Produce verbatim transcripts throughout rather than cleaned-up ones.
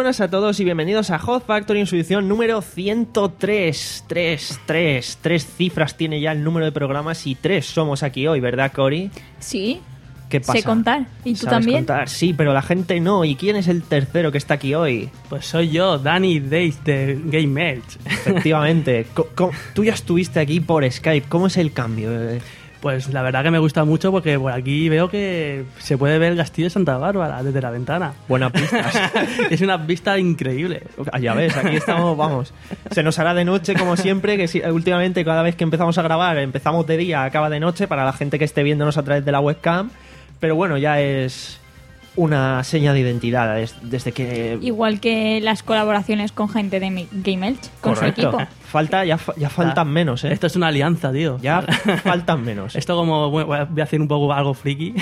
buenas a todos y bienvenidos a Hot Factory en su edición número ciento tres. tres, tres, tres cifras tiene ya el número de programas y tres somos aquí hoy, ¿verdad, Cori? Sí. ¿Qué pasa? Sé contar. ¿Y tú ¿Sabes también? contar? Sí, pero la gente no. ¿Y quién es el tercero que está aquí hoy? Pues soy yo, Danny Days de Game Elch. Efectivamente. Co- co- Tú ya estuviste aquí por Skype. ¿Cómo es el cambio? Pues la verdad que me gusta mucho porque por aquí veo que se puede ver el castillo de Santa Bárbara desde la ventana. Buenas pistas. Es una vista increíble. Ah, ya ves, aquí estamos, vamos. Se nos hará de noche como siempre, que si, últimamente cada vez que empezamos a grabar empezamos de día, acaba de noche para la gente que esté viéndonos a través de la webcam. Pero bueno, ya es una seña de identidad des- desde que... Igual que las colaboraciones con gente de mi- Game Elch, con Correcto. su equipo. Falta, ya, fa- ya faltan Ah, menos, ¿eh? Esto es una alianza, tío. Ya faltan menos. Esto como... bueno, voy a hacer un poco algo friki.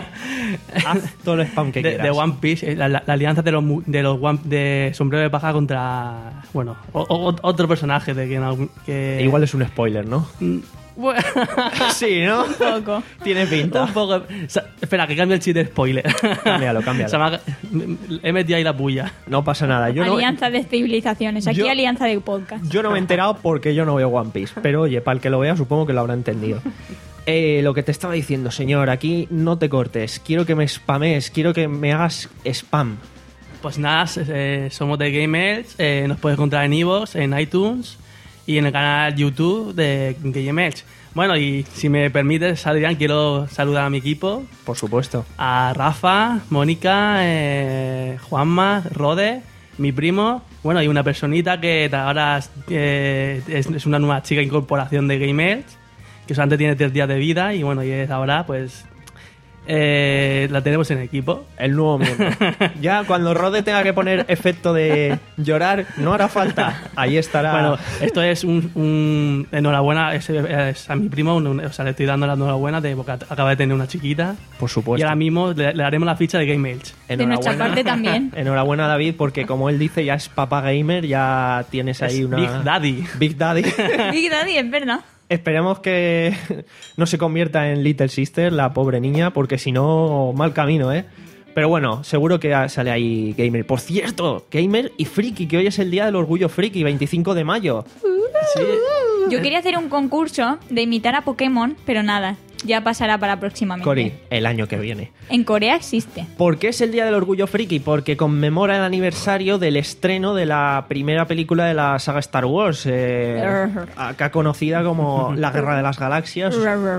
Haz todo el spam que de, quieras. de One Piece, eh, la, la- la alianza de los, mu- de los One- de Sombrero de Paja contra... Bueno, o- o- otro personaje de que... no- que Igual es un spoiler, ¿no? Bueno, Sí, ¿no? Un poco. Tiene pinta. un poco... Sa- Espera, que cambie el chiste de spoiler. Cámbialo, cámbialo. Se me ha- he metido ahí la puya. No pasa nada. Yo no, Alianza de civilizaciones. Aquí Yo- alianza de podcast. yo no me he enterado porque yo no veo One Piece. Pero oye, para el que lo vea supongo que lo habrá entendido. Eh, lo que te estaba diciendo, señor, aquí no te cortes. Quiero que me spames, quiero que me hagas spam. Pues nada, eh, somos de Game Elch, eh, nos puedes encontrar en iVoox, en iTunes y en el canal YouTube de Game Elch. Bueno, y si me permites, Adrián, quiero saludar a mi equipo, Por supuesto. a Rafa, Mónica, eh, Juanma, Rode, mi primo, bueno, y una personita que ahora eh, es, es una nueva chica incorporación de Game Elch, que solamente tiene tres días de vida y bueno, y es ahora pues eh, la tenemos en equipo. El nuevo miembro. Ya cuando Rode tenga que poner efecto de llorar, no hará falta. Ahí estará. Bueno, esto es un, un enhorabuena, es, es a mi primo, un- un- o sea, le estoy dando la enhorabuena de porque acaba de tener una chiquita. por Y supuesto. ahora mismo le, le daremos la ficha de Game Elch. De nuestra parte también. Enhorabuena, David, porque como él dice, ya es papá gamer, ya tienes ahí Es una... Big Daddy. Big Daddy. Big Daddy, es verdad. Esperemos que no se convierta en Little Sister, la pobre niña, porque si no, mal camino, ¿eh? Pero bueno, seguro que sale ahí Gamer. Por cierto, Gamer y Friki, que hoy es el Día del Orgullo Friki, veinticinco de mayo. Sí. Yo quería hacer un concurso de imitar a Pokémon, pero nada. Ya pasará para próximamente. Cori, el año que viene. En Corea existe. ¿Por qué es el Día del Orgullo Friki? Porque conmemora el aniversario del estreno de la primera película de la saga Star Wars, eh, acá conocida como La Guerra de las Galaxias.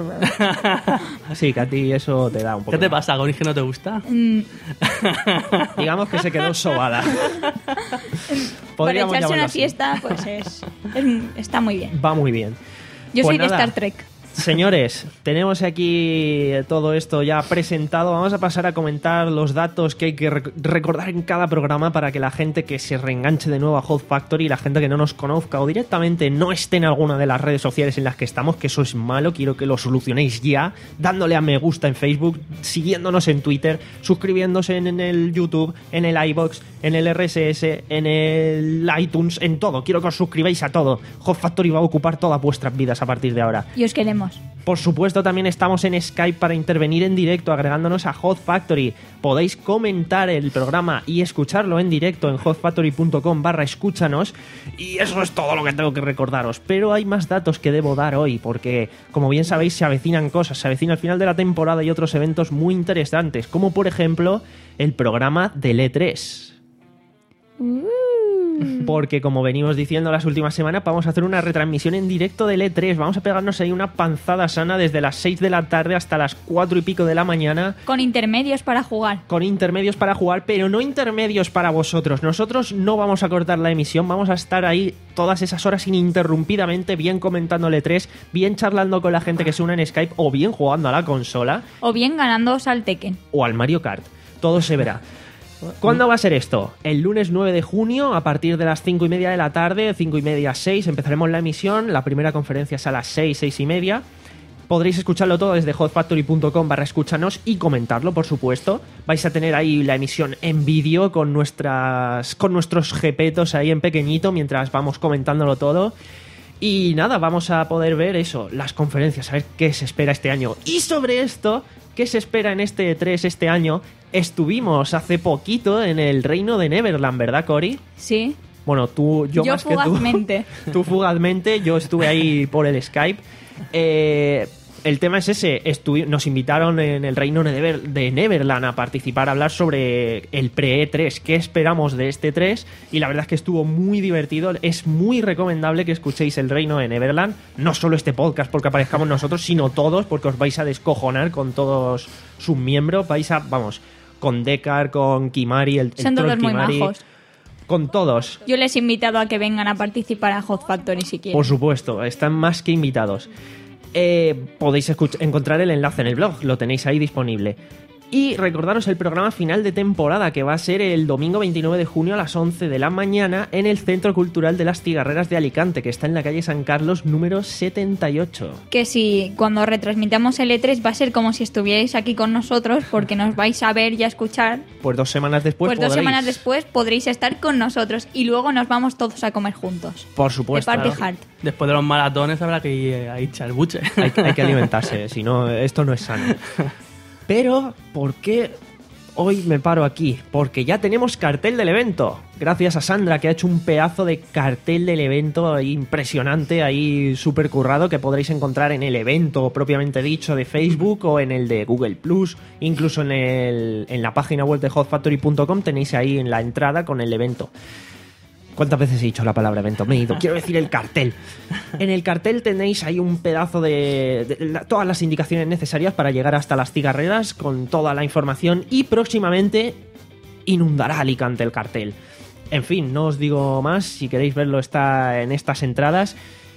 Sí, que a ti eso te da un poco. ¿Qué te pasa, Goris, que no te gusta? Mm, Digamos que se quedó sobada. para Podríamos echarse llamarlo una así. siesta, pues es, es- está muy bien. Va muy bien. Yo Pues soy de nada. Star Trek. Señores, tenemos aquí todo esto ya presentado. Vamos a pasar a comentar los datos que hay que rec- recordar en cada programa para que la gente que se reenganche de nuevo a Hot Factory, la gente que no nos conozca o directamente no esté en alguna de las redes sociales en las que estamos, que eso es malo, quiero que lo solucionéis ya, dándole a me gusta en Facebook, siguiéndonos en Twitter, suscribiéndose en, en el YouTube, en el iVoox, en el R S S, en el iTunes, en todo. Quiero que os suscribáis a todo. Hot Factory va a ocupar todas vuestras vidas a partir de ahora. Y os queremos. Por supuesto, también estamos en Skype para intervenir en directo, agregándonos a Hot Factory. Podéis comentar el programa y escucharlo en directo en hotfactory.com barra escúchanos. Y eso es todo lo que tengo que recordaros. Pero hay más datos que debo dar hoy, porque, como bien sabéis, se avecinan cosas. Se avecina el final de la temporada y otros eventos muy interesantes, como por ejemplo el programa del E tres. Porque, como venimos diciendo las últimas semanas, vamos a hacer una retransmisión en directo del E tres. Vamos a pegarnos ahí una panzada sana desde las seis de la tarde hasta las cuatro y pico de la mañana, Con intermedios para jugar. con intermedios para jugar, pero no intermedios para vosotros. Nosotros no vamos a cortar la emisión, vamos a estar ahí todas esas horas ininterrumpidamente, bien comentando el E tres, bien charlando con la gente que se une en Skype, o bien jugando a la consola, O bien ganándoos al Tekken. o al Mario Kart. Todo se verá. ¿Cuándo va a ser esto? El lunes nueve de junio, a partir de las cinco y media de la tarde, cinco y media, seis, empezaremos la emisión. La primera conferencia es a las seis, seis y media. Podréis escucharlo todo desde hotfactory.com barra escúchanos y comentarlo, por supuesto. Vais a tener ahí la emisión en vídeo con nuestras con nuestros jepetos ahí en pequeñito mientras vamos comentándolo todo. Y nada, vamos a poder ver eso, las conferencias, a ver qué se espera este año. Y sobre esto, qué se espera en este E tres este año, estuvimos hace poquito en el reino de Neverland, ¿verdad, Cori? Sí. Bueno, tú, yo, Yo más fugazmente. que tú. Tú fugazmente, yo estuve ahí por el Skype. Eh, el tema es ese, estuvi- nos invitaron en el reino de, Never- de Neverland a participar, a hablar sobre el pre-E tres, qué esperamos de este E tres, y la verdad es que estuvo muy divertido. Es muy recomendable que escuchéis el reino de Neverland, no solo este podcast porque aparezcamos nosotros, sino todos, porque os vais a descojonar con todos sus miembros, vais a, vamos, con Deckard, con Kimari, el, el Son troll todos muy Kimari, majos. con todos. Yo les he invitado a que vengan a participar a Hot Factory si quieren. Por supuesto, están más que invitados. Eh, podéis escuch- encontrar el enlace en el blog, lo tenéis ahí disponible. Y recordaros el programa final de temporada, que va a ser el domingo veintinueve de junio a las once de la mañana en el Centro Cultural de las Cigarreras de Alicante, que está en la calle San Carlos número setenta y ocho. Que si cuando retransmitamos el E tres va a ser como si estuvierais aquí con nosotros, porque nos vais a ver y a escuchar. Pues dos semanas después Pues dos podréis. semanas después podréis estar con nosotros y luego nos vamos todos a comer juntos. Por supuesto. De Party Claro. Hard. Después de los maratones habrá que ir a echar buche. Hay, hay que alimentarse, si no, esto no es sano. Pero, ¿por qué hoy me paro aquí? Porque ya tenemos cartel del evento. Gracias a Sandra, que ha hecho un pedazo de cartel del evento ahí impresionante, ahí súper currado, que podréis encontrar en el evento propiamente dicho de Facebook o en el de Google Plus, incluso en, el, en la página web de hot factory punto com tenéis ahí en la entrada con el evento. ¿Cuántas veces he dicho la palabra evento? Me he ido. Quiero decir el cartel. En el cartel tenéis ahí un pedazo de, de la- todas las indicaciones necesarias para llegar hasta las cigarreras con toda la información, y próximamente inundará Alicante el cartel. En fin, no os digo más. Si queréis verlo, está en estas entradas.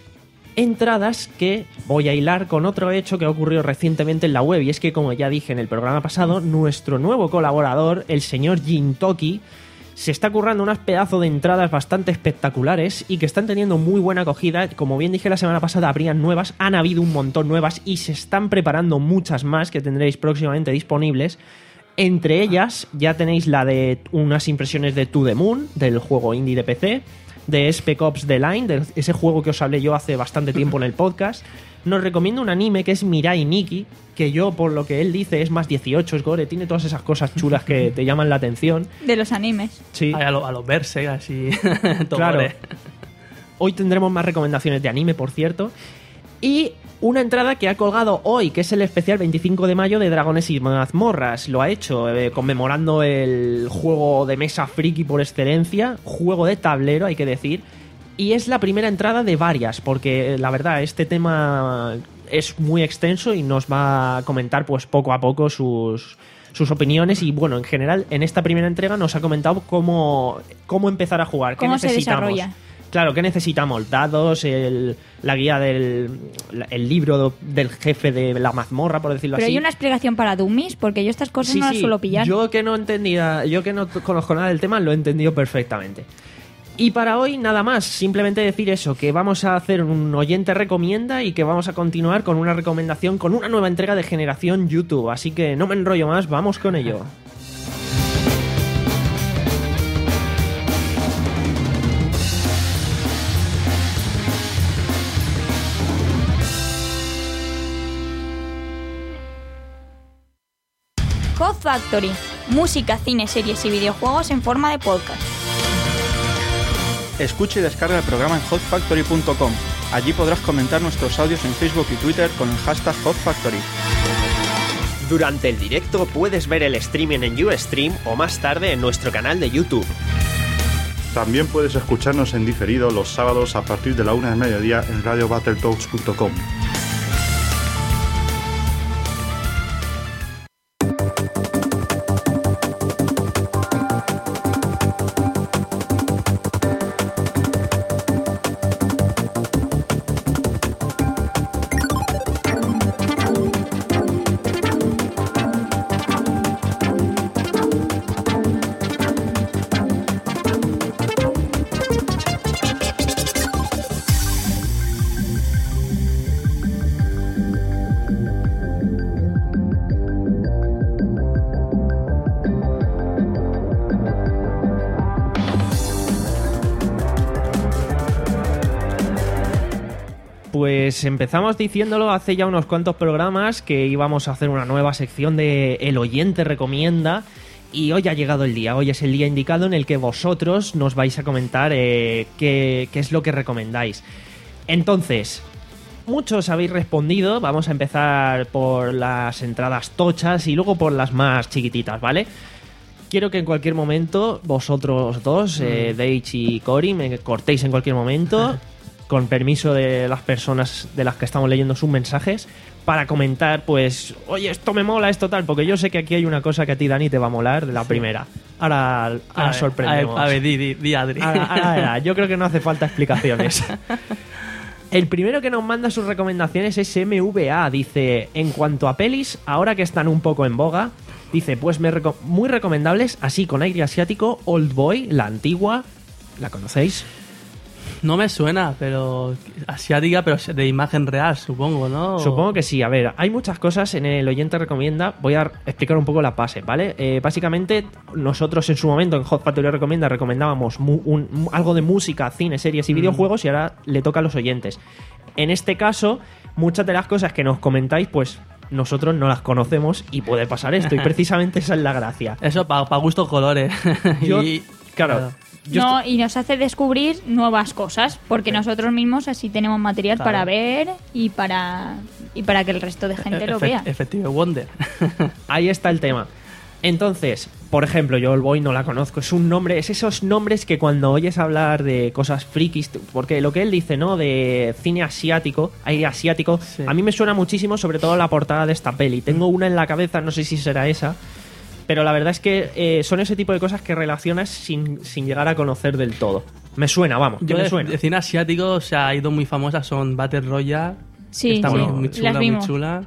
Entradas que voy a hilar con otro hecho que ha ocurrido recientemente en la web, y es que, como ya dije en el programa pasado, nuestro nuevo colaborador, el señor Jintoki, se está currando unas pedazos de entradas bastante espectaculares y que están teniendo muy buena acogida. Como bien dije la semana pasada, habrían nuevas, han habido un montón nuevas y se están preparando muchas más que tendréis próximamente disponibles. Entre ellas ya tenéis la de unas impresiones de To The Moon, del juego indie de P C, de Spec Ops The Line, de ese juego que os hablé yo hace bastante tiempo en el podcast. Nos recomiendo un anime que es Mirai Nikki, que yo, por lo que él dice, es más dieciocho, es gore, tiene todas esas cosas chulas que te llaman la atención. De los animes. Sí, Ay, a, lo- a los Berserk, así. todo claro. gore. Hoy tendremos más recomendaciones de anime, por cierto. Y una entrada que ha colgado hoy, que es el especial veinticinco de mayo de Dragones y Mazmorras. Lo ha hecho eh, conmemorando el juego de mesa friki por excelencia, juego de tablero, hay que decir. Y es la primera entrada de varias, porque la verdad, este tema es muy extenso y nos va a comentar pues poco a poco sus, sus opiniones. Y bueno, en general, en esta primera entrega nos ha comentado cómo, cómo empezar a jugar, qué Cómo se necesitamos. desarrolla. Claro, ¿qué necesitamos? Dados, el, la guía del el libro del jefe de la mazmorra, por decirlo Pero así. hay una explicación para dummies, porque yo estas cosas Sí, no las sí, suelo pillar. Yo que no entendía, yo que no t- conozco nada del tema, lo he entendido perfectamente. Y para hoy nada más, simplemente decir eso, que vamos a hacer un oyente recomienda y que vamos a continuar con una recomendación, con una nueva entrega de Generación YouTube. Así que no me enrollo más, vamos con ello. Hot Factory. Música, cine, series y videojuegos en forma de podcast. Escucha y descarga el programa en hot factory punto com. Allí podrás comentar nuestros audios en Facebook y Twitter con el hashtag Hot Factory. Durante el directo puedes ver el streaming en Ustream o más tarde en nuestro canal de YouTube. También puedes escucharnos en diferido los sábados a partir de la una del mediodía en radio battletoads punto com. pues empezamos diciéndolo hace ya unos cuantos programas que íbamos a hacer una nueva sección de El Oyente Recomienda. Y hoy ha llegado el día, hoy es el día indicado en el que vosotros nos vais a comentar eh, qué, qué es lo que recomendáis. Entonces, muchos habéis respondido, vamos a empezar por las entradas tochas y luego por las más chiquititas, ¿vale? Quiero que en cualquier momento vosotros dos, eh, Deitch y Cory, me cortéis en cualquier momento, con permiso de las personas de las que estamos leyendo sus mensajes, para comentar, pues, oye, esto me mola, esto tal, porque yo sé que aquí hay una cosa que a ti, Dani, te va a molar de la sí. primera. Ahora, ahora a ver, sorprendemos. A ver, a ver, di, di, di Adri. Ahora, ahora, ahora, yo creo que no hace falta explicaciones. El primero que nos manda sus recomendaciones es M V A. Dice, en cuanto a pelis, ahora que están un poco en boga, dice, pues me reco- muy recomendables, así con aire asiático, Old Boy, la antigua, ¿la conocéis? No me suena, pero asiática, pero de imagen real, supongo, ¿no? Supongo que sí. A ver, hay muchas cosas en El Oyente Recomienda. Voy a explicar un poco la base, ¿vale? Eh, básicamente, nosotros en su momento en Hot Factory Recomienda recomendábamos mu- un, un, algo de música, cine, series y mm. videojuegos, y ahora le toca a los oyentes. En este caso, muchas de las cosas que nos comentáis, pues nosotros no las conocemos y puede pasar esto. Y precisamente esa es la gracia. Eso para pa gustos colores. Yo, y, claro... claro. Yo no, est- y nos hace descubrir nuevas cosas, porque nosotros mismos así tenemos material claro. para ver y para y para que el resto de gente e- lo efe- vea. Efectivo, Wonder. Ahí está el tema. Entonces, por ejemplo, yo Old Boy no la conozco. Es un nombre, es esos nombres que cuando oyes hablar de cosas frikis, porque lo que él dice, ¿no? De cine asiático, aire asiático, sí. a mí me suena muchísimo, sobre todo la portada de esta peli. Tengo una en la cabeza, no sé si será esa. Pero la verdad es que eh, son ese tipo de cosas que relacionas sin, sin llegar a conocer del todo. Me suena, vamos, que Yo me de, suena. De cine asiático, o sea, hay dos muy famosas, son Battle Royale, sí, que está sí, muy, muy chula, muy chula.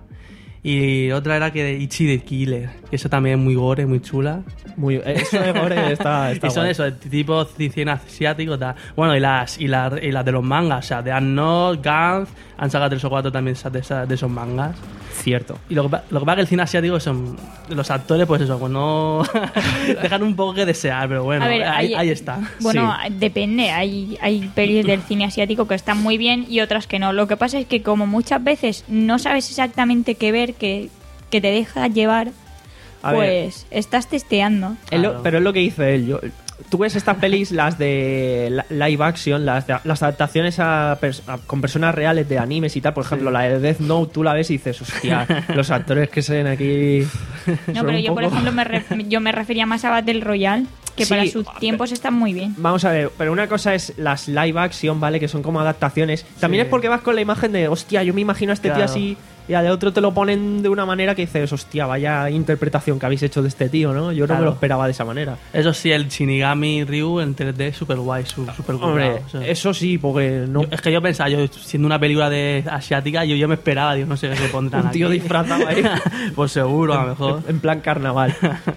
Y otra era que de Ichi the Killer, que eso también es muy gore, muy chula. Muy, eso de gore está, está y son guay. eso, de tipo cine asiático, tal. Bueno, y las, y, las, y las de los mangas, o sea, de Unknown, Gantz, han sacado tres o cuatro también de, de, de esos mangas. Cierto. Y lo que, lo que pasa es que el cine asiático son los actores, pues eso, pues no dejan un poco que desear, pero bueno, ver, ahí, hay, ahí está. Bueno, sí. depende, hay, hay pelis del cine asiático que están muy bien y otras que no. Lo que pasa es que como muchas veces no sabes exactamente qué ver, que, que te deja llevar, a pues ver. estás testeando. Claro. Lo, pero es lo que dice él. Yo, tú ves estas pelis, las de live action, las, de, las adaptaciones a, pers- a, con personas reales de animes y tal. Por ejemplo, sí. la de Death Note, tú la ves y dices, hostia, los actores que se ven aquí. No, pero yo, poco... por ejemplo, me ref- yo me refería más a Battle Royale, que sí, para sus tiempos están muy bien. Vamos a ver, pero una cosa es las live action, ¿vale? Que son como adaptaciones. También sí. es porque vas con la imagen de, hostia, yo me imagino a este claro. tío así. Y al otro te lo ponen de una manera que dices, hostia, vaya interpretación que habéis hecho de este tío, ¿no? Yo claro. no me lo esperaba de esa manera. Eso sí, el Shinigami Ryu en tres D es súper guay, súper guay. Hombre, o sea, eso sí, porque no... Yo, es que yo pensaba, yo siendo una película de asiática, yo, yo me esperaba, digo, no sé qué se pondrán un tío aquí. disfrazado ahí. Pues seguro, a lo mejor. En plan carnaval.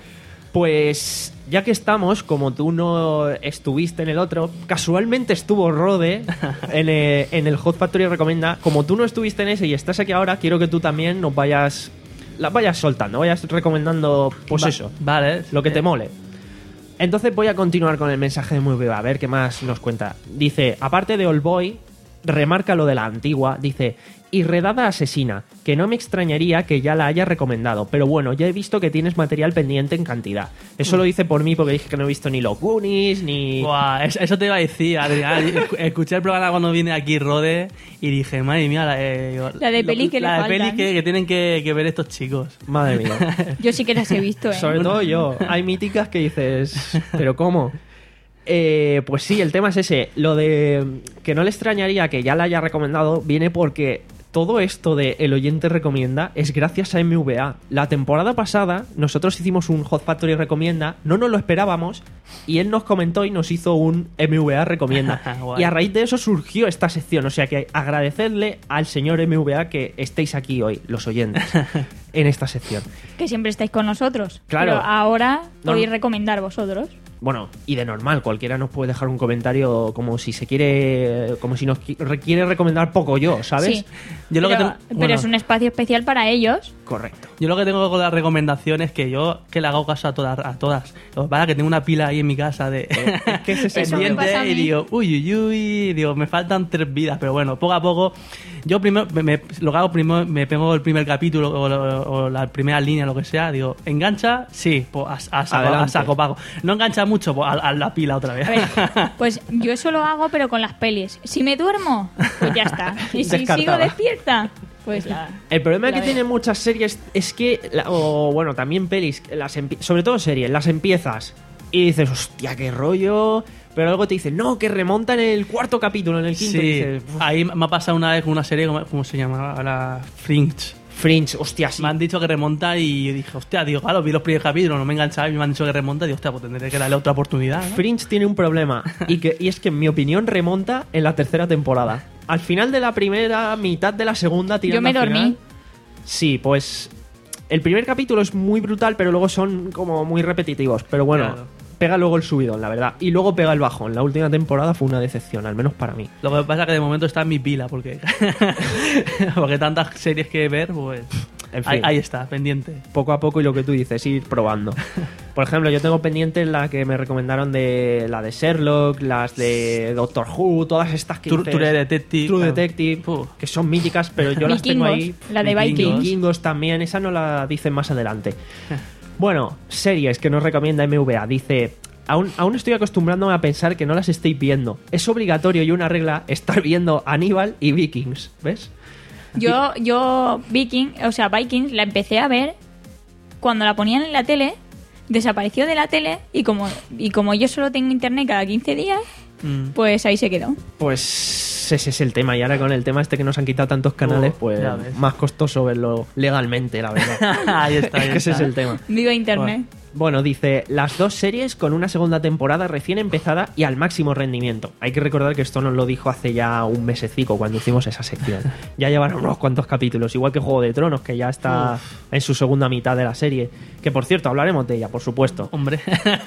Pues ya que estamos, como tú no estuviste en el otro, casualmente estuvo Rode en el, en el Hot Factory Recomienda. Como tú no estuviste en ese y estás aquí ahora, quiero que tú también nos vayas las vayas soltando, vayas recomendando, pues Va, eso, vale, lo que eh. te mole. Entonces voy a continuar con el mensaje de Muy Viva, a ver qué más nos cuenta. Dice, aparte de Old Boy, remarca lo de la antigua, dice... Y Redada Asesina, que no me extrañaría que ya la haya recomendado, pero bueno, ya he visto que tienes material pendiente en cantidad. Eso lo dice por mí porque dije que no he visto ni los Goonies, ni... Buah, eso te iba a decir, Adrián. Escuché el programa cuando vine aquí, Rode, y dije, madre mía, la, eh, la de peli que la le de peli faltan. que, que tienen que, que ver estos chicos. Madre mía. Yo sí que las he visto, ¿eh? Sobre todo yo. Hay míticas que dices, ¿pero cómo? Eh, pues sí, el tema es ese. Lo de que no le extrañaría que ya la haya recomendado viene porque todo esto de El Oyente Recomienda es gracias a M V A. La temporada pasada nosotros hicimos un Hot Factory Recomienda, no nos lo esperábamos y él nos comentó y nos hizo un M V A Recomienda. Y a raíz de eso surgió esta sección. O sea que agradecerle al señor M V A que estéis aquí hoy, los oyentes, en esta sección. Que siempre estáis con nosotros. Claro. Pero ahora No, podéis no. recomendar vosotros. Bueno, y de normal, cualquiera nos puede dejar un comentario como si se quiere, como si nos qui- quiere recomendar poco yo, ¿sabes? Sí. Yo lo pero, que tengo- pero bueno. es un espacio especial para ellos. Correcto. Yo lo que tengo con las recomendaciones es que yo que le hago caso a todas, a todas. Lo que pasa es que tengo una pila ahí en mi casa de ¿Qué es ese Eso me pendiente pasa a mí. y digo, uy, uy, uy, digo, me faltan tres vidas, pero bueno, poco a poco Yo primero, me, me- lo que hago primero, me pego el primer capítulo o, o- o la primera línea, lo que sea, digo, ¿engancha? Sí, pues a, a saco, Adelante. a saco pago. ¿No engancha mucho? Pues a, a la pila otra vez. A ver, pues yo eso lo hago, pero con las pelis. Si me duermo, pues ya está. Y si sigo Descartada. despierta, pues la... El problema la que veo. tienen muchas series es que, la- o bueno, también pelis, las empie- sobre todo series, las empiezas y dices, hostia, qué rollo, pero luego te dicen, no, que remonta en el cuarto capítulo, en el quinto, y Sí, dices, "Uf, ahí me ha pasado una vez con una serie, ¿cómo, cómo se llama? Ahora, Fringe. Fringe, hostia, sí. Me han dicho que remonta y yo dije, hostia, digo, claro, vi los primeros capítulos, no me enganchaba y me han dicho que remonta y digo, hostia, pues tendré que darle otra oportunidad, ¿no? Fringe tiene un problema y, que, y es que en mi opinión remonta en la tercera temporada. Al final de la primera, mitad de la segunda, Yo tirando me al dormí. final- Sí, pues el primer capítulo es muy brutal, pero luego son como muy repetitivos. Pero bueno, Claro. pega luego el subidón, la verdad. Y luego pega el bajón. La última temporada fue una decepción, al menos para mí. Lo que pasa es que de momento está en mi pila, porque porque tantas series que ver, pues En fin. ahí, ahí está, pendiente. Poco a poco y lo que tú dices, ir probando. Por ejemplo, yo tengo pendientes la que me recomendaron de la de Sherlock, las de Doctor Who, todas estas que True, dices- True Detective. True claro. Detective, Uf. que son míticas, pero yo las tengo ahí. Vikingos, la de Vikings. Vikingos también, esa no la dicen más adelante. Bueno, series que nos recomienda M V A. Dice, aún, aún estoy acostumbrándome a pensar que no las estoy viendo. Es obligatorio y una regla estar viendo Aníbal y Vikings, ¿ves? Yo, yo, Viking, o sea, Vikings, la empecé a ver cuando la ponían en la tele, desapareció de la tele y como, y como yo solo tengo internet cada quince días, Mm. pues ahí se quedó. Pues ese es el tema. Y ahora con el tema este que nos han quitado tantos canales, Oh, pues ya ves. más costoso verlo legalmente, la verdad. ahí está, ahí Es que ese es está. el tema. Viva internet. Bueno, dice, las dos series con una segunda temporada recién empezada y al máximo rendimiento. Hay que recordar que esto nos lo dijo hace ya un mesecico cuando hicimos esa sección. Ya llevaron unos cuantos capítulos, igual que Juego de Tronos, que ya está en su segunda mitad de la serie. Que por cierto, hablaremos de ella, por supuesto. Hombre.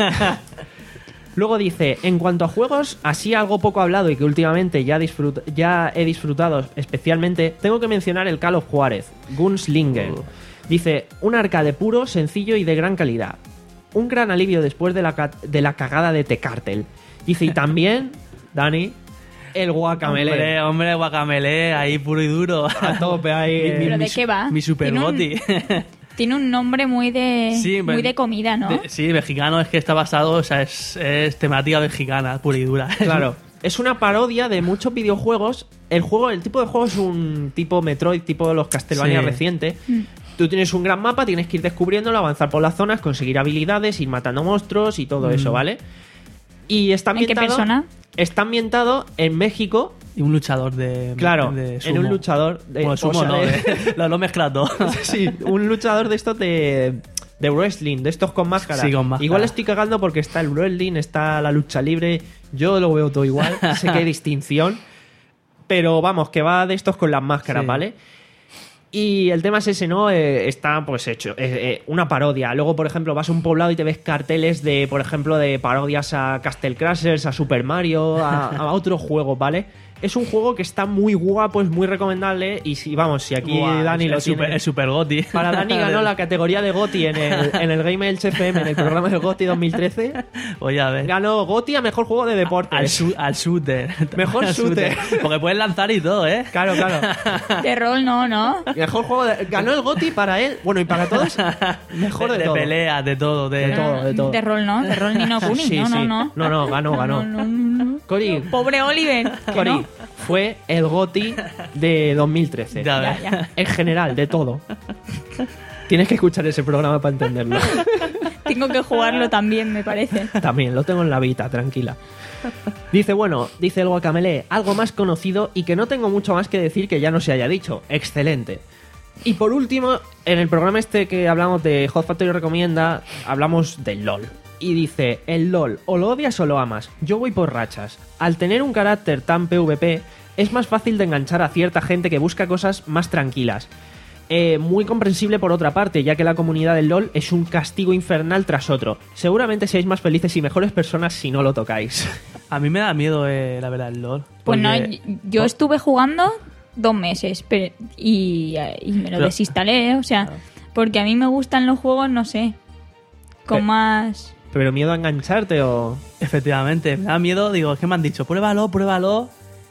Luego dice, en cuanto a juegos, así algo poco hablado y que últimamente ya, disfrut- ya he disfrutado especialmente, tengo que mencionar el Call of Juárez, Gunslinger. Uh. Dice, un arcade puro, sencillo y de gran calidad. Un gran alivio después de la, ca- de la cagada de T-Cartel. Dice, y también, Dani, el Guacamele. Hombre, hombre, Guacamele, ahí puro y duro. A tope ahí. Mi- ¿Pero mi- de qué va? Mi super Tiene un- goti. Tiene un nombre muy de Sí, muy me- de comida, ¿no? De- sí, mexicano es que está basado, o sea, es, es temática mexicana, pura y dura. Claro. Es una parodia de muchos videojuegos. El juego, el tipo de juego es un tipo Metroid, tipo los Castlevania Sí. reciente. Mm. Tú tienes un gran mapa, tienes que ir descubriéndolo, avanzar por las zonas, conseguir habilidades, ir matando monstruos y todo Mm. eso, ¿vale? Y está ¿En qué ambientado. persona? Está ambientado en México. Y un luchador de. Claro, de en sumo. un luchador de. Bueno, o sumo sea, no, de- de- lo, lo mezclas todo. Sí, un luchador de estos de, de wrestling, de estos con máscara. Sí, con máscara. Igual estoy cagando porque está el wrestling, está la lucha libre. Yo lo veo todo igual, sé que hay distinción. Pero vamos, que va de estos con las máscaras, Sí. ¿vale? Y el tema es ese, ¿no? Eh, está pues hecho, eh, eh, una parodia. Luego, por ejemplo, vas a un poblado y te ves carteles de, por ejemplo, de parodias a Castle Crashers, a Super Mario, a, a otros juegos, ¿vale? Es un juego que está muy guapo, es muy recomendable. Y si, vamos, si aquí Buah, Dani es lo el super, tiene... el super goti. Para Dani ganó la categoría de GOTY en el, en el Game Elche F M, en el programa de GOTY dos mil trece. Oye, a ver. Ganó GOTY a mejor juego de deporte. Al, su- al shooter. Mejor Al shooter. Porque puedes lanzar y todo, ¿eh? Claro, claro. De rol no, ¿no? Mejor juego de- ganó el GOTY para él, bueno, y para todos, mejor de, de, todo. pelea, de todo. De, De todo, de todo. De rol no, de rol ni no Kuni, Sí, no, sí. no, no. No, no, ganó, ganó. No, no, no, no. Cori, Pobre Oliver. que Cori, no. fue el GOTY de dos mil trece. Ya Ya, ves. ya. En general, de todo. Tienes que escuchar ese programa para entenderlo. Tengo que jugarlo también, me parece. También, lo tengo en la vida, tranquila. Dice, bueno, dice el Guacamele, algo más conocido y que no tengo mucho más que decir que ya no se haya dicho. Excelente. Y por último, en el programa este que hablamos de Hot Factory Recomienda, hablamos del LOL. Y dice, el LOL, o lo odias o lo amas. Yo voy por rachas. Al tener un carácter tan PvP, es más fácil de enganchar a cierta gente que busca cosas más tranquilas. Eh, muy comprensible por otra parte, ya que la comunidad del LoL es un castigo infernal tras otro. Seguramente seáis más felices y mejores personas si no lo tocáis. A mí me da miedo, eh, la verdad, el LOL. Pues no, porque- yo estuve jugando dos meses pero, y, y me lo Pero- desinstalé, o sea, porque a mí me gustan los juegos, no sé, con Pero- más... ¿Pero miedo a engancharte o...? Efectivamente, me da miedo, digo, es que me han dicho, pruébalo, pruébalo.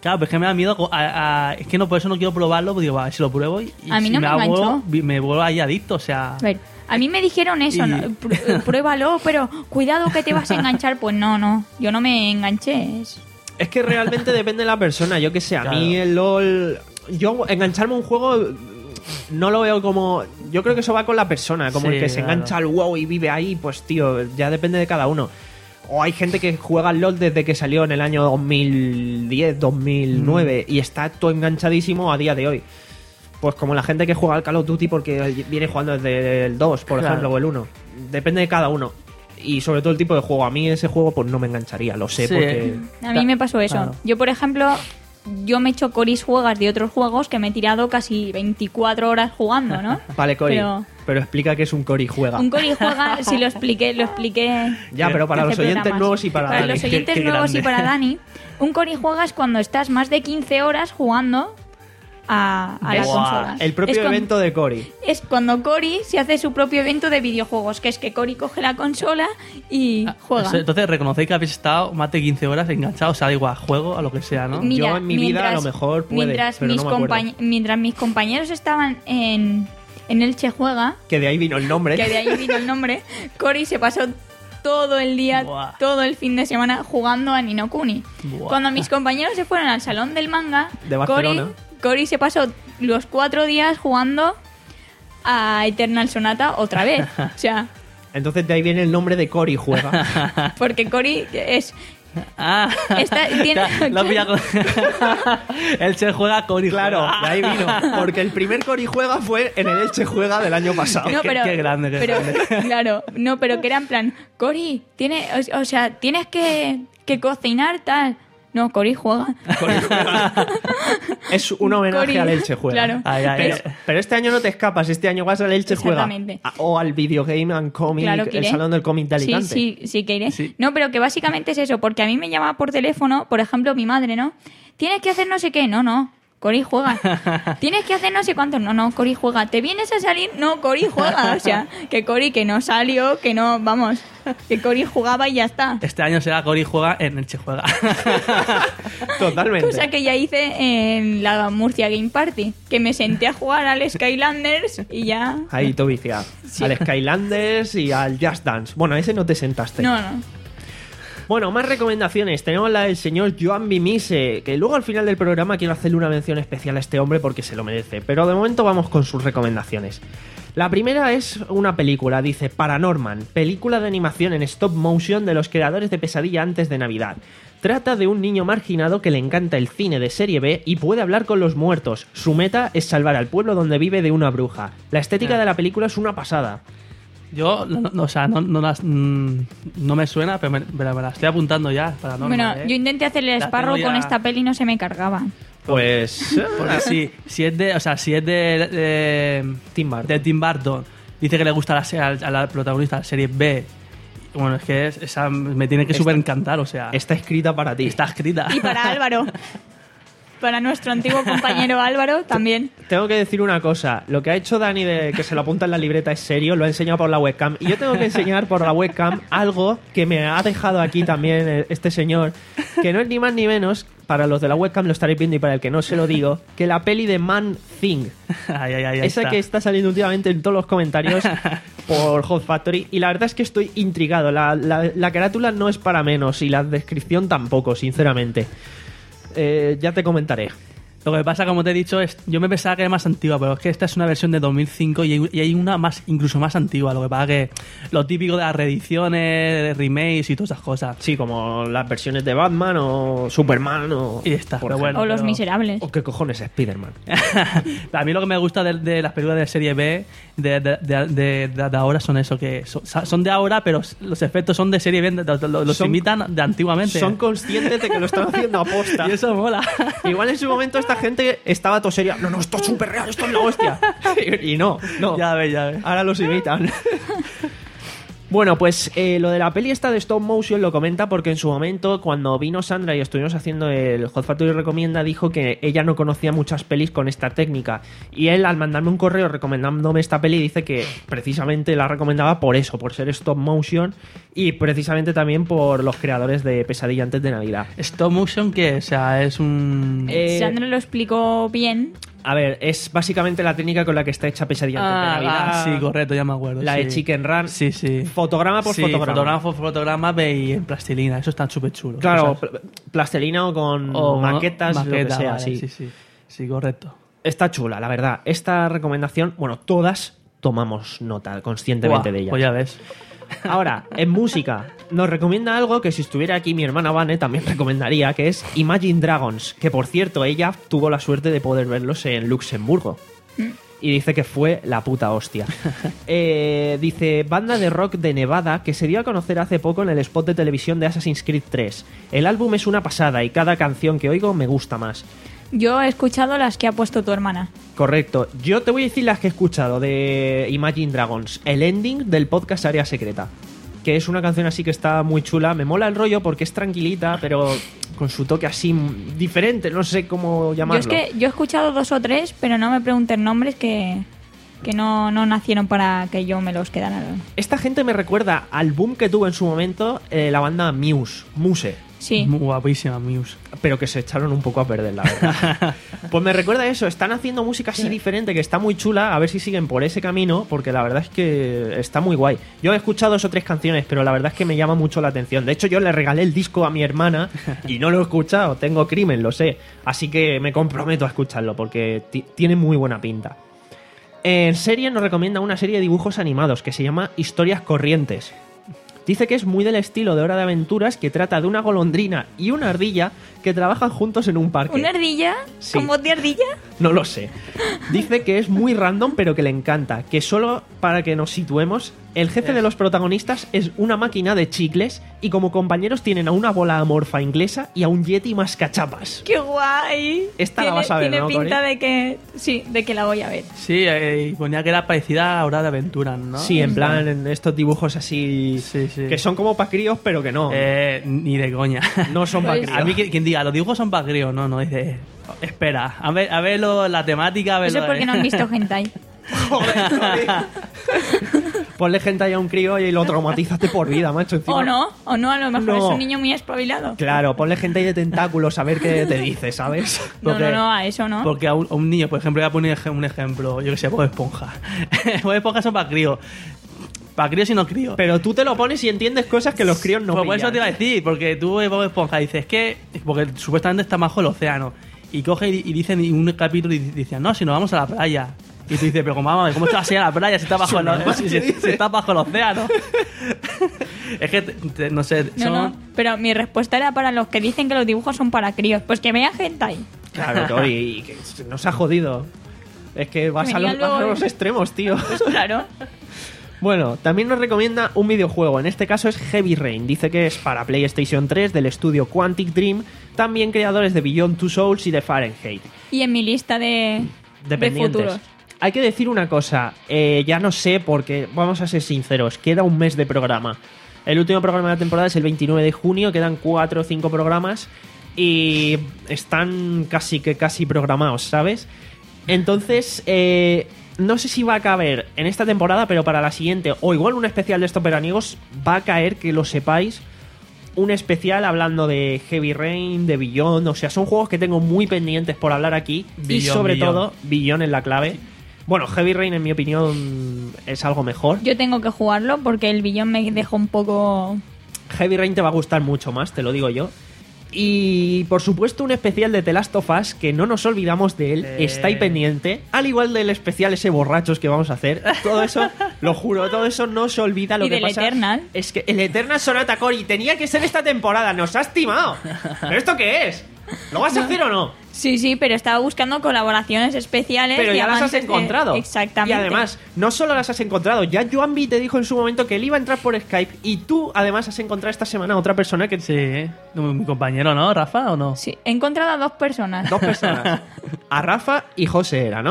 Claro, pero es que me da miedo. A, a, es que no, por eso no quiero probarlo. Porque digo, va, si lo pruebo y, y a mí si no me, me hago, enganchó. me vuelvo ahí adicto. O sea. A ver, a mí me dijeron eso, Y- ¿no? Pr- pruébalo, pero cuidado que te vas a enganchar. Pues no, no, yo no me enganché. Es- Es que realmente depende de la persona. Yo que sé, a mí Claro. el LOL... Yo engancharme a un juego no lo veo como... Yo creo que eso va con la persona. Como Sí, el que se claro. engancha al WoW y vive ahí, pues tío, ya depende de cada uno. O hay gente que juega al LOL desde que salió en el año dos mil diez, dos mil nueve Mm. y está todo enganchadísimo a día de hoy. Pues como la gente que juega al Call of Duty porque viene jugando desde el dos, por Claro. ejemplo, o el uno. Depende de cada uno. Y sobre todo el tipo de juego. A mí ese juego pues no me engancharía, lo sé, Sí. porque... A mí me pasó eso. Claro. Yo, por ejemplo, yo me he hecho coris juegas de otros juegos que me he tirado casi veinticuatro horas jugando, ¿no? Vale, Cory, Pero- pero... explica que es un Cory juega. Un cori juega, si lo expliqué, lo expliqué. Ya, pero para hace los oyentes programas. nuevos y para, Para Dani. los Qué- oyentes qué nuevos y grande. para Dani, un cori juega es cuando estás más de quince horas jugando a, a la Es consola. el propio Es cuando- evento de Cory. Es cuando Cory se hace su propio evento de videojuegos, que es que Cory coge la consola y juega. Eso- Entonces reconocéis que habéis estado más de quince horas enganchados, o sea, da igual, juego, a lo que sea, ¿no? Mi- Yo en mi vida a lo mejor puede, mientras, pero mis no me acuerdo. compañ- mientras mis compañeros estaban en, en Elche Juega, Que de ahí vino el nombre. que de ahí vino el nombre, Cory se pasó todo el día, Buah. todo el fin de semana jugando a Ni no Kuni. Buah. Cuando mis compañeros se fueron al salón del manga, De Cory, Barcelona. Cory se pasó los cuatro días jugando a Eternal Sonata otra vez. O sea, Entonces de ahí viene el nombre de Cory juega. porque Cory es... Ah, Está- tiene- lo pilla con... Él se juega con Claro, de ahí vino. Porque el primer Cory juega fue en el Elche juega del año pasado. No, Qué- pero, qué grande, qué pero, grande. Claro, no, pero que era en plan, Cory, tiene, o, o sea, tienes que, que cocinar tal. No, Cory juega. Cory juega. Es un homenaje Cory, al Elche juega. claro. Ay, ay, Pero, ay. pero este año no te escapas, este año vas al Elche juega. Exactamente. A- O al Video Game and Comic, Claro que el iré. salón del cómic de Sí, Alicante. sí, sí que iré. Sí. No, pero que básicamente es eso, porque a mí me llama por teléfono, por ejemplo, mi madre, ¿no? Tienes que hacer no sé qué, no, no. Cory juega. Tienes que hacer no sé cuánto, no, no, Cory juega. ¿Te vienes a salir? No, Cory juega. O sea, que Cory que no salió, que no, vamos, que Cory jugaba y ya está. Este año será Cory juega en el Che juega. Totalmente. Cosa que ya hice en la Murcia Game Party, que me senté a jugar al Skylanders y ya... Ahí, tú viciado. Sí. Al Skylanders y al Just Dance. Bueno, a ese no te sentaste. No, no. Bueno, más recomendaciones. Tenemos la del señor Joan Bimise, que luego al final del programa quiero hacerle una mención especial a este hombre porque se lo merece. Pero de momento vamos con sus recomendaciones. La primera es una película, dice Paranorman, película de animación en stop motion de los creadores de Pesadilla antes de Navidad. Trata de un niño marginado que le encanta el cine de serie B y puede hablar con los muertos. Su meta es salvar al pueblo donde vive de una bruja. La estética Ah. de la película es una pasada. Yo, no, no, o sea, no, no, las, mm, no me suena, pero me, pero me la estoy apuntando ya. Para no, Bueno, ¿eh? yo intenté hacerle el La Sparrow tengo con ya. esta peli y no se me cargaba. Pues... Porque si, si es de, o sea, si es de, de, Tim Burton. de Tim Burton, dice que le gusta la, se- a, a la protagonista de la serie B. Bueno, es que es- esa me tiene que Esta- súper encantar, o sea, Está escrita para ti. está escrita. Y para Álvaro. Para nuestro antiguo compañero Álvaro también. Tengo que decir una cosa. Lo que ha hecho Dani de que se lo apunta en la libreta es serio. Lo ha enseñado por la webcam. Y yo tengo que enseñar por la webcam algo que me ha dejado aquí también eh, este señor. Que no es ni más ni menos, para los de la webcam lo estaréis viendo y para el que no se lo digo, que la peli de Man Thing. Ay, ay, ay, ahí Esa está. que está saliendo últimamente en todos los comentarios por Hot Factory. Y la verdad es que estoy intrigado. La, la, la carátula no es para menos y la descripción tampoco, sinceramente. Eh, ya te comentaré. Lo que pasa, como te he dicho, es, yo me pensaba que era más antigua, pero es que esta es una versión de dos mil cinco y hay, y hay una más, incluso más antigua. Lo que pasa que lo típico de las reediciones, de remakes y todas esas cosas. Sí, como las versiones de Batman o Superman o... Y ya está, por pero ejemplo. bueno. O Los pero- Miserables. ¿O qué cojones es Spider-Man? A mí lo que me gusta de, de las películas de serie B de, de, de, de- de- de ahora son eso, que son, son de ahora, pero los efectos son de serie B, de- de- los, los Son- imitan de antiguamente. Son conscientes de que lo están haciendo a posta. Y eso mola. Igual en su momento esta gente estaba todo seria. No, no, esto es súper real, esto es la hostia. Y, y no, no. Ya ves, ya ves. Ahora los imitan. Bueno, pues eh, lo de la peli esta de stop motion lo comenta porque en su momento, cuando vino Sandra y estuvimos haciendo el Hot Factory Recomienda, dijo que ella no conocía muchas pelis con esta técnica. Y él, al mandarme un correo recomendándome esta peli, dice que precisamente la recomendaba por eso, por ser stop motion y precisamente también por los creadores de Pesadilla antes de Navidad. ¿Stop motion qué? O sea, es un... Eh, Sandra lo explicó bien. A ver, es básicamente la técnica con la que está hecha Pesadilla antes de Navidad. Ah, sí, correcto, ya me acuerdo. La sí. de Chicken Run. Sí, sí. Fotograma por sí, fotograma. fotograma por fotograma y en plastilina. Eso está súper chulo. Claro, O sea, pl- plastelina o con o maquetas, lo que maqueta, sea, vale, sí. sí, sí. Sí, correcto. Está chula, la verdad. Esta recomendación, bueno, todas tomamos nota conscientemente Buah, de ella. Pues ya ves. Ahora, en música, nos recomienda algo que si estuviera aquí mi hermana Vane también recomendaría, que es Imagine Dragons, que por cierto, ella tuvo la suerte de poder verlos en Luxemburgo. Y dice que fue la puta hostia. Eh, dice, banda de rock de Nevada que se dio a conocer hace poco en el spot de televisión de Assassin's Creed tres. El álbum es una pasada y cada canción que oigo me gusta más. Yo he escuchado las que ha puesto tu hermana. Correcto. Yo te voy a decir las que he escuchado de Imagine Dragons. El ending del podcast Área Secreta, que es una canción así que está muy chula. Me mola el rollo porque es tranquilita, pero con su toque así diferente. No sé cómo llamarlo. Yo es que yo he escuchado dos o tres, pero no me pregunten nombres que, que no, no nacieron para que yo me los quedara. Esta gente me recuerda al boom que tuvo en su momento eh, la banda Muse. Muse. Sí. Muy guapísima, Muse. Pero que se echaron un poco a perder, la verdad. Pues me recuerda a eso. Están haciendo música así diferente, que está muy chula. A ver si siguen por ese camino, porque la verdad es que está muy guay. Yo he escuchado dos o tres canciones, pero la verdad es que me llama mucho la atención. De hecho, yo le regalé el disco a mi hermana y no lo he escuchado. Tengo crimen, lo sé. Así que me comprometo a escucharlo, porque t- tiene muy buena pinta. En serie nos recomienda una serie de dibujos animados que se llama Historias Corrientes. Dice que es muy del estilo de Hora de Aventuras, que trata de una golondrina y una ardilla que trabajan juntos en un parque. ¿Una ardilla? Sí. ¿Con voz de ardilla? No lo sé. Dice que es muy random, pero que le encanta. Que solo para que nos situemos, el jefe de los protagonistas es una máquina de chicles y como compañeros tienen a una bola amorfa inglesa y a un yeti mascachapas. ¡Qué guay! Esta la Tiene- vas a ver, Tiene ¿no, pinta Cori? de que... Sí, de que la voy a ver. Sí, eh, y ponía que era parecida a Hora de Aventuras, ¿no? Sí, en plan, en estos dibujos así... Sí, sí. Que son como para críos, pero que no. Eh, ni de coña. No son para Pues- críos. A mí, quien quien diga, los dibujos son para críos, no, no, dice, espera, a ver, a ver lo- la temática, a ver Eso es lo- porque no han visto hentai. Joder, Cori. Ponle gente ahí a un crío y lo traumatízate por vida, macho. Encima- O no, o no, a lo mejor No. es un niño muy espabilado. Claro, ponle gente ahí de tentáculos a ver qué te dice, ¿sabes? No, Porque- no, no, a eso no. Porque a un, a un niño, por ejemplo, voy a poner ej- un ejemplo, yo que sé, Bob Esponja. Bob Esponja son para críos. Para críos y no críos. Pero tú te lo pones y entiendes cosas que los críos no Pues por eso pillan. te iba a decir, porque tú ves Bob Esponja y dices que. Porque supuestamente está bajo el océano. Y coge y, y dicen en un capítulo y dicen, no, si nos vamos a la playa. Y tú dices, pero ¿cómo, vamos, ¿cómo te vas a ir a la playa si está bajo, el, normal, si, ¿qué si- dices? si está bajo el océano? Es que, te- te- no sé, No, son. no, pero mi respuesta era para los que dicen que los dibujos son para críos. Pues que vean hentai. Claro, Tori, y que nos ha jodido. Es que vas a Venía los, vas a luego- los extremos, tío. Pues claro. Bueno, también nos recomienda un videojuego. En este caso es Heavy Rain. Dice que es para PlayStation tres del estudio Quantic Dream. También creadores de Beyond Two Souls y de Fahrenheit. Y en mi lista de, de Dependientes. futuros. Hay que decir una cosa. eh, ya no sé porque, vamos a ser sinceros, queda un mes de programa. El último programa de la temporada es el veintinueve de junio. Quedan cuatro o cinco programas. Y están casi que casi programados, ¿sabes? Entonces, eh, no sé si va a caber en esta temporada, pero para la siguiente, o igual un especial de estos veraniegos, va a caer, que lo sepáis, un especial hablando de Heavy Rain, de Beyond. O sea, son juegos que tengo muy pendientes por hablar aquí. y Beyond, sobre Beyond. todo, Beyond es la clave. Bueno, Heavy Rain, en mi opinión, es algo mejor. Yo tengo que jugarlo porque el billón me dejó un poco... Heavy Rain te va a gustar mucho más, te lo digo yo. Y por supuesto un especial de The Last of Us, que no nos olvidamos de él, Eh. está ahí pendiente, al igual del especial ese borrachos que vamos a hacer. Todo eso, lo juro, todo eso no se olvida. Lo Y que del pasa Eternal. es que el Eternal Sonata, Cory, tenía que ser esta temporada, nos has timado. ¿Pero esto qué es? ¿Lo vas a hacer o no? Sí, sí, pero estaba buscando colaboraciones especiales. Pero de ya las has amantes de- encontrado. Exactamente. Y además, no solo las has encontrado, ya Joanby te dijo en su momento que él iba a entrar por Skype y tú además has encontrado esta semana a otra persona que... Sí, ¿eh? Mi compañero, ¿no? ¿Rafa o no? Sí, he encontrado a dos personas. Dos personas. A Rafa y José era, ¿no?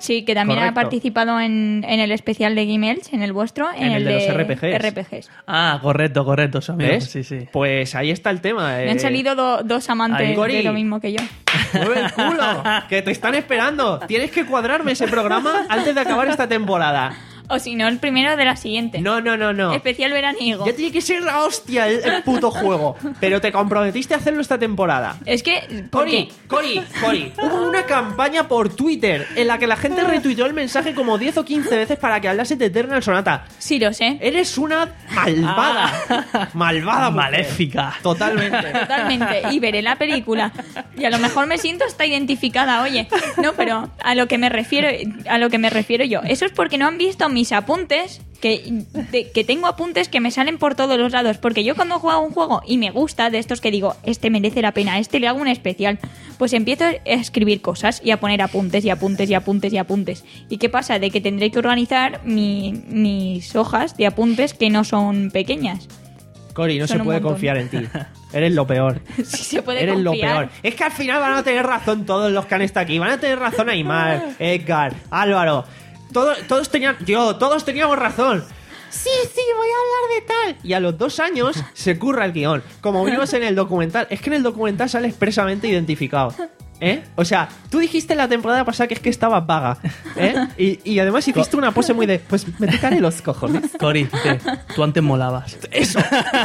Sí, que también Correcto. ha participado en, en el especial de Game Elch, en el vuestro, en, En el de los R P Gs. R P Gs. Ah, correcto, correcto, su amigo. ¿Ves? Sí, sí. Pues ahí está el tema. Me eh. han salido do- dos amantes Ahí. de Cori. lo mismo que yo. ¡Mueve el culo! ¡Que te están esperando! Tienes que cuadrarme ese programa antes de acabar esta temporada. O si no, el primero de la siguiente. No, no, no, no. Especial veraniego. Ya tiene que ser la hostia el, el puto juego. Pero te comprometiste a hacerlo esta temporada. Es que... ¿por Cori, qué? Cori, Cori, hubo una campaña por Twitter en la que la gente retuiteó el mensaje como diez o quince veces para que hablases de Eternal Sonata. Sí, lo sé. Eres una malvada. Malvada mujer. Maléfica. Totalmente. Totalmente. Y veré la película. Y a lo mejor me siento hasta identificada, oye. No, pero a lo que me refiero, a lo que me refiero yo. Eso es porque no han visto mis apuntes. Que, de- que tengo apuntes que me salen por todos los lados. Porque yo cuando juego un juego y me gusta, de estos que digo, este merece la pena, este le hago un especial, pues empiezo a escribir cosas y a poner apuntes y apuntes y apuntes y apuntes. ¿Y qué pasa? De que tendré que organizar mi- mis hojas de apuntes que no son pequeñas. Cori, no Son se un puede montón. confiar en ti. Eres lo peor. Si se puede Eres lo confiar. peor. Es que al final van a tener razón todos los que han estado aquí. Van a tener razón Aymar, Edgar, Álvaro. Todos, todos tenían. Yo, todos teníamos razón. Sí, sí, voy a hablar de tal. Y a los dos años se curra el guión. Como vimos en el documental. Es que en el documental sale expresamente identificado. ¿Eh? O sea, tú dijiste la temporada pasada que es que estabas vaga. ¿Eh? Y, y además hiciste una pose muy de. Pues me tocaré los cojones. Cori, que tú antes molabas. Eso.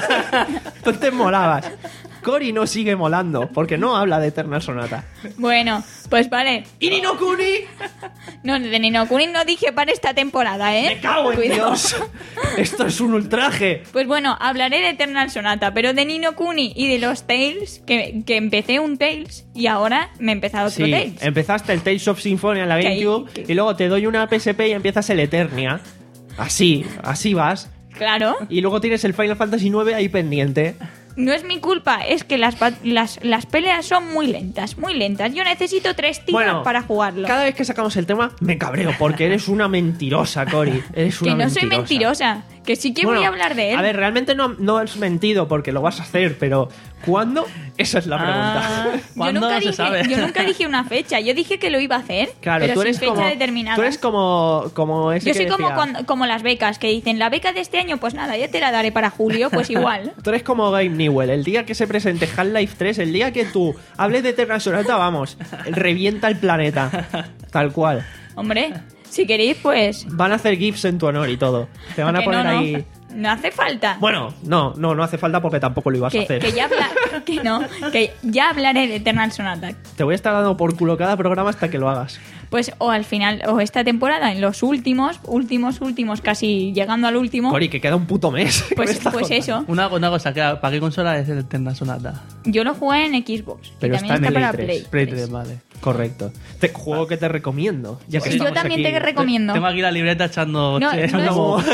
Tú te molabas. Cori no sigue molando porque no habla de Eternal Sonata. Bueno, pues vale. ¿Y Ni no Kuni? No, de Ni no Kuni no dije para esta temporada, ¿eh? ¡Me cago en Cuidado. Dios! Esto es un ultraje. Pues bueno, hablaré de Eternal Sonata, pero de Ni no Kuni y de los Tales, que, que empecé un Tales y ahora me he empezado otro Sí, Tales. empezaste el Tales of Symphonia en la Que ahí- GameCube que- y luego te doy una P S P y empiezas el Eternia. Así, así vas. Claro, Y luego tienes el Final Fantasy nueve ahí pendiente. no es mi culpa, es que las, ba- las, las peleas son muy lentas, muy lentas. Yo necesito tres tiras Bueno, para jugarlo. Cada vez que sacamos el tema me cabreo porque eres una mentirosa, Cori. Eres Que una no soy mentirosa. mentirosa, que sí que Bueno, voy a hablar de él. A ver, realmente no, no has mentido porque lo vas a hacer, pero ¿cuándo? Esa es la pregunta. Ah, yo, ¿cuándo? nunca No se dije, sabe. yo nunca dije una fecha, yo dije que lo iba a hacer, Claro, pero tú eres sin fecha como, determinada. tú eres como, como ese Yo que soy como, decía- cuando- como las becas que dicen, la beca de este año, pues nada, ya te la daré para julio, pues igual. Tú eres como Gabe Newell. El día que se presente Half-Life tres, el día que tú hables de Eternal Sonata, vamos, revienta el planeta. Tal cual. Hombre, si queréis, pues... Van a hacer GIFs en tu honor y todo. Te van a que poner no, no, ahí... no hace falta. Bueno, no, no, no hace falta porque tampoco lo ibas a que, hacer. que ya habla- que no, que ya hablaré de Eternal Sonata. Te voy a estar dando por culo cada programa hasta que lo hagas. Pues o al final, o esta temporada, en los últimos, últimos, últimos, casi llegando al último, Cori, que queda un puto mes. ¿Qué me pues, estás pues contando? eso. Una, una cosa, que, ¿para qué consola es el Eternal Sonata? Yo lo jugué en Xbox. Pero y también está en está, el para E tres. Play. Play tres. tres, vale. Correcto. Te, juego que te recomiendo. Ya que Y yo estamos también aquí. te recomiendo. Tengo aquí la libreta echando... No, echando no es- humo.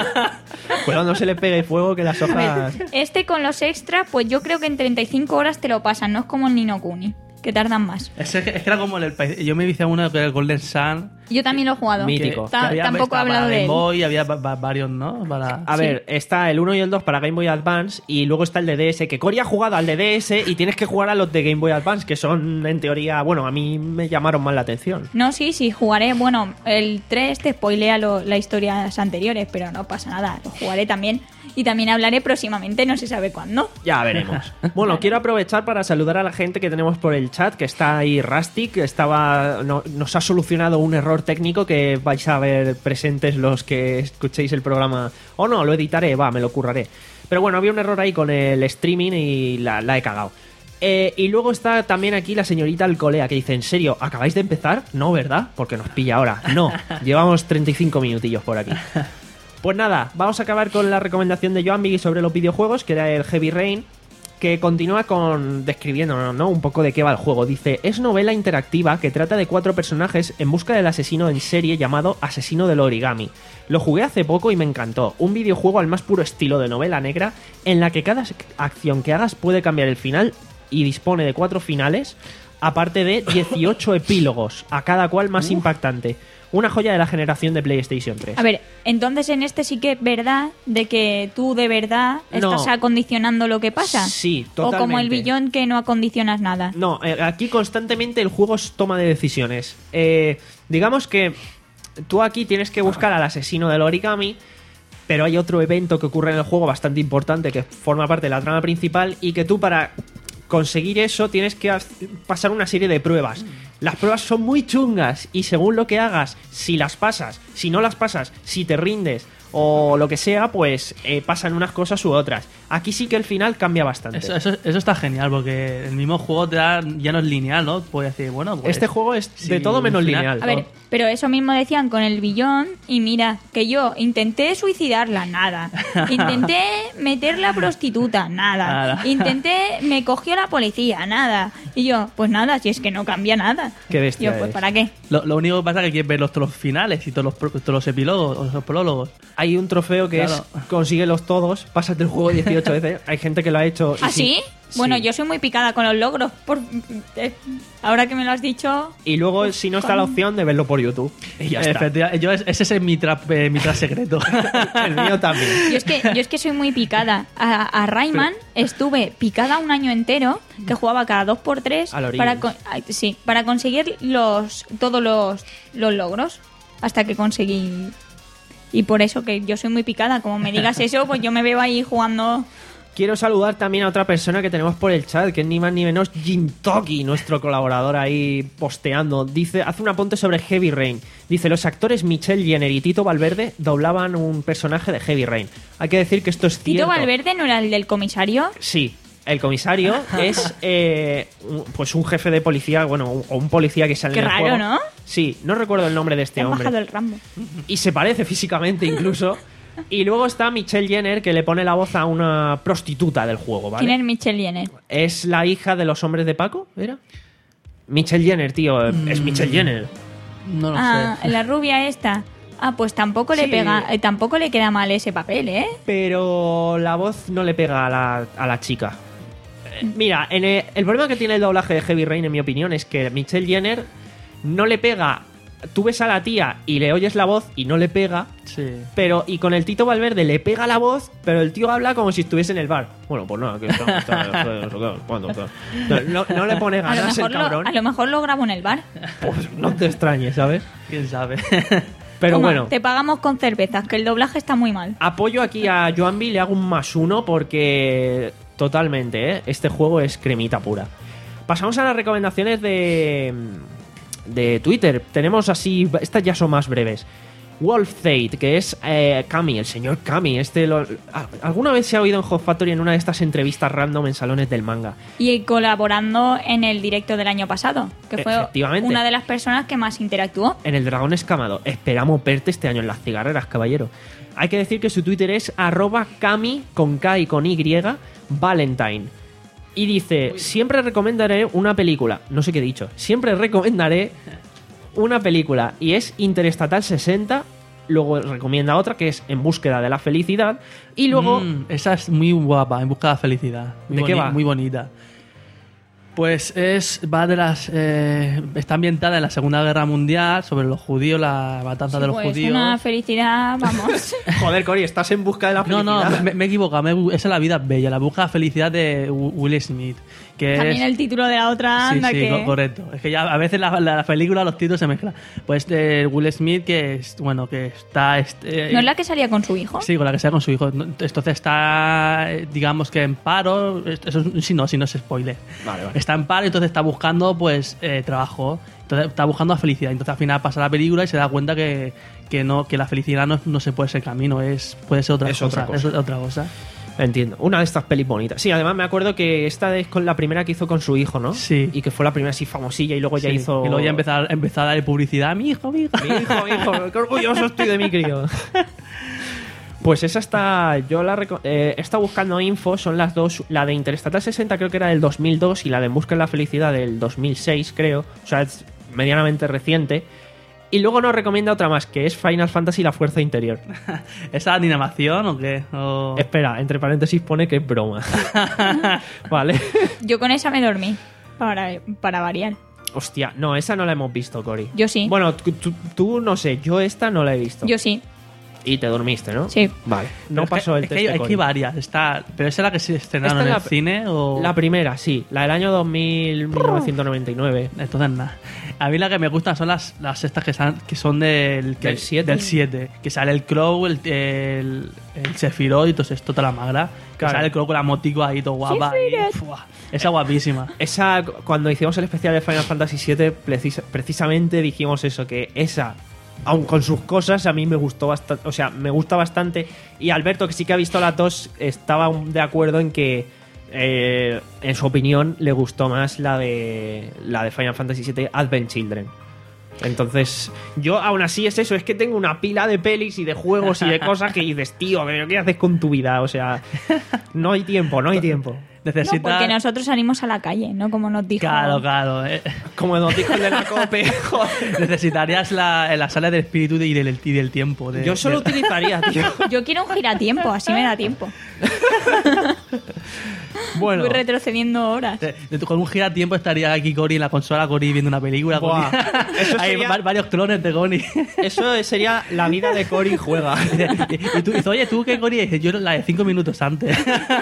Cuidado, no se le pegue fuego que las A hojas... ver, este con los extras, pues yo creo que en treinta y cinco horas te lo pasan, no es como el Ni no Kuni, que tardan más. Es que, es que era como el... Yo me hice uno que era el Golden Sun. Yo también lo he jugado. Mítico. Ta- que había- tampoco he estaba hablado para de Game él. Boy, había va- va- varios, ¿no? Para... A Sí. ver, está el uno y el dos para Game Boy Advance y luego está el de D S, que Cory ha jugado al de D S y tienes que jugar a los de Game Boy Advance, que son en teoría, bueno, a mí me llamaron más la atención. No, sí, sí, jugaré. Bueno, el tres te spoilea lo- las historias anteriores, pero no pasa nada, lo jugaré también. Y también hablaré próximamente, no se sabe cuándo. Ya veremos. Bueno, quiero aprovechar para saludar a la gente que tenemos por el chat, que está ahí Rusty, que estaba, no- nos ha solucionado un error técnico que vais a ver presentes los que escuchéis el programa. O no, lo editaré, va, me lo curraré. Pero bueno, había un error ahí con el streaming y la, la he cagado. Eh, y luego está también aquí la señorita Alcolea, que dice, ¿en serio? ¿Acabáis de empezar? No, ¿verdad? Porque nos pilla ahora. No, llevamos treinta y cinco minutillos por aquí. Pues nada, vamos a acabar con la recomendación de Joan Bigui sobre los videojuegos, que era el Heavy Rain, que continúa con describiéndonos, ¿no? Un poco de qué va el juego. Dice, es novela interactiva que trata de cuatro personajes en busca del asesino en serie llamado Asesino del Origami. Lo jugué hace poco y me encantó. Un videojuego al más puro estilo de novela negra, en la que cada acción que hagas puede cambiar el final y dispone de cuatro finales, aparte de dieciocho epílogos, a cada cual más impactante. una joya de la generación de PlayStation tres. A ver, entonces en este sí que es verdad de que tú de verdad estás No. acondicionando lo que pasa. Sí, totalmente. O como el Beyond que no acondicionas nada. No, eh, aquí constantemente el juego es toma de decisiones. Eh, digamos que tú aquí tienes que buscar al asesino del origami, pero hay otro evento que ocurre en el juego bastante importante que forma parte de la trama principal y que tú para conseguir eso tienes que pasar una serie de pruebas. Las pruebas son muy chungas y según lo que hagas, si las pasas, si no las pasas, si te rindes o lo que sea, pues eh, pasan unas cosas u otras. Aquí sí que el final cambia bastante. Eso, eso, eso está genial porque el mismo juego te da, ya no es lineal, ¿no? Puedes decir, bueno, pues... Este juego es sí, de todo menos un final. lineal. A ver, pero eso mismo decían con el Beyond y mira, que yo intenté suicidarla, nada. Intenté meterla a prostituta, nada. Nada. Intenté, me cogió la policía, nada. Y yo, pues nada, si es que no cambia nada. Qué bestia Yo, pues eres. ¿para qué? Lo, lo único que pasa es que quieres ver los, todos los finales y todos los, pro- todos los epílogos o los prólogos. Hay un trofeo que Claro. es consíguelos todos, pásate el juego dieciocho veces. Hay gente que lo ha hecho. y ¿Ah, sí? Bueno, Sí. yo soy muy picada con los logros. Por... eh, Ahora que me lo has dicho... Y luego, si no está la opción de verlo por YouTube. Y ya está. Efectivamente, yo, ese es mi trap, eh, mi trap secreto. El mío también. Yo es que, yo es que soy muy picada. A, a Rayman estuve picada un año entero, que jugaba cada dos por tres Al Origins. para, con- ay, sí, para conseguir los todos los, los logros. Hasta que conseguí... Y por eso que yo soy muy picada. Como me digas eso, pues yo me veo ahí jugando... Quiero saludar también a otra persona que tenemos por el chat, que es ni más ni menos Jintoki, nuestro colaborador ahí posteando. Dice, hace un apunte sobre Heavy Rain. Dice, los actores Michelle Jenner y Tito Valverde doblaban un personaje de Heavy Rain. Hay que decir que esto es cierto. ¿Tito Valverde no era el del comisario? Sí, el comisario es eh, un- pues un jefe de policía, bueno, un- o un policía que sale Qué en el raro, juego. ¿no? Sí, no recuerdo el nombre de este Te han hombre. bajado el Rambo. Y se parece físicamente incluso. Y luego está Michelle Jenner, que le pone la voz a una prostituta del juego, ¿vale? ¿Quién es Michelle Jenner? ¿Es la hija de los hombres de Paco? ¿Era? Michelle Jenner, tío. Es Michelle Jenner. No lo Ah, sé. la rubia esta. Ah, pues tampoco le Sí. pega, eh, tampoco le queda mal ese papel, ¿eh? Pero la voz no le pega a la, a la chica. Eh, Mira, en el, el problema que tiene el doblaje de Heavy Rain, en mi opinión, es que Michelle Jenner no le pega. Tú ves a la tía y le oyes la voz y no le pega. Sí. Pero, y con el Tito Valverde le pega la voz, pero el tío habla como si estuviese en el bar. Bueno, pues no, que está, está, no sé qué, cuándo, qué. No, no le pone A lo, ganas el mejor lo, cabrón. a lo mejor lo grabo en el bar. Pues no te extrañes, ¿sabes? ¿Quién sabe? Pero Toma, bueno, te pagamos con cervezas, que el doblaje está muy mal. apoyo aquí a Joanby, le hago un más uno porque totalmente, ¿eh? Este juego es cremita pura. Pasamos a las recomendaciones de, de Twitter. Tenemos así, estas ya son más breves. Wolf Fate, que es eh, Kami, el señor Kami. Este lo- a- ¿Alguna vez se ha oído en Hot Factory en una de estas entrevistas random en salones del manga? Y colaborando en el directo del año pasado, que fue Efectivamente. una de las personas que más interactuó. En el Dragón Escamado. Esperamos verte este año en las cigarreras, caballero. Hay que decir que su Twitter es arroba Kami con K y con Y Valentine. Y dice, siempre recomendaré una película. No sé qué he dicho. Siempre recomendaré una película. Y es Interestatal sesenta. Luego recomienda otra que es En búsqueda de la felicidad. Y luego... Mm, esa es muy guapa, En busca de la felicidad. Muy ¿De qué boni- va? Muy bonita. Pues es va de las eh, está ambientada en la Segunda Guerra Mundial sobre los judíos, la matanza de los Pues judíos. una felicidad, vamos. Joder, Cory, estás en busca de la No, felicidad. no, me, me he equivocado. me- esa es La vida es bella, la busca de la felicidad de Will Smith, que También es el título de la otra, Sí, anda sí, que... co- correcto. Es que ya a veces la, la, la película, los títulos se mezclan. Pues de Will Smith, que es, bueno, que está... este, ¿No es la que salía con su hijo? Sí, con la que sea con su hijo. No, entonces está, eh, digamos que en paro. Eso es- si no, si no es spoiler. Vale, vale. Está en paro y entonces está buscando, pues, eh, trabajo. Entonces está buscando la felicidad. Entonces al final pasa la película y se da cuenta que, que no, que la felicidad no, no se puede ser camino, es, puede ser otra Es cosa. otra cosa. Es otra cosa. Entiendo. Una de estas pelis bonitas. Sí, además me acuerdo que esta es con la primera que hizo con su hijo, ¿no? Sí. Y que fue la primera así famosilla y luego ya Sí, hizo... Y luego ya empezó, a- empezó a dar publicidad. Mi hijo, mi hijo. Mi hijo, mi hijo, qué orgulloso estoy de mi crío. Pues esa está... Yo la reco- eh, he estado buscando info, son las dos... La de Interestatal sesenta creo que era del dos mil dos y la de En busca de la felicidad del dos mil seis, creo. O sea, es medianamente reciente. Y luego nos recomienda otra más, que es Final Fantasy La Fuerza Interior. ¿Esa animación o qué? O- Espera, entre paréntesis pone que es broma. Vale. Yo con esa me dormí, para, para variar. Hostia, no, esa no la hemos visto, Cori. Yo sí. Bueno, tú, tú- tú no sé, yo esta no la he visto. Yo sí. Y te dormiste, ¿no? Sí. Vale. No Pero es pasó que, el es que test hay, de hay que Cori. varias. Está, pero esa es la que se estrenaron Esta en es el la- cine o... La primera, sí. La del año dos mil, mil novecientos noventa y nueve. Entonces nada. A mí la que me gustan son las, las estas que, san- que son del que- ¿Del siete? del siete. Que sale el Crow, el, el, el Sephiroth y todo esto, toda la magra. Que Claro. sale el Crow con la motico ahí, todo guapa. Y, ¡fua! Esa guapísima. Esa, cuando hicimos el especial de Final Fantasy siete, precis- precisamente dijimos eso, que esa, aun con sus cosas, a mí me gustó bastante, o sea, me gusta bastante. Y Alberto, que sí que ha visto las dos, estaba de acuerdo en que, eh, en su opinión, le gustó más la de la de Final Fantasy siete Advent Children. Entonces, yo aún así es eso, es que tengo una pila de pelis y de juegos y de cosas que dices, tío, ¿pero qué haces con tu vida? O sea, no hay tiempo, no hay tiempo. No, Necesita... porque nosotros salimos a la calle, ¿no? Como nos dijo. Claro, claro. eh. Como nos dijo el de la COPE, joder. Necesitarías la, en la sala del espíritu y del, y del tiempo. de- Yo solo de- utilizaría, tío. Yo quiero un giratiempo, así me da tiempo. Bueno, Voy retrocediendo horas. de- de- con un giratiempo estaría aquí Cory en la consola, Cory viendo una película. Buah. Cory. Eso Hay sería- va- varios clones de Cory. eso sería la vida de Cory juega. y, y tú dices, oye, ¿tú qué Cory? Y dices, yo la de cinco minutos antes.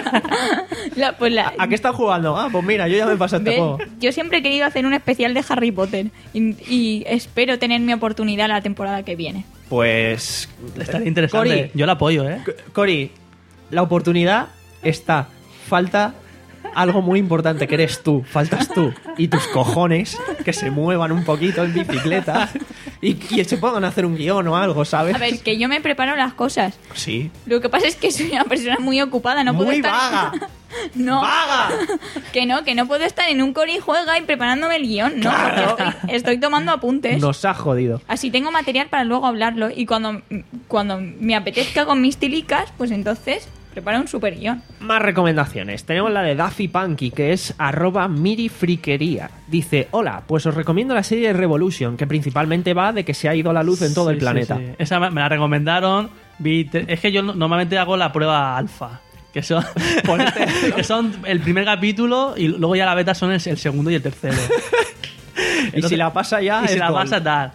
La- pues la- ¿A qué estás jugando? Ah, pues mira, yo ya me pasé este ¿ves? juego. Yo siempre he querido hacer un especial de Harry Potter y, y espero tener mi oportunidad la temporada que viene. Pues. Estaría interesante. Cory, Yo la apoyo, ¿eh? C- Cory, la oportunidad está. Falta algo muy importante, que eres tú. Faltas tú. Y tus cojones que se muevan un poquito en bicicleta y, y se puedan hacer un guión o algo, ¿sabes? A ver, que yo me preparo las cosas. Sí. Lo que pasa es que soy una persona muy ocupada, no puedo Muy estar... vaga. No, ¡Vaga! que no, que no puedo estar en un Cory juega y preparándome el guión, no, Claro. porque estoy, estoy tomando apuntes. Nos ha jodido. Así tengo material para luego hablarlo y cuando, cuando me apetezca con mis tilicas, pues entonces preparo un super guión. Más recomendaciones. Tenemos la de Daffy Punky, que es arroba mirifriquería. Dice, hola, pues os recomiendo la serie Revolution, que principalmente va de que se ha ido la luz en todo Sí, el sí, planeta. sí. Esa me me la recomendaron. Vi te- es que yo no- normalmente hago la prueba alfa. Que son, que son el primer capítulo y luego ya la beta son el, el segundo y el tercero. Y Entonces- si la pasa ya, y si es la gol. pasa tal.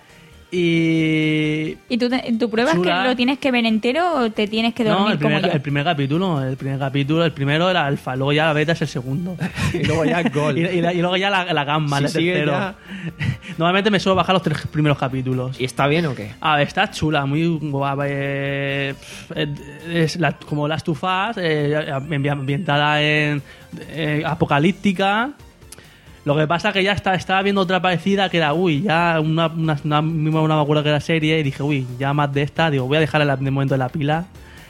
Y. ¿Y tú, te- tu prueba Chula. es que lo tienes que ver entero o te tienes que dormir No, el primer, como yo? el primer capítulo, el primer capítulo, el primero era alfa, luego ya la beta es el segundo. Y luego ya es gol. Y, y la- y luego ya la, la gamma, Si el sigue tercero. ya- Normalmente me suelo bajar los tres primeros capítulos. ¿Y está bien o qué? A ver, está chula, muy guapa. eh, eh, es la- como las tufas, eh, ambi- ambientada en eh, apocalíptica. Lo que pasa que ya está, estaba viendo otra parecida que era, uy, ya una, una, una, misma una me acuerdo que era serie y dije, uy, ya más de esta, digo, voy a dejarla de momento en la pila.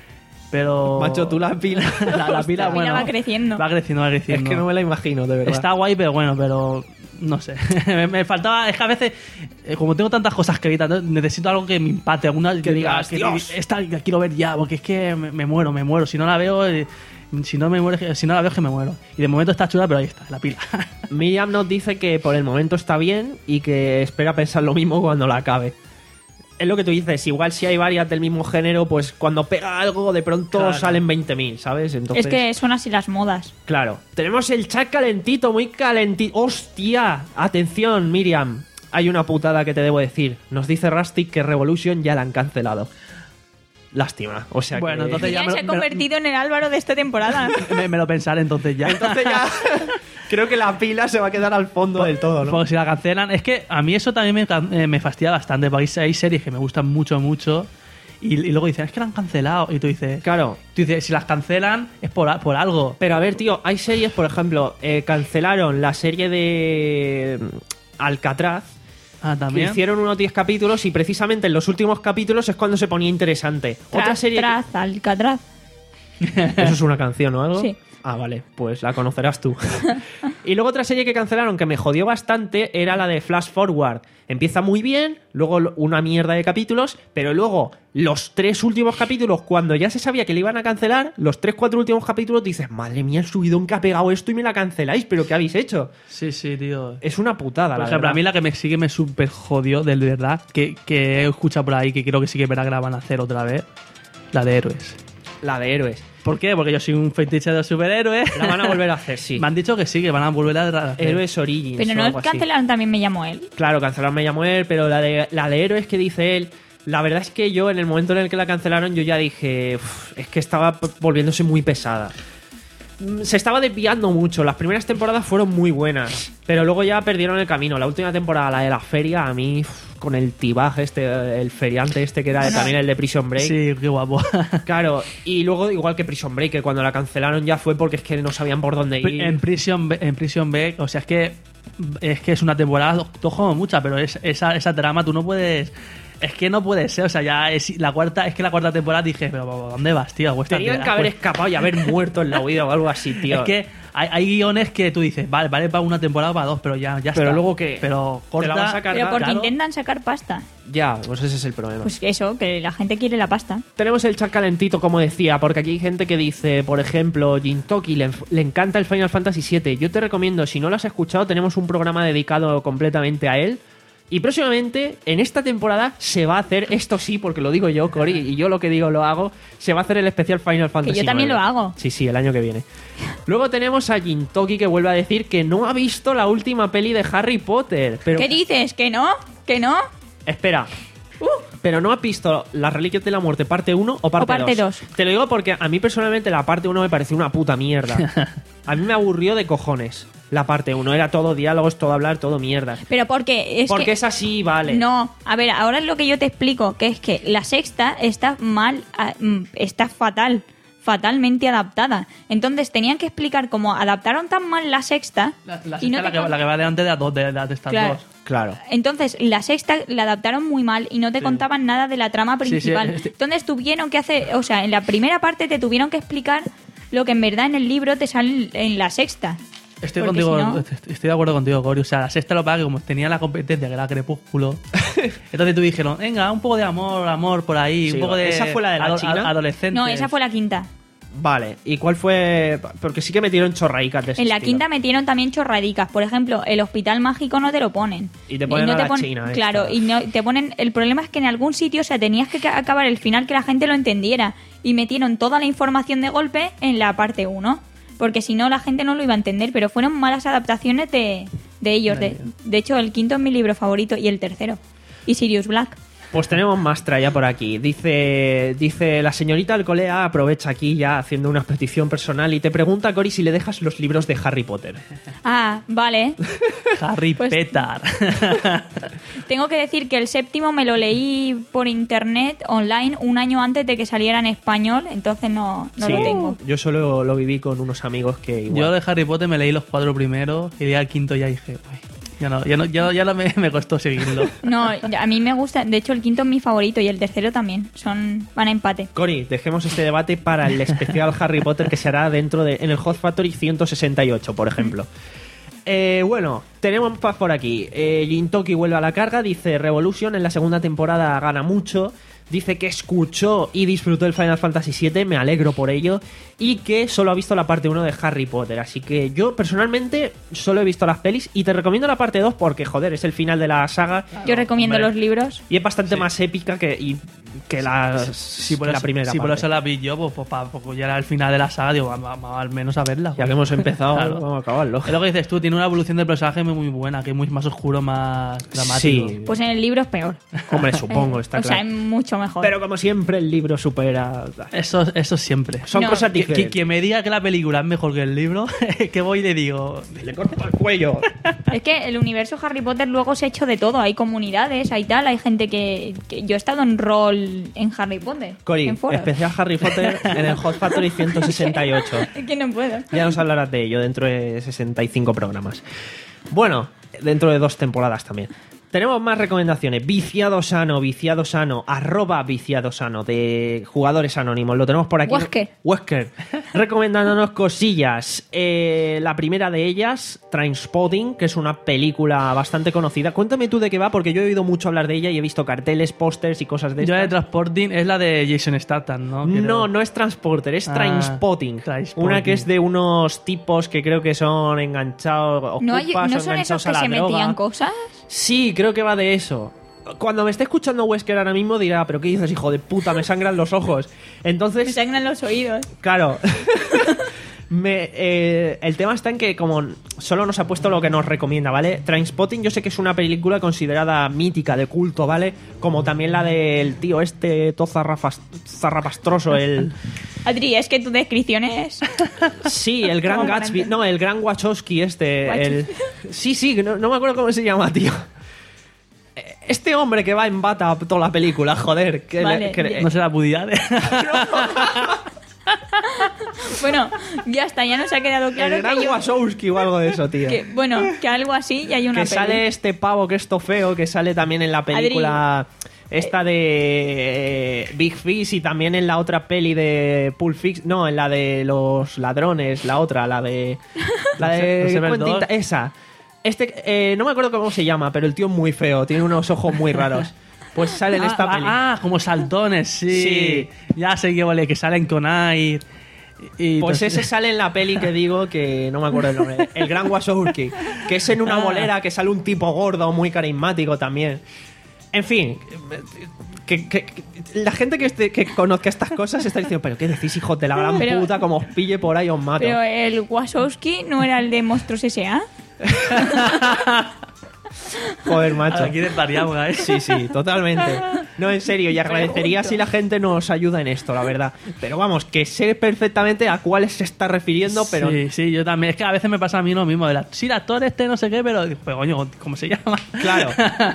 Pero. Macho, tú la pila. La, la pila, La pila bueno. va creciendo. Va creciendo, va Es creciendo. que no me la imagino, de verdad. Está guay, pero bueno, pero no sé. me, me faltaba, es que a veces, eh, como tengo tantas cosas escritas, ¿no? necesito algo que me impacte, alguna que digas, que- "Dios". esta la quiero ver ya, porque es que me, me muero, me muero. Si no la veo, eh, si no me muero, si no la veo es que me muero. Y de momento está chula, pero ahí está, la pila. Miriam nos dice que por el momento está bien y que espera pensar lo mismo cuando la acabe. Es lo que tú dices, igual si hay varias del mismo género, pues cuando pega algo de pronto Claro. salen veinte mil, ¿sabes? Entonces, Es que son así las modas. claro. Tenemos el chat calentito, muy calentito. ¡Hostia! Atención, Miriam. Hay una putada que te debo decir. Nos dice Rustic que Revolution ya la han cancelado. Lástima. O sea Bueno, que... entonces ya Miriam me, se ha me lo- convertido en el Álvaro de esta temporada. me- me lo pensaré entonces ya. Entonces ya creo que la pila se va a quedar al fondo del todo, ¿no? Porque si la cancelan, es que a mí eso también me, can- eh, me fastidia bastante, porque hay, hay series que me gustan mucho, mucho, y, y luego dicen, es que la han cancelado, y tú dices, Claro. tú dices, si las cancelan es por, a- por algo. Pero a ver, tío, hay series, por ejemplo, eh, cancelaron la serie de mm, Alcatraz, Ah, que también. hicieron unos diez capítulos y precisamente en los últimos capítulos es cuando se ponía interesante. Otra Tras, serie... traz, Alcatraz. ¿Eso es una canción o algo? Sí. Ah, vale, pues la conocerás tú. Y luego otra serie que cancelaron que me jodió bastante era la de Flash Forward. Empieza muy bien, luego una mierda de capítulos, pero luego los tres últimos capítulos, cuando ya se sabía que le iban a cancelar, los tres, cuatro últimos capítulos dices, madre mía, el subidón que ha pegado esto y me la canceláis, pero ¿qué habéis hecho? Sí, sí, tío. Es una putada, Por la ejemplo, verdad. a mí la que me sigue me super jodió, de verdad, que, que he escuchado por ahí, que creo que sí que verá que la van a hacer otra vez, la de Héroes. La de héroes. ¿Por qué? Porque yo soy un fetiche de los superhéroes. La van a volver a hacer, sí. Me han dicho que sí, que van a volver a hacer. Héroes Origins. Pero o no algo así. cancelaron también Me Llamo Él. Claro, cancelaron Me Llamo Él, pero la de, la de héroes que dice él, la verdad es que yo en el momento en el que la cancelaron yo ya dije, "Uf, es que estaba p- volviéndose muy pesada". Mm, Se estaba desviando mucho. Las primeras temporadas fueron muy buenas, pero luego ya perdieron el camino. La última temporada, la de la feria, a mí, uf, con el tibaje este, el feriante este que era Bueno, también el de Prison Break. Sí, qué guapo. Claro, y luego igual que Prison Break, que cuando la cancelaron ya fue porque es que no sabían por dónde ir. En Prison, en Prison Break, o sea, es que es que es una temporada, tojo mucha, pero es, esa, esa trama tú no puedes... Es que no puede ser, o sea, ya es la cuarta, es que la cuarta temporada dije, pero ¿dónde vas, tío? Acuéstate, Tenían que haber acuéstate. escapado y haber muerto en la huida o algo así, tío. Es que hay, hay guiones que tú dices, vale, vale para una temporada o para dos, pero ya, ya Pero está. luego que Pero te corta, la vas a cargar, Pero porque claro. intentan sacar pasta. Ya, pues ese es el problema. Pues eso, que la gente quiere la pasta. Tenemos el chat calentito, como decía, porque aquí hay gente que dice, por ejemplo, Jintoki le, le encanta el Final Fantasy siete. Yo te recomiendo, si no lo has escuchado, tenemos un programa dedicado completamente a él. Y próximamente, en esta temporada, se va a hacer, esto sí, porque lo digo yo, Cory, y yo lo que digo lo hago, se va a hacer el especial Final Fantasy yo también nueve. lo hago. Sí, sí, el año que viene. Luego tenemos a Jintoki que vuelve a decir que no ha visto la última peli de Harry Potter. Pero, ¿Qué dices? ¿Que no? ¿Que no? espera, pero no has visto Las Reliquias de la Muerte parte uno o parte O parte dos. dos. Te lo digo porque a mí personalmente la parte uno me pareció una puta mierda. A mí me aburrió de cojones la parte uno. Era todo diálogos, todo hablar, todo mierda. Pero porque es porque que... es así, vale. No, a ver, ahora es lo que yo te explico, que es que la sexta está mal, ah, mm, está fatal, fatalmente adaptada. Entonces tenían que explicar cómo adaptaron tan mal la sexta La, la y no sexta, la, te que, la que va delante de las dos, de, de, de estas Claro. dos. Claro. Entonces, la sexta la adaptaron muy mal y no te Sí. contaban nada de la trama Sí, sí, principal. este- Entonces tuvieron que hacer, o sea, en la primera parte te tuvieron que explicar lo que en verdad en el libro te sale en la sexta. Estoy Porque contigo, si no- estoy estoy de acuerdo contigo, Cory. O sea, la sexta lo paga que como tenía la competencia que era Crepúsculo. Entonces tú dijeron, venga, un poco de amor, amor por ahí, Sí, un poco de. ¿esa fue la de la ado- China? adolescentes. No, esa fue la quinta. Vale. ¿Y cuál fue? Porque sí que metieron chorraicas de ese En la estilo. quinta metieron también chorradicas. Por ejemplo, el hospital mágico no te lo ponen. Y te ponen no a la pon- china esta. Claro, y no, te ponen... El problema es que en algún sitio, o sea, tenías que ca- acabar el final que la gente lo entendiera. Y metieron toda la información de golpe en la parte uno. Porque si no, la gente no lo iba a entender. Pero fueron malas adaptaciones de, de ellos. De, de hecho, el quinto es mi libro favorito y el tercero. Y Sirius Black. Pues tenemos más tralla por aquí. Dice, dice la señorita Alcolea, aprovecha aquí ya haciendo una petición personal y te pregunta, Cory, si le dejas los libros de Harry Potter. Ah, vale. Harry Pues- Petar. Tengo que decir que el séptimo me lo leí por internet, online, un año antes de que saliera en español. Entonces no, no Sí, lo tengo. Yo solo lo viví con unos amigos que igual. Yo de Harry Potter me leí los cuatro primeros y ya al quinto ya dije, uy, ya no, ya no, ya no, ya no me, me costó seguirlo. No, a mí me gusta. De hecho, el quinto es mi favorito y el tercero también. Son van a empate. Cory, dejemos este debate para el especial Harry Potter que se hará dentro de en el Hot Factory ciento sesenta y ocho, por ejemplo. Eh, bueno, tenemos más por aquí. Eh, Jintoki vuelve a la carga, dice Revolution en la segunda temporada gana mucho. Dice que escuchó y disfrutó el Final Fantasy siete, me alegro por ello. Y que solo ha visto la parte uno de Harry Potter. Así que yo personalmente solo he visto las pelis y te recomiendo la parte dos porque, joder, es el final de la saga. Yo recomiendo hombre. los libros. Y es bastante más épica que, y, que, la, Si por, que la eso, primera si por parte. eso la vi yo, pues, pues, pa- pues ya era el final de la saga, digo, vamos, vamos al menos a verla. Ya pues. que hemos empezado, Claro. vamos a acabarlo. Es lo que dices tú, tiene una evolución del personaje muy, muy buena, que es muy más oscuro, más dramático. Sí. Pues en el libro es peor. Hombre, supongo, está o sea, claro. es mucho mejor. Pero como siempre, el libro supera. Eso, eso siempre. Son No. cosas Que, que- diferentes. quien me diga que la película es mejor que el libro, que voy y le digo, Le corto el cuello. Es que el universo Harry Potter luego se ha hecho de todo. Hay comunidades, hay tal, hay gente que, que- yo he estado en rol en Harry Potter. Cory, en foros. especial Harry Potter en el Hot Factory ciento sesenta y ocho. Es que no puedo. Ya nos hablarás de ello dentro de sesenta y cinco programas. Bueno, dentro de dos temporadas también. Tenemos más recomendaciones. Viciado Sano, Viciado Sano, arroba Viciado Sano, de jugadores anónimos. Lo tenemos por aquí. Wesker. Wesker. Recomendándonos cosillas. Eh, la primera de ellas, Trainspotting, que es una película bastante conocida. Cuéntame tú de qué va, porque yo he oído mucho hablar de ella y he visto carteles, pósters y cosas de yo la de estas. Transporting es la de Jason Statham, ¿no? Creo. No, no es Transporter, es Ah, Trainspotting. Trainspotting. Una que es de unos tipos que creo que son enganchados, ¿No, hay- ocupas ¿no o son esos enganchados que a la se droga. metían cosas? Sí, creo que va de eso. cuando me esté escuchando Wesker ahora mismo dirá, pero ¿qué dices, hijo de puta? Me sangran los ojos. Entonces... Me sangran los oídos. Claro. Me, eh, el tema está en que como solo nos ha puesto lo que nos recomienda, ¿vale? Trainspotting yo sé que es una película considerada mítica, de culto, ¿vale? Como también la del tío este, todo zarrafas- zarrapastroso, el... Adri, es que tu descripción es... Sí, el gran ¿Cómo Gatsby, parece? no, el gran Wachowski este, Wachowski. el... Sí, sí, no, no me acuerdo cómo se llama, tío. Este hombre que va en bata toda la película, joder. Que Vale, le- que- ya. No será Woody Allen. Bueno, ya está, ya nos ha quedado claro el gran que, hay un- Wachowski o algo de eso, tío. que, bueno, que algo así y hay una Que peli. sale este pavo que es feo, que sale también en la película esta de eh, Big Fish y también en la otra peli de Pulp Fiction, no, en la de los ladrones, la otra, la de la de Los Evil Quentin- Dogs. esa. Este eh, no me acuerdo cómo se llama, pero el tío es muy feo, tiene unos ojos muy raros. Pues sale en ah, esta ah, peli. ah, como saltones, sí. Sí. Ya sé que vale, que salen con aire. Y Pues entonces- ese sale en la peli que digo que no me acuerdo el nombre. El gran Wachowski. Que es en una Ah. bolera que sale un tipo gordo, muy carismático también. En fin, que, que- que la gente que, esté- que conozca estas cosas está diciendo, pero ¿qué decís, hijos de la gran Pero- puta? Como os pille por ahí os mato. Pero el Wachowski no era el de Monstruos S A Joder, macho. Aquí desvariamos, ¿eh? Sí, sí, totalmente. No, en serio, y agradecería si la gente nos ayuda en esto, la verdad. Pero vamos, que sé perfectamente a cuáles se está refiriendo, pero... Sí, sí, yo también. Es que a veces me pasa a mí lo mismo. De la, sí, el actor este no sé qué, pero... Pues coño, ¿cómo se llama? Claro.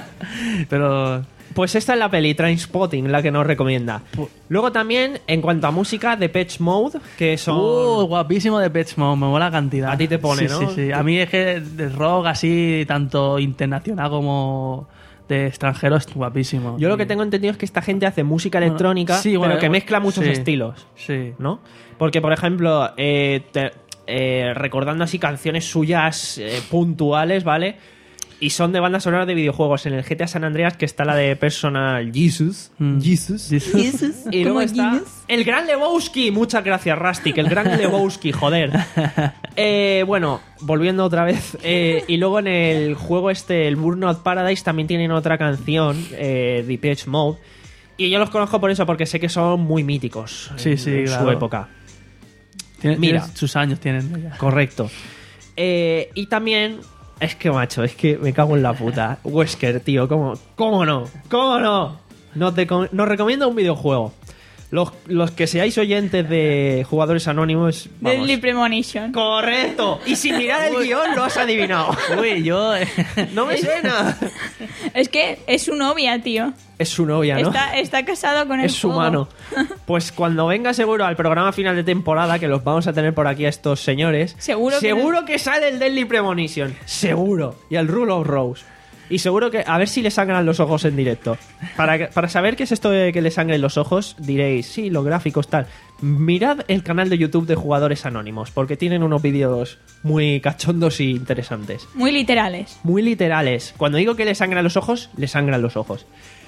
pero... Pues esta es la peli, Trainspotting, la que nos recomienda. Luego también, en cuanto a música, Depeche Mode, que son... Uh, guapísimo de Depeche Mode, me mola cantidad. A ti te pone, sí, ¿no? Sí, sí. A mí es que el rock así, tanto internacional como de extranjeros, guapísimo. Yo lo Y- que tengo entendido es que esta gente hace música electrónica, sí, bueno, pero que bueno, mezcla muchos sí. estilos, Sí. ¿no? Porque, por ejemplo, eh, te- eh, recordando así canciones suyas eh, puntuales, ¿vale? Y son de bandas sonoras de videojuegos. En el G T A San Andreas, que está la de Personal Jesus. Mm. Jesus. Jesus. Y luego Como está Guinness. el gran Lebowski. Muchas gracias, Rustic. El gran Lebowski, joder. Eh, bueno, volviendo otra vez. Eh, y luego en el juego este, el Burnout Paradise, también tienen otra canción, eh, Depeche Mode. Y yo los conozco por eso, porque sé que son muy míticos Sí, en, sí, en su claro. época. Tiene- Mira. tiene sus años tienen. ya. Correcto. Eh, y también... Es que, macho, es que me cago en la puta. Wesker, tío, ¿cómo, cómo no? ¿Cómo no? Nos, deco- nos recomienda un videojuego. Los, los que seáis oyentes de Jugadores Anónimos... vamos. Deadly Premonition. ¡Correcto! Y sin mirar el guión lo has adivinado. Uy, yo... No me suena. Es que es su novia, tío. Es su novia, ¿no? Está, está casado con el Es su fuego. mano. Pues cuando venga seguro al programa final de temporada, que los vamos a tener por aquí a estos señores, Seguro que seguro que, sale el Deadly Premonition. Seguro. Y el Rule of Rose. Y seguro que, a ver si le sangran los ojos en directo. Para, que- para saber qué es esto de que le sangren los ojos, diréis, sí, los gráficos, tal. Mirad el canal de YouTube de Jugadores Anónimos, porque tienen unos vídeos muy cachondos y interesantes. Muy literales. Muy literales. Cuando digo que le sangran los ojos, le sangran los ojos.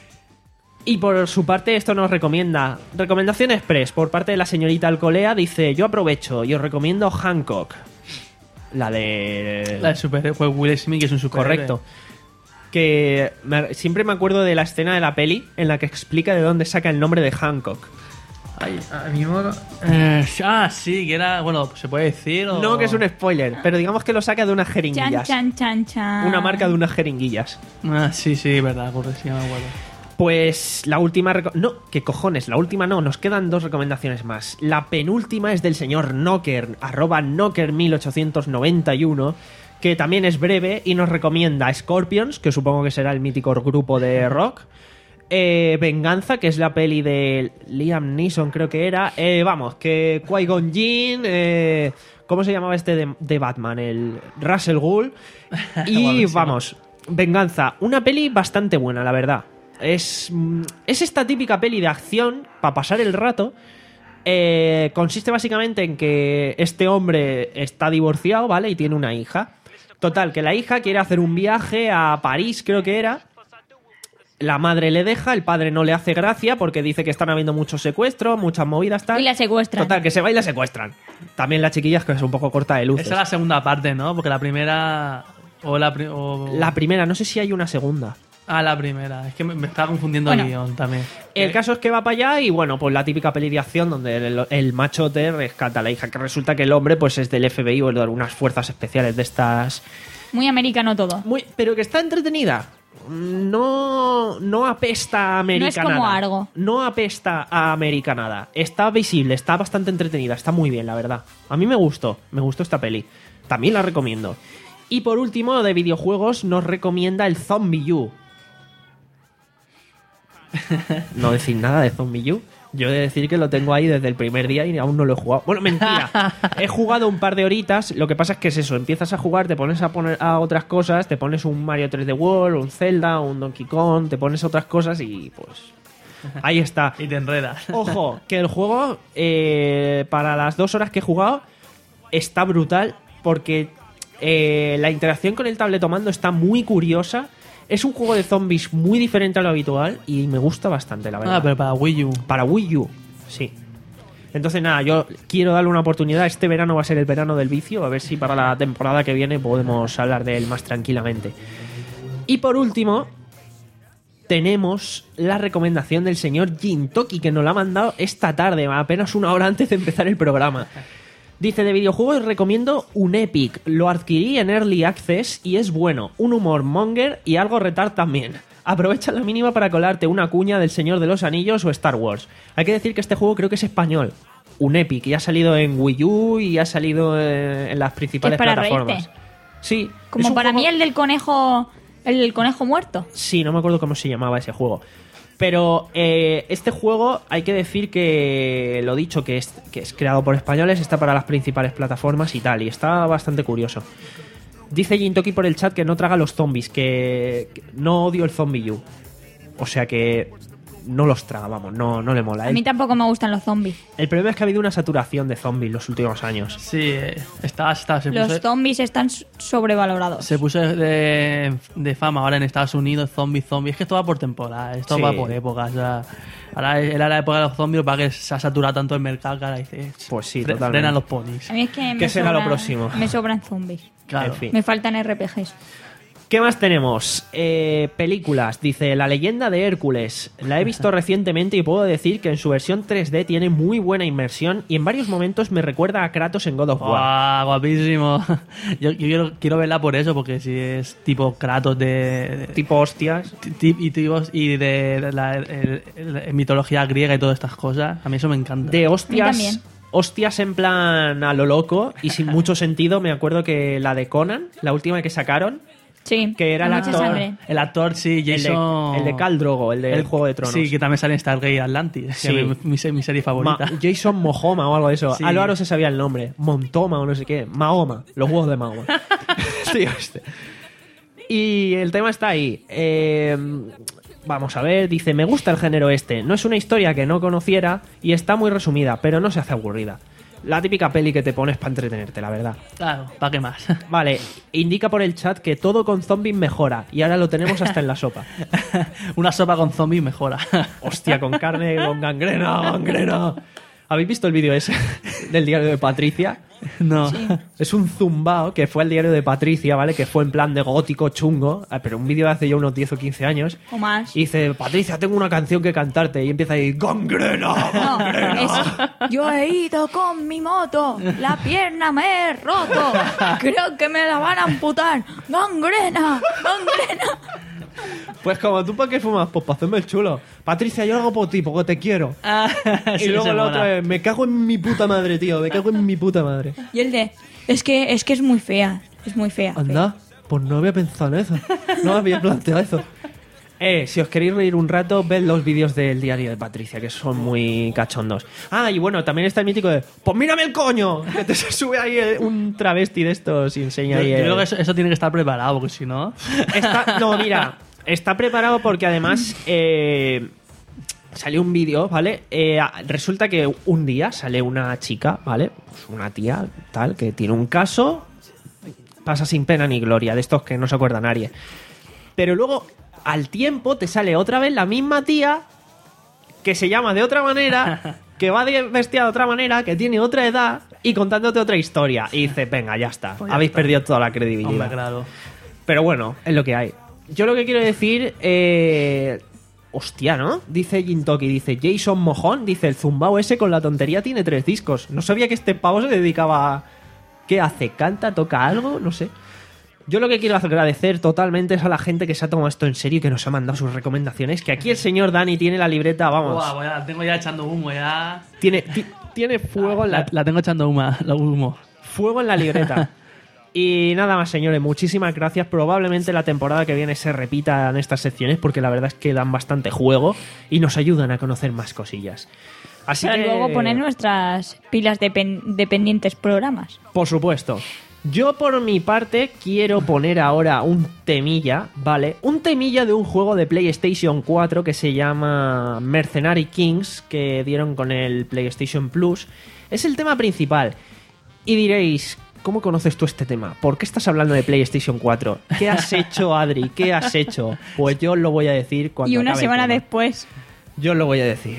Y por su parte esto nos recomienda recomendación express por parte de la señorita Alcolea. Dice, yo aprovecho y os recomiendo Hancock. La de... La de super, pues Will Smith, que es un superhéroe. Correcto. Que me- siempre me acuerdo de la escena de la peli en la que explica de dónde saca el nombre de Hancock. Ay, a mí me- Eh, ah, sí, que era... Bueno, ¿se puede decir o...? No, que es un spoiler, pero digamos que lo saca de unas Chan, jeringuillas. chan, chan, chan. Una marca de unas jeringuillas. Ah, sí, sí, verdad, porque sí, me acuerdo. Pues la última... reco- No, ¿qué cojones? La última no, nos quedan dos recomendaciones más. La penúltima es del señor Knocker, arroba Knocker mil ochocientos noventa y uno, que también es breve y nos recomienda Scorpions, que supongo que será el mítico grupo de rock. Eh, Venganza, que es la peli de Liam Neeson, creo que era. Eh, vamos, que Qui-Gon Jinn... Eh, ¿Cómo se llamaba este de, de Batman? El Russell Gould. Y Guapísimo. vamos, Venganza. Una peli bastante buena, la verdad. Es, mm, es esta típica peli de acción para pasar el rato. Eh, consiste básicamente en que este hombre está divorciado, ¿vale? Y tiene una hija. Total, que la hija quiere hacer un viaje a París, creo que era. La madre le deja, el padre no le hace gracia porque dice que están habiendo muchos secuestros, muchas movidas, tal. Y la secuestran. Total, que se va y la secuestran. También la chiquilla es que es un poco corta de luces. Esa es la segunda parte, ¿no? Porque la primera... O la, pri- o... La primera, no sé si hay una segunda. Ah, la primera. Es que me, me estaba confundiendo Bueno. el guión también. El Eh, caso es que va para allá y bueno, pues la típica peli de acción donde el, el machote rescata a la hija, que resulta que el hombre pues es del F B I o de algunas fuerzas especiales de estas... Muy americano todo. Muy, pero que está entretenida. No, no apesta a americanada. No es como Argo. No apesta a americanada. Está visible, está bastante entretenida, está muy bien, la verdad. A mí me gustó, me gustó esta peli. También la recomiendo. Y por último, de videojuegos, nos recomienda el Zombie U. No decir nada de Zombie U. Yo he de decir que lo tengo ahí desde el primer día y aún no lo he jugado. Bueno, mentira. He jugado un par de horitas. Lo que pasa es que es eso. Empiezas a jugar, te pones a poner a otras cosas. Te pones un Mario tres D World, un Zelda, un Donkey Kong. Te pones a otras cosas y pues... Ahí está. Y te enredas. Ojo, que el juego, eh, para las dos horas que he jugado, está brutal porque eh, la interacción con el tabletomando está muy curiosa. Es un juego de zombies muy diferente a lo habitual y me gusta bastante, la verdad. Ah, pero para Wii U. Para Wii U, sí. Entonces, nada, yo quiero darle una oportunidad. Este verano va a ser el verano del vicio. A ver si para la temporada que viene podemos hablar de él más tranquilamente. Y por último, tenemos la recomendación del señor Jintoki, que nos la ha mandado esta tarde, apenas una hora antes de empezar el programa. Dice, de videojuegos recomiendo un Epic. Lo adquirí en Early Access y es bueno. Un humor monger y algo retard también. Aprovecha la mínima para colarte una cuña del Señor de los Anillos o Star Wars. Hay que decir que este juego creo que es español. Un Epic. Y ha salido en Wii U y ha salido eh, en las principales ¿Es para plataformas. reírte? Sí. es Como un para juego- mí el del conejo... El del conejo muerto. Sí, no me acuerdo cómo se llamaba ese juego. Pero eh, este juego, hay que decir que lo dicho, que es, que es creado por españoles, está para las principales plataformas y tal, y está bastante curioso. Dice Jintoki por el chat que no traga los zombies, que, que no odio el Zombie U. O sea que no los traga, vamos, no, no le mola. A mí El, tampoco me gustan los zombies. el problema es que ha habido una saturación de zombies los últimos años. Sí, eh, está, está, se Los puso, zombies están s- sobrevalorados. se puso de, de fama ahora en Estados Unidos, zombie, zombie. Es que esto va por temporada, esto Sí. va por épocas. O sea, ahora era la época de los zombies, para que se ha saturado tanto el mercado que ahora dice, Pues sí, fre- totalmente. frenan los ponis. A mí es que me ¿Qué será lo sobran- próximo? Me sobran zombies. Claro. En fin. Me faltan R P Gs. ¿Qué más tenemos? Eh, películas. Dice, La leyenda de Hércules. La he visto recientemente y puedo decir que en su versión tres D tiene muy buena inmersión y en varios momentos me recuerda a Kratos en God of War. ¡Guau, guapísimo! Yo, yo quiero, quiero verla por eso, porque si es tipo Kratos de... Tipo hostias. ti- y, tipos- y de la el- el- mitología griega y todas estas cosas, a mí eso me encanta. De A mí hostias. también. Hostias en plan a lo loco y sin mucho sentido. Me acuerdo que la de Conan, la última que sacaron, Sí, que era con el mucha actor- sangre. El actor, sí, el de, Jason... el de Khal Drogo, el del el- Juego de Tronos. Sí, que también sale en Stargate Atlantis, Sí. que es mi, mi- mi serie Ma- favorita. Jason Mohoma o algo de eso. Sí. Álvaro se sabía el nombre. Montoma o no sé qué. Mahoma. Los huevos de Mahoma. Tío, este. Y el tema está ahí. Eh, vamos a ver. Dice, me gusta el género este. No es una historia que no conociera y está muy resumida, pero no se hace aburrida. La típica peli que te pones para entretenerte, la verdad. Claro, ¿para qué más? Vale, indica por el chat que todo con zombies mejora y ahora lo tenemos hasta en la sopa. Una sopa con zombies mejora. Hostia, con carne, con gangrena, gangrena. ¿Habéis visto el vídeo ese del diario de Patricia? No. Es un zumbao que fue al diario de Patricia, ¿vale? Que fue en plan de gótico chungo, ah, pero un vídeo de hace ya unos diez o quince años. O más. Y dice, Patricia, tengo una canción que cantarte. Y empieza ahí, gangrena, No, gangrena. es, yo he ido con mi moto, la pierna me he roto, creo que me la van a amputar, gangrena, gangrena. Pues como tú, ¿para qué fumas? Pues para hacerme el chulo. Patricia, yo lo hago por ti, porque te quiero. Ah, Y sí, luego ese la mola. otra vez, me cago en mi puta madre, tío, me cago en mi puta madre. Y el de, es que es que es muy fea, es muy fea. fea. Anda, pues no había pensado en eso. No me había planteado eso. Eh, si os queréis reír un rato, ved los vídeos del diario de Patricia, que son muy cachondos. Ah, y bueno, también está el mítico de ¡pues mírame el coño! Que te sube ahí eh, un travesti de estos y enseña Yo, ahí... yo el- creo que eso, eso tiene que estar preparado, porque si no... Está- no, mira, está preparado porque además eh, salió un vídeo, ¿vale? Eh, resulta que un día sale una chica, ¿vale? Pues una tía, tal, que tiene un caso, pasa sin pena ni gloria, de estos que no se acuerda nadie. Pero luego, al tiempo, te sale otra vez la misma tía que se llama de otra manera, que va de- vestida de otra manera, que tiene otra edad y contándote otra historia. Y dice, venga, ya está, Pues ya habéis está. perdido toda la credibilidad. Hombre, claro. Pero bueno, es lo que hay. yo lo que quiero decir... Eh, hostia, ¿no? Dice Jintoki, dice Jason Mojón, dice el zumbao ese con la tontería tiene tres discos. No sabía que este pavo se dedicaba a... ¿Qué hace? ¿Canta? ¿Toca algo? No sé. Yo lo que quiero agradecer totalmente es a la gente que se ha tomado esto en serio y que nos ha mandado sus recomendaciones. Que aquí el señor Dani tiene la libreta, vamos. Buah, voy a- la tengo ya echando humo, ya. Tiene, ti- tiene fuego en la, La, la tengo echando humo, la humo. fuego en la libreta. Y nada más, señores, muchísimas gracias. Probablemente la temporada que viene se repitan estas secciones porque la verdad es que dan bastante juego y nos ayudan a conocer más cosillas. Así Para que luego poner nuestras pilas de, pen- de pendientes programas. por supuesto. Yo por mi parte quiero poner ahora un temilla, ¿vale? Un temilla de un juego de PlayStation cuatro que se llama Mercenary Kings, que dieron con el PlayStation Plus. Es el tema principal. Y diréis, ¿cómo conoces tú este tema? ¿Por qué estás hablando de PlayStation cuatro? ¿Qué has hecho, Adri? ¿Qué has hecho? Pues yo os lo voy a decir cuando Y una acabe el semana tema. después. Yo os lo voy a decir.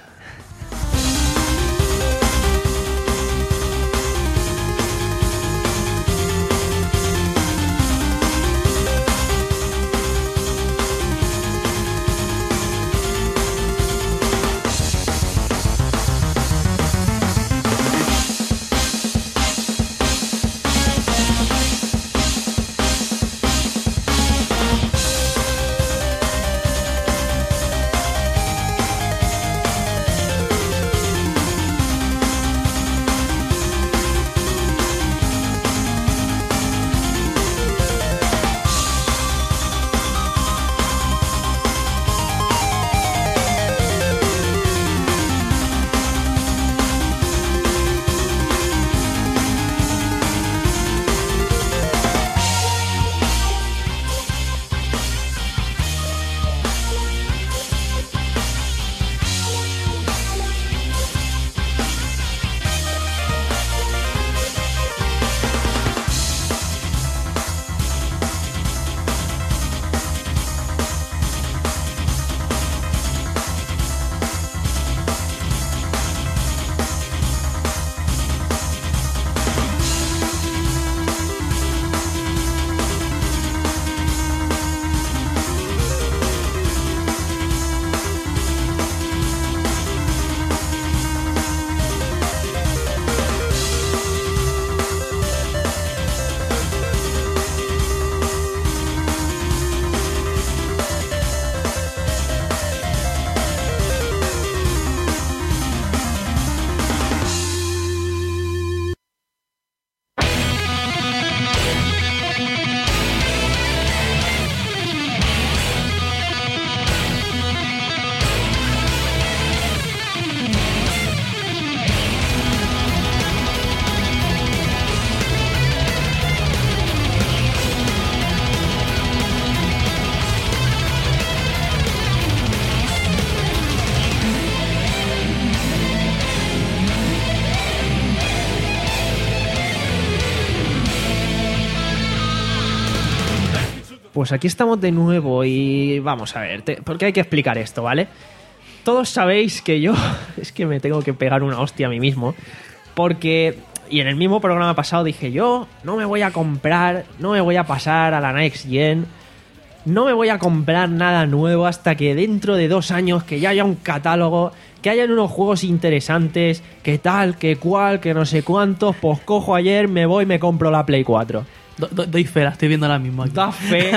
Pues aquí estamos de nuevo y vamos a ver, te- porque hay que explicar esto, ¿vale? Todos sabéis que yo es que me tengo que pegar una hostia a mí mismo, porque, y en el mismo programa pasado dije yo, no me voy a comprar, no me voy a pasar a la Next Gen, no me voy a comprar nada nuevo hasta que dentro de dos años que ya haya un catálogo, que hayan unos juegos interesantes, que tal, que cual, que no sé cuántos, pues cojo ayer, me voy y me compro la Play cuatro. Do- do- doy fe, la estoy viendo ahora mismo aquí. Da fe.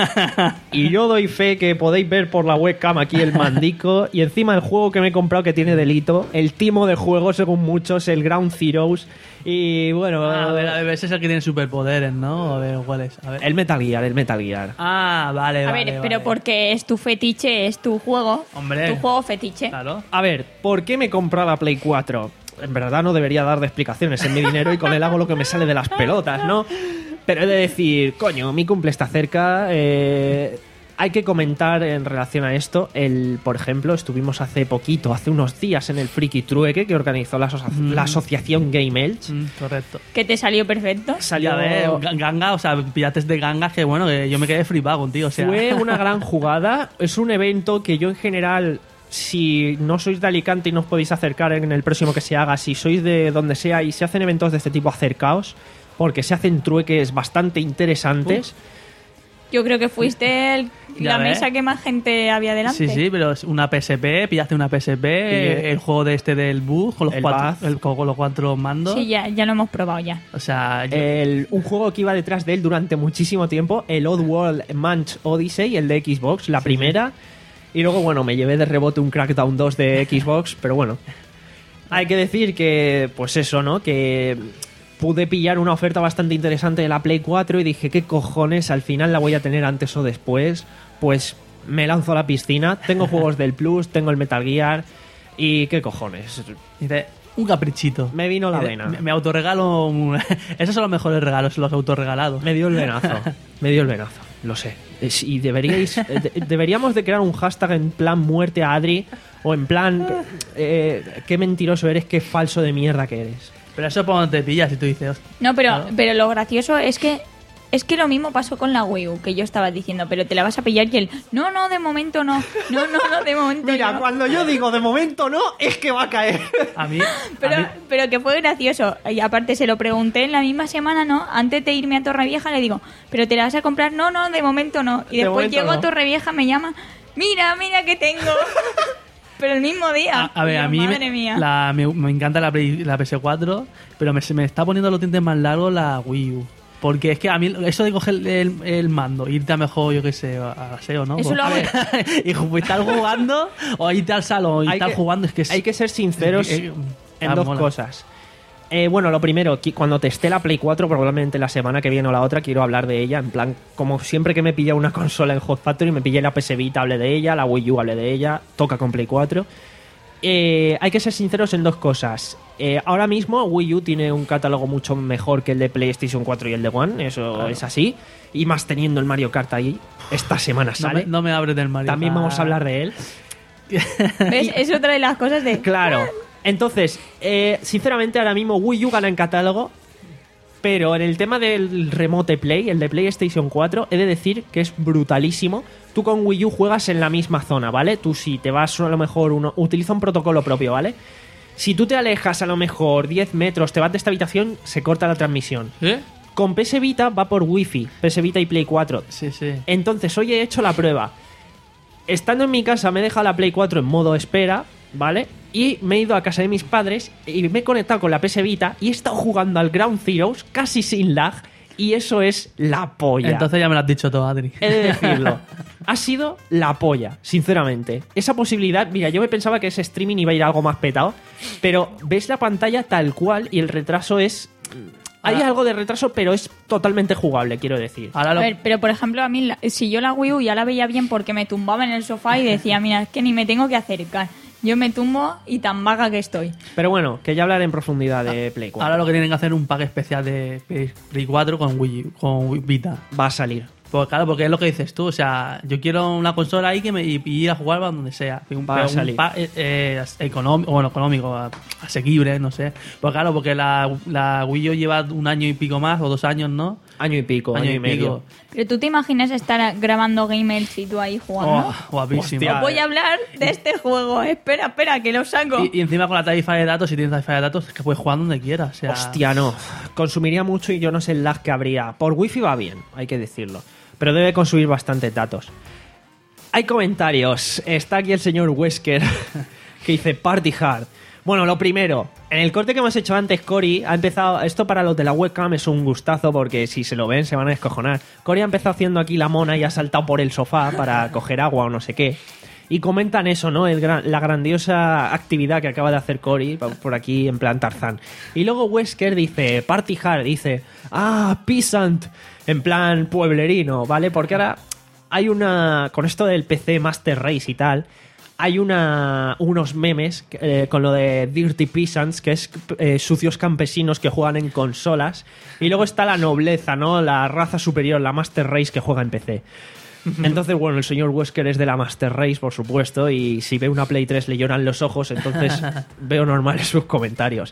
Y yo doy fe que podéis ver por la webcam aquí el mandico. Y encima el juego que me he comprado que tiene delito. El timo de juego, según muchos, el Ground Zeroes. Y bueno, Ah, a ver, a ver, ese es el que tiene superpoderes, ¿no? A ver, ¿cuál es? A ver. el Metal Gear, el Metal Gear. Ah, vale, A vale. ver, vale. pero porque es tu fetiche, es tu juego. Hombre. Tu juego fetiche. Claro. A ver, ¿por qué me he comprado la Play cuatro? En verdad no debería dar de explicaciones, es mi dinero y con él hago lo que me sale de las pelotas, ¿no? Pero he de decir, coño, mi cumple está cerca, eh, hay que comentar en relación a esto, el, por ejemplo, estuvimos hace poquito, hace unos días en el Friki Trueque que organizó la, asocia- Mm. la asociación Game Elch. Mm, correcto. Que te salió perfecto. Salió, Ya ves, ga- ganga, o sea, pillates de gangas que bueno, que yo me quedé flipado contigo, o sea. fue una gran jugada, es un evento que yo en general... Si no sois de Alicante y no os podéis acercar en el próximo que se haga, si sois de donde sea y se hacen eventos de este tipo, acercaos, porque se hacen trueques bastante interesantes. Yo creo que fuiste el, Ya la ves. mesa que más gente había delante. Sí, sí, pero es una P S P, pillaste una P S P, Y- el juego de este del bus con los, el cuatro, Buzz. el- con los cuatro mandos. Sí, ya, ya lo hemos probado ya. O sea, yo- El- un juego que iba detrás de él durante muchísimo tiempo, el Oddworld Munch Odyssey, el de Xbox, la primera. Y luego, bueno, me llevé de rebote un Crackdown dos de Xbox, pero bueno. Hay que decir que, pues eso, ¿no? Que pude pillar una oferta bastante interesante de la Play cuatro y dije, ¿qué cojones? Al final la voy a tener antes o después. Pues me lanzo a la piscina. Tengo juegos del Plus, tengo el Metal Gear. ¿Y qué cojones? dice, un caprichito. Me vino la Dice, vena. Me, me autorregalo. un- Esos son los mejores regalos, los autorregalados. Me dio el venazo. Me dio el venazo. Lo sé. Es- Y deberíais, eh, de- deberíamos de crear un hashtag en plan muerte a Adri o en plan eh, qué mentiroso eres, qué falso de mierda que eres. Pero eso por donde te pillas y tú dices, "Hostia". No, pero, Claro. pero lo gracioso es que es que lo mismo pasó con la Wii U, que yo estaba diciendo, pero te la vas a pillar y él, no, no, de momento no, no, no, no, de momento Mira, no. cuando yo digo de momento no, es que va a caer. A mí. Pero, a mí- pero que fue gracioso. Y aparte se lo pregunté en la misma semana, ¿no? Antes de irme a Torrevieja le digo, ¿pero te la vas a comprar? No, no, de momento no. Y De después momento llego no. a Torrevieja, me llama, mira, mira que tengo. Pero el mismo día. A, a ver, Y yo, a mí madre me, mía. la- me, me encanta la, Play- la P S cuatro, pero me, se me está poniendo los dientes más largos la Wii U. Porque es que a mí eso de coger el, el mando, irte a mejor, yo qué sé, a a SEO, ¿no? Eso lo A hago- ver, y ju- estar jugando, o irte al salón y Hay estar que- jugando, es que es, Hay que ser sinceros es que- en ah, dos mola. cosas. Eh, bueno, lo primero, qui- cuando testé la Play cuatro, probablemente la semana que viene o la otra, quiero hablar de ella. En plan, como siempre que me pilla una consola en Hot Factory, me pillé la P S Vita, hablé de ella, la Wii U, hablé de ella, toca con Play cuatro. Eh, hay que ser sinceros en dos cosas. Eh, ahora mismo Wii U tiene un catálogo mucho mejor que el de PlayStation cuatro y el de One, eso Claro. es así. Y más teniendo el Mario Kart ahí, esta semana No sale. me, no me abres del Mario. También Kart. vamos a hablar de él. ¿Ves? Es otra de las cosas de... Claro. Entonces, eh, sinceramente, ahora mismo Wii U gana en catálogo. Pero en el tema del Remote Play, el de PlayStation cuatro, he de decir que es brutalísimo. Tú con Wii U juegas en la misma zona, ¿vale? Tú si te vas a lo mejor, uno utiliza un protocolo propio, ¿vale? Si tú te alejas a lo mejor diez metros, te vas de esta habitación, se corta la transmisión. ¿Eh? Con P S Vita va por Wi-Fi, P S Vita y Play cuatro. Sí, sí. Entonces, hoy he hecho la prueba. Estando en mi casa, me he dejado la Play cuatro en modo espera, ¿vale? Y me he ido a casa de mis padres y me he conectado con la P S Vita y he estado jugando al Ground Zeroes casi sin lag. Y eso es la polla. Entonces ya me lo has dicho todo, Adri. He de decirlo. Ha sido la polla, sinceramente. Esa posibilidad, mira, yo me pensaba que ese streaming iba a ir algo más petado, pero ves la pantalla tal cual y el retraso es... Hay Ah. algo de retraso, pero es totalmente jugable, quiero decir. Ahora A lo, ver, pero por ejemplo, a mí, la- si yo la Wii U ya la veía bien porque me tumbaba en el sofá y decía, mira, es que ni me tengo que acercar. Yo me tumbo y tan vaga que estoy. Pero bueno, que ya hablaré en profundidad de Play cuatro. ahora lo que tienen que hacer es un pack especial de Play cuatro con Wii, con Wii Vita. Va a salir. Pues claro, porque es lo que dices tú, o sea, yo quiero una consola ahí que me, y, y ir a jugar a donde sea. Un, Va a un salir. pa- eh, eh, económico, bueno, económico, a- asequible, no sé. Pues claro, porque la, la Wii U lleva un año y pico más, o dos años, ¿no? Año y pico, año, año y, y medio. pico. Pero tú te imaginas estar grabando Gamers y tú ahí jugando. Oh, guapísimo. Hostia. Voy a hablar de este juego. Espera, espera, que lo saco. Y, y encima con la tarifa de datos, si tienes tarifa de datos, es que puedes jugar donde quieras. O sea, Hostia, no. Consumiría mucho y yo no sé el lag que habría. Por wifi va bien, hay que decirlo. Pero debe consumir bastantes datos. Hay comentarios. Está aquí el señor Wesker que dice Party Hard. Bueno, lo primero, en el corte que hemos hecho antes, Cory ha empezado. Esto para los de la webcam es un gustazo porque si se lo ven se van a descojonar. Cory ha empezado haciendo aquí la mona y ha saltado por el sofá para coger agua o no sé qué. Y comentan eso, ¿no? El gran- la grandiosa actividad que acaba de hacer Cory por aquí en plan Tarzán. Y luego Wesker dice, Party Hard, dice, ah, Peasant, en plan pueblerino, ¿vale? Porque ahora hay una, con esto del P C Master Race y tal, hay una unos memes eh, con lo de Dirty Peasants, que es eh, sucios campesinos que juegan en consolas. Y luego está la nobleza, ¿no? La raza superior, la Master Race que juega en P C. Entonces, bueno, el señor Wesker es de la Master Race, por supuesto, y si ve una Play tres le lloran los ojos, entonces veo normales sus comentarios.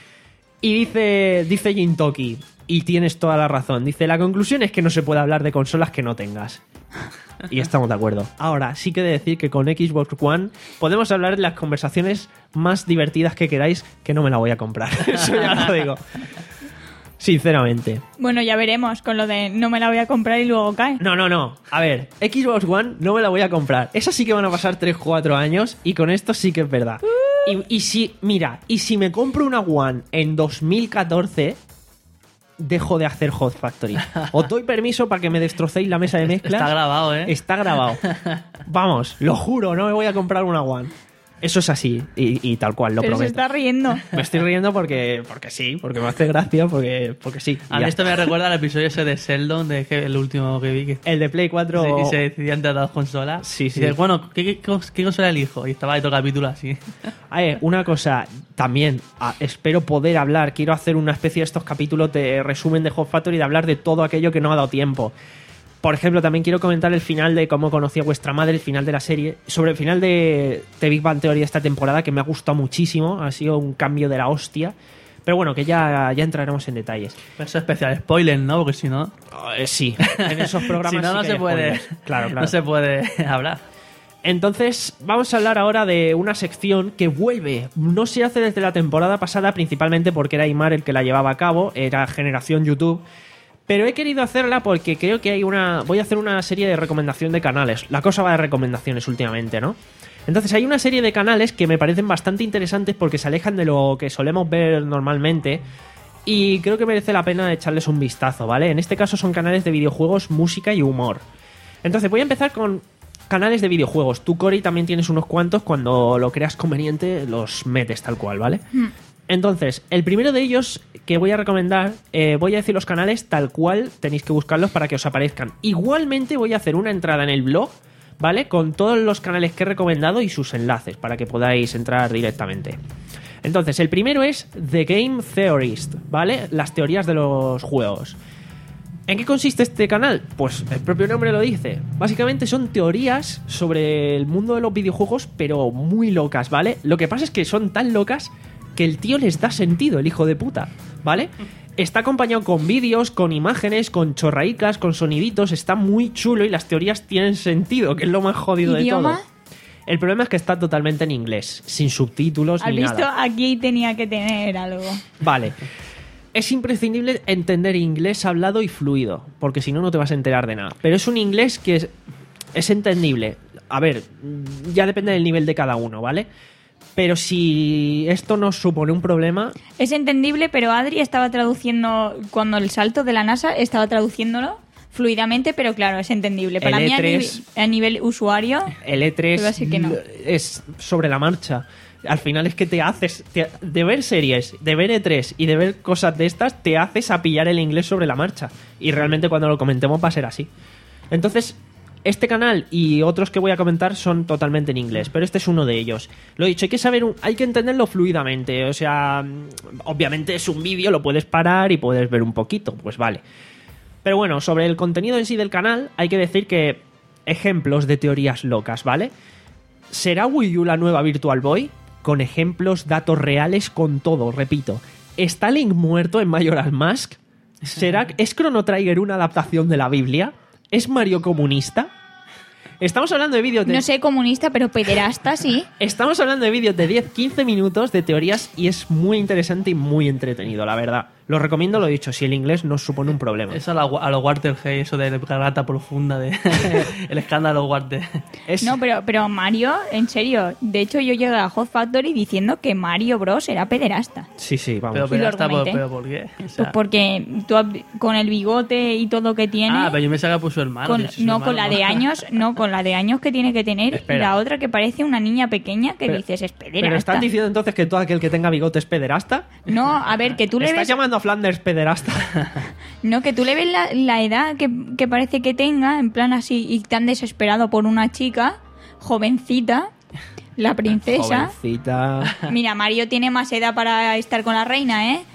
Y dice, dice Jintoki, y tienes toda la razón, dice, la conclusión es que no se puede hablar de consolas que no tengas. Y estamos de acuerdo. Ahora, sí que he de decir que con Xbox One podemos hablar de las conversaciones más divertidas que queráis, que no me la voy a comprar. Eso ya lo digo. Sinceramente. Bueno, ya veremos con lo de no me la voy a comprar y luego cae. No, no, no. A ver, Xbox One no me la voy a comprar. Esa sí que van a pasar tres cuatro años y con esto sí que es verdad. Y, y si, mira, y si me compro una One en dos mil catorce, dejo de hacer Hot Factory. Os doy permiso para que me destrocéis la mesa de mezclas. Está grabado, ¿eh? Está grabado. Vamos, lo juro, no me voy a comprar una One. Eso es así, y, y tal cual, lo Pero prometo. se está riendo. Me estoy riendo porque, porque sí, porque me hace gracia, porque, porque sí. A mí Ya. esto me recuerda al episodio ese de Sheldon, de que el último que vi. Que El de Play cuatro... y se decidía entre las dos consolas. Sí, sí. Y dices, bueno, ¿qué, qué, qué consola elijo? Y estaba ahí todo el capítulo así. A ver, una cosa, también ah, espero poder hablar, quiero hacer una especie de estos capítulos de resumen de Hot Factory, de hablar de todo aquello que no ha dado tiempo. Por ejemplo, también quiero comentar el final de cómo conocí a vuestra madre, el final de la serie, sobre el final de, de Big Bang Theory de esta temporada, que me ha gustado muchísimo, ha sido un cambio de la hostia. Pero bueno, que ya, ya entraremos en detalles. Eso es especial spoiler, ¿no? Porque si no... Eh, sí, en esos programas si no, sí no que se hay puede... spoilers. Claro, claro. No se puede hablar. Entonces, vamos a hablar ahora de una sección que vuelve. No se hace desde la temporada pasada, principalmente porque era Aimar el que la llevaba a cabo, era Generación YouTube. Pero he querido hacerla porque creo que hay una... Voy a hacer una serie de recomendación de canales. La cosa va de recomendaciones últimamente, ¿no? Entonces hay una serie de canales que me parecen bastante interesantes porque se alejan de lo que solemos ver normalmente y creo que merece la pena echarles un vistazo, ¿vale? En este caso son canales de videojuegos, música y humor. Entonces voy a empezar con canales de videojuegos. Tú, Cori, también tienes unos cuantos. Cuando lo creas conveniente los metes tal cual, ¿vale? Mm. Entonces, el primero de ellos que voy a recomendar, eh, voy a decir los canales tal cual, tenéis que buscarlos para que os aparezcan. Igualmente voy a hacer una entrada en el blog, ¿vale? Con todos los canales que he recomendado y sus enlaces para que podáis entrar directamente. Entonces, el primero es The Game Theorist, ¿vale? Las teorías de los juegos. ¿En qué consiste este canal? Pues el propio nombre lo dice. Básicamente son teorías sobre el mundo de los videojuegos, pero muy locas, ¿vale? Lo que pasa es que son tan locas que el tío les da sentido, el hijo de puta, ¿vale? Está acompañado con vídeos, con imágenes, con chorraicas, con soniditos, está muy chulo y las teorías tienen sentido, que es lo más jodido ¿Idioma? de todo. El problema es que está totalmente en inglés, sin subtítulos ¿Has ni visto? nada. Aquí tenía que tener algo. Vale. Es imprescindible entender inglés hablado y fluido, porque si no, no te vas a enterar de nada. Pero es un inglés que es, es entendible. A ver, ya depende del nivel de cada uno, ¿vale? Pero si esto nos supone un problema... Es entendible, pero Adri estaba traduciendo, cuando el salto de la NASA, estaba traduciéndolo fluidamente, pero claro, es entendible. Para el mí, E a, tres, nivel, a nivel usuario... El E tres Iba a decir que no. es sobre la marcha. Al final es que te haces... Te, de ver series, de ver E tres y de ver cosas de estas, te haces a pillar el inglés sobre la marcha. Y realmente cuando lo comentemos va a ser así. Entonces... Este canal y otros que voy a comentar son totalmente en inglés, pero este es uno de ellos. Lo he dicho, hay que saber, un, hay que entenderlo fluidamente. O sea, obviamente es un vídeo, lo puedes parar y puedes ver un poquito, pues vale. Pero bueno, sobre el contenido en sí del canal, hay que decir que ejemplos de teorías locas, ¿vale? ¿Será Wii U la nueva Virtual Boy? Con ejemplos, datos reales, con todo, repito. ¿Está Link muerto en Majora's Mask? ¿Será, ¿Es Chrono Trigger una adaptación de la Biblia? ¿Es Mario comunista? Estamos hablando de vídeos de... No sé comunista, pero pederasta, sí. Estamos hablando de vídeos de diez a quince minutos de teorías y es muy interesante y muy entretenido, la verdad. Lo recomiendo, lo he dicho, si el inglés no supone un problema. Eso a, la, a los Watergate, eso de la garganta profunda, de el escándalo Water. Es... No, pero, pero Mario, en serio, de hecho yo llegué a Hot Factory diciendo que Mario Bros era pederasta. Sí, sí, vamos. Pero, Y lo pero, está, argumenté. pero ¿por qué? O sea, Pues porque tú, con el bigote y todo que tiene... ah, pero yo me saca por su hermano. Con- yo soy su no hermano, con la de años, no con la de años que tiene que tener, Espera. y la otra que parece una niña pequeña que Pero- dices es ¿Pero pederasta. estás diciendo entonces que todo aquel que tenga bigote es pederasta? No, a ver, que tú le ¿Estás ves, llamando a Flanders pederasta? no, que tú le ves la, la edad que, que parece que tenga, en plan así, y tan desesperado por una chica, jovencita, la princesa. Jovencita. Mira, Mario tiene más edad para estar con la reina, ¿eh?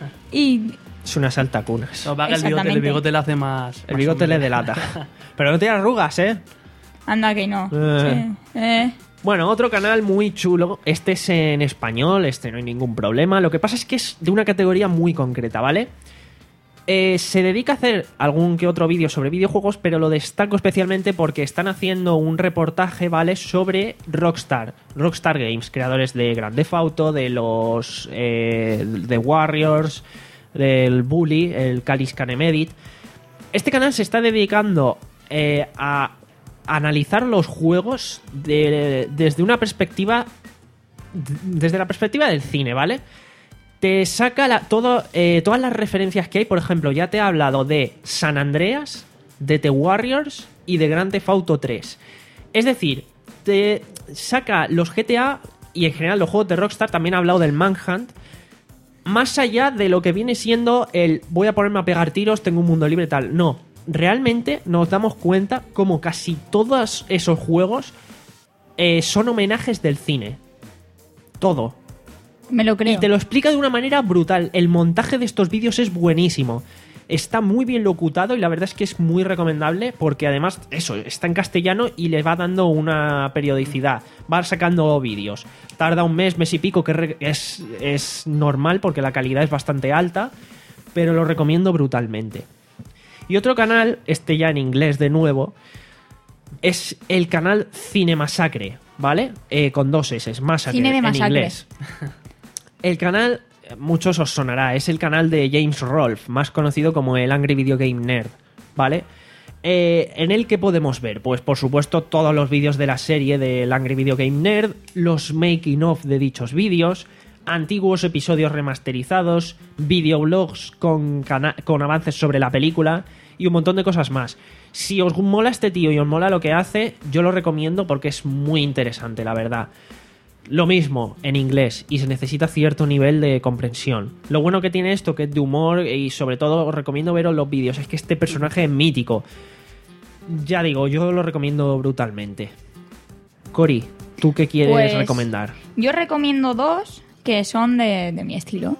Y Es una saltacunas. No, va que el bigote, el Exactamente. bigote le hace más. El más bigote le hombre. delata. Pero no tiene arrugas, ¿eh? anda que no. Eh. Sí. Eh. Bueno, otro canal muy chulo. Este es en español, este no hay ningún problema. Lo que pasa es que es de una categoría muy concreta, ¿vale? Eh, se dedica a hacer algún que otro vídeo sobre videojuegos, pero lo destaco especialmente porque están haciendo un reportaje, ¿vale? Sobre Rockstar. Rockstar Games, creadores de Grand Theft Auto, de los... Eh, de Warriors... el Bully, el Kalis Kanemedit. Este canal se está dedicando eh, a analizar los juegos de, desde una perspectiva, desde la perspectiva del cine, ¿vale? Te saca la, todo, eh, todas las referencias que hay. Por ejemplo, ya te he hablado de San Andreas, de The Warriors y de Grand Theft Auto tres. Es decir, te saca los G T A y en general los juegos de Rockstar. También ha hablado del Manhunt, más allá de lo que viene siendo el voy a ponerme a pegar tiros, tengo un mundo libre y tal. No, realmente nos damos cuenta como casi todos esos juegos eh, son homenajes del cine. Todo. Me lo creo. Y te lo explica de una manera brutal. El montaje de estos vídeos es buenísimo. Está muy bien locutado y la verdad es que es muy recomendable porque además, eso, está en castellano y le va dando una periodicidad. Va sacando vídeos. Tarda un mes, mes y pico, que es, es normal porque la calidad es bastante alta, pero lo recomiendo brutalmente. Y otro canal, este ya en inglés de nuevo, es el canal Cinemasacre, ¿vale? Eh, con dos S, Massacre Cine de en masacre. inglés. El canal, muchos os sonará, es el canal de James Rolfe, más conocido como el Angry Video Game Nerd, ¿vale? Eh, ¿En el que podemos ver? Pues por supuesto todos los vídeos de la serie del Angry Video Game Nerd, los making of de dichos vídeos, antiguos episodios remasterizados, videoblogs con, cana- con avances sobre la película y un montón de cosas más. Si os mola este tío y os mola lo que hace, yo lo recomiendo porque es muy interesante, la verdad. Lo mismo en inglés y se necesita cierto nivel de comprensión. Lo bueno que tiene esto, que es de humor, y sobre todo os recomiendo veros los vídeos, es que este personaje es mítico. Ya digo, yo lo recomiendo brutalmente. Cori, ¿tú qué quieres Pues, recomendar? Yo recomiendo dos que son de, de mi estilo.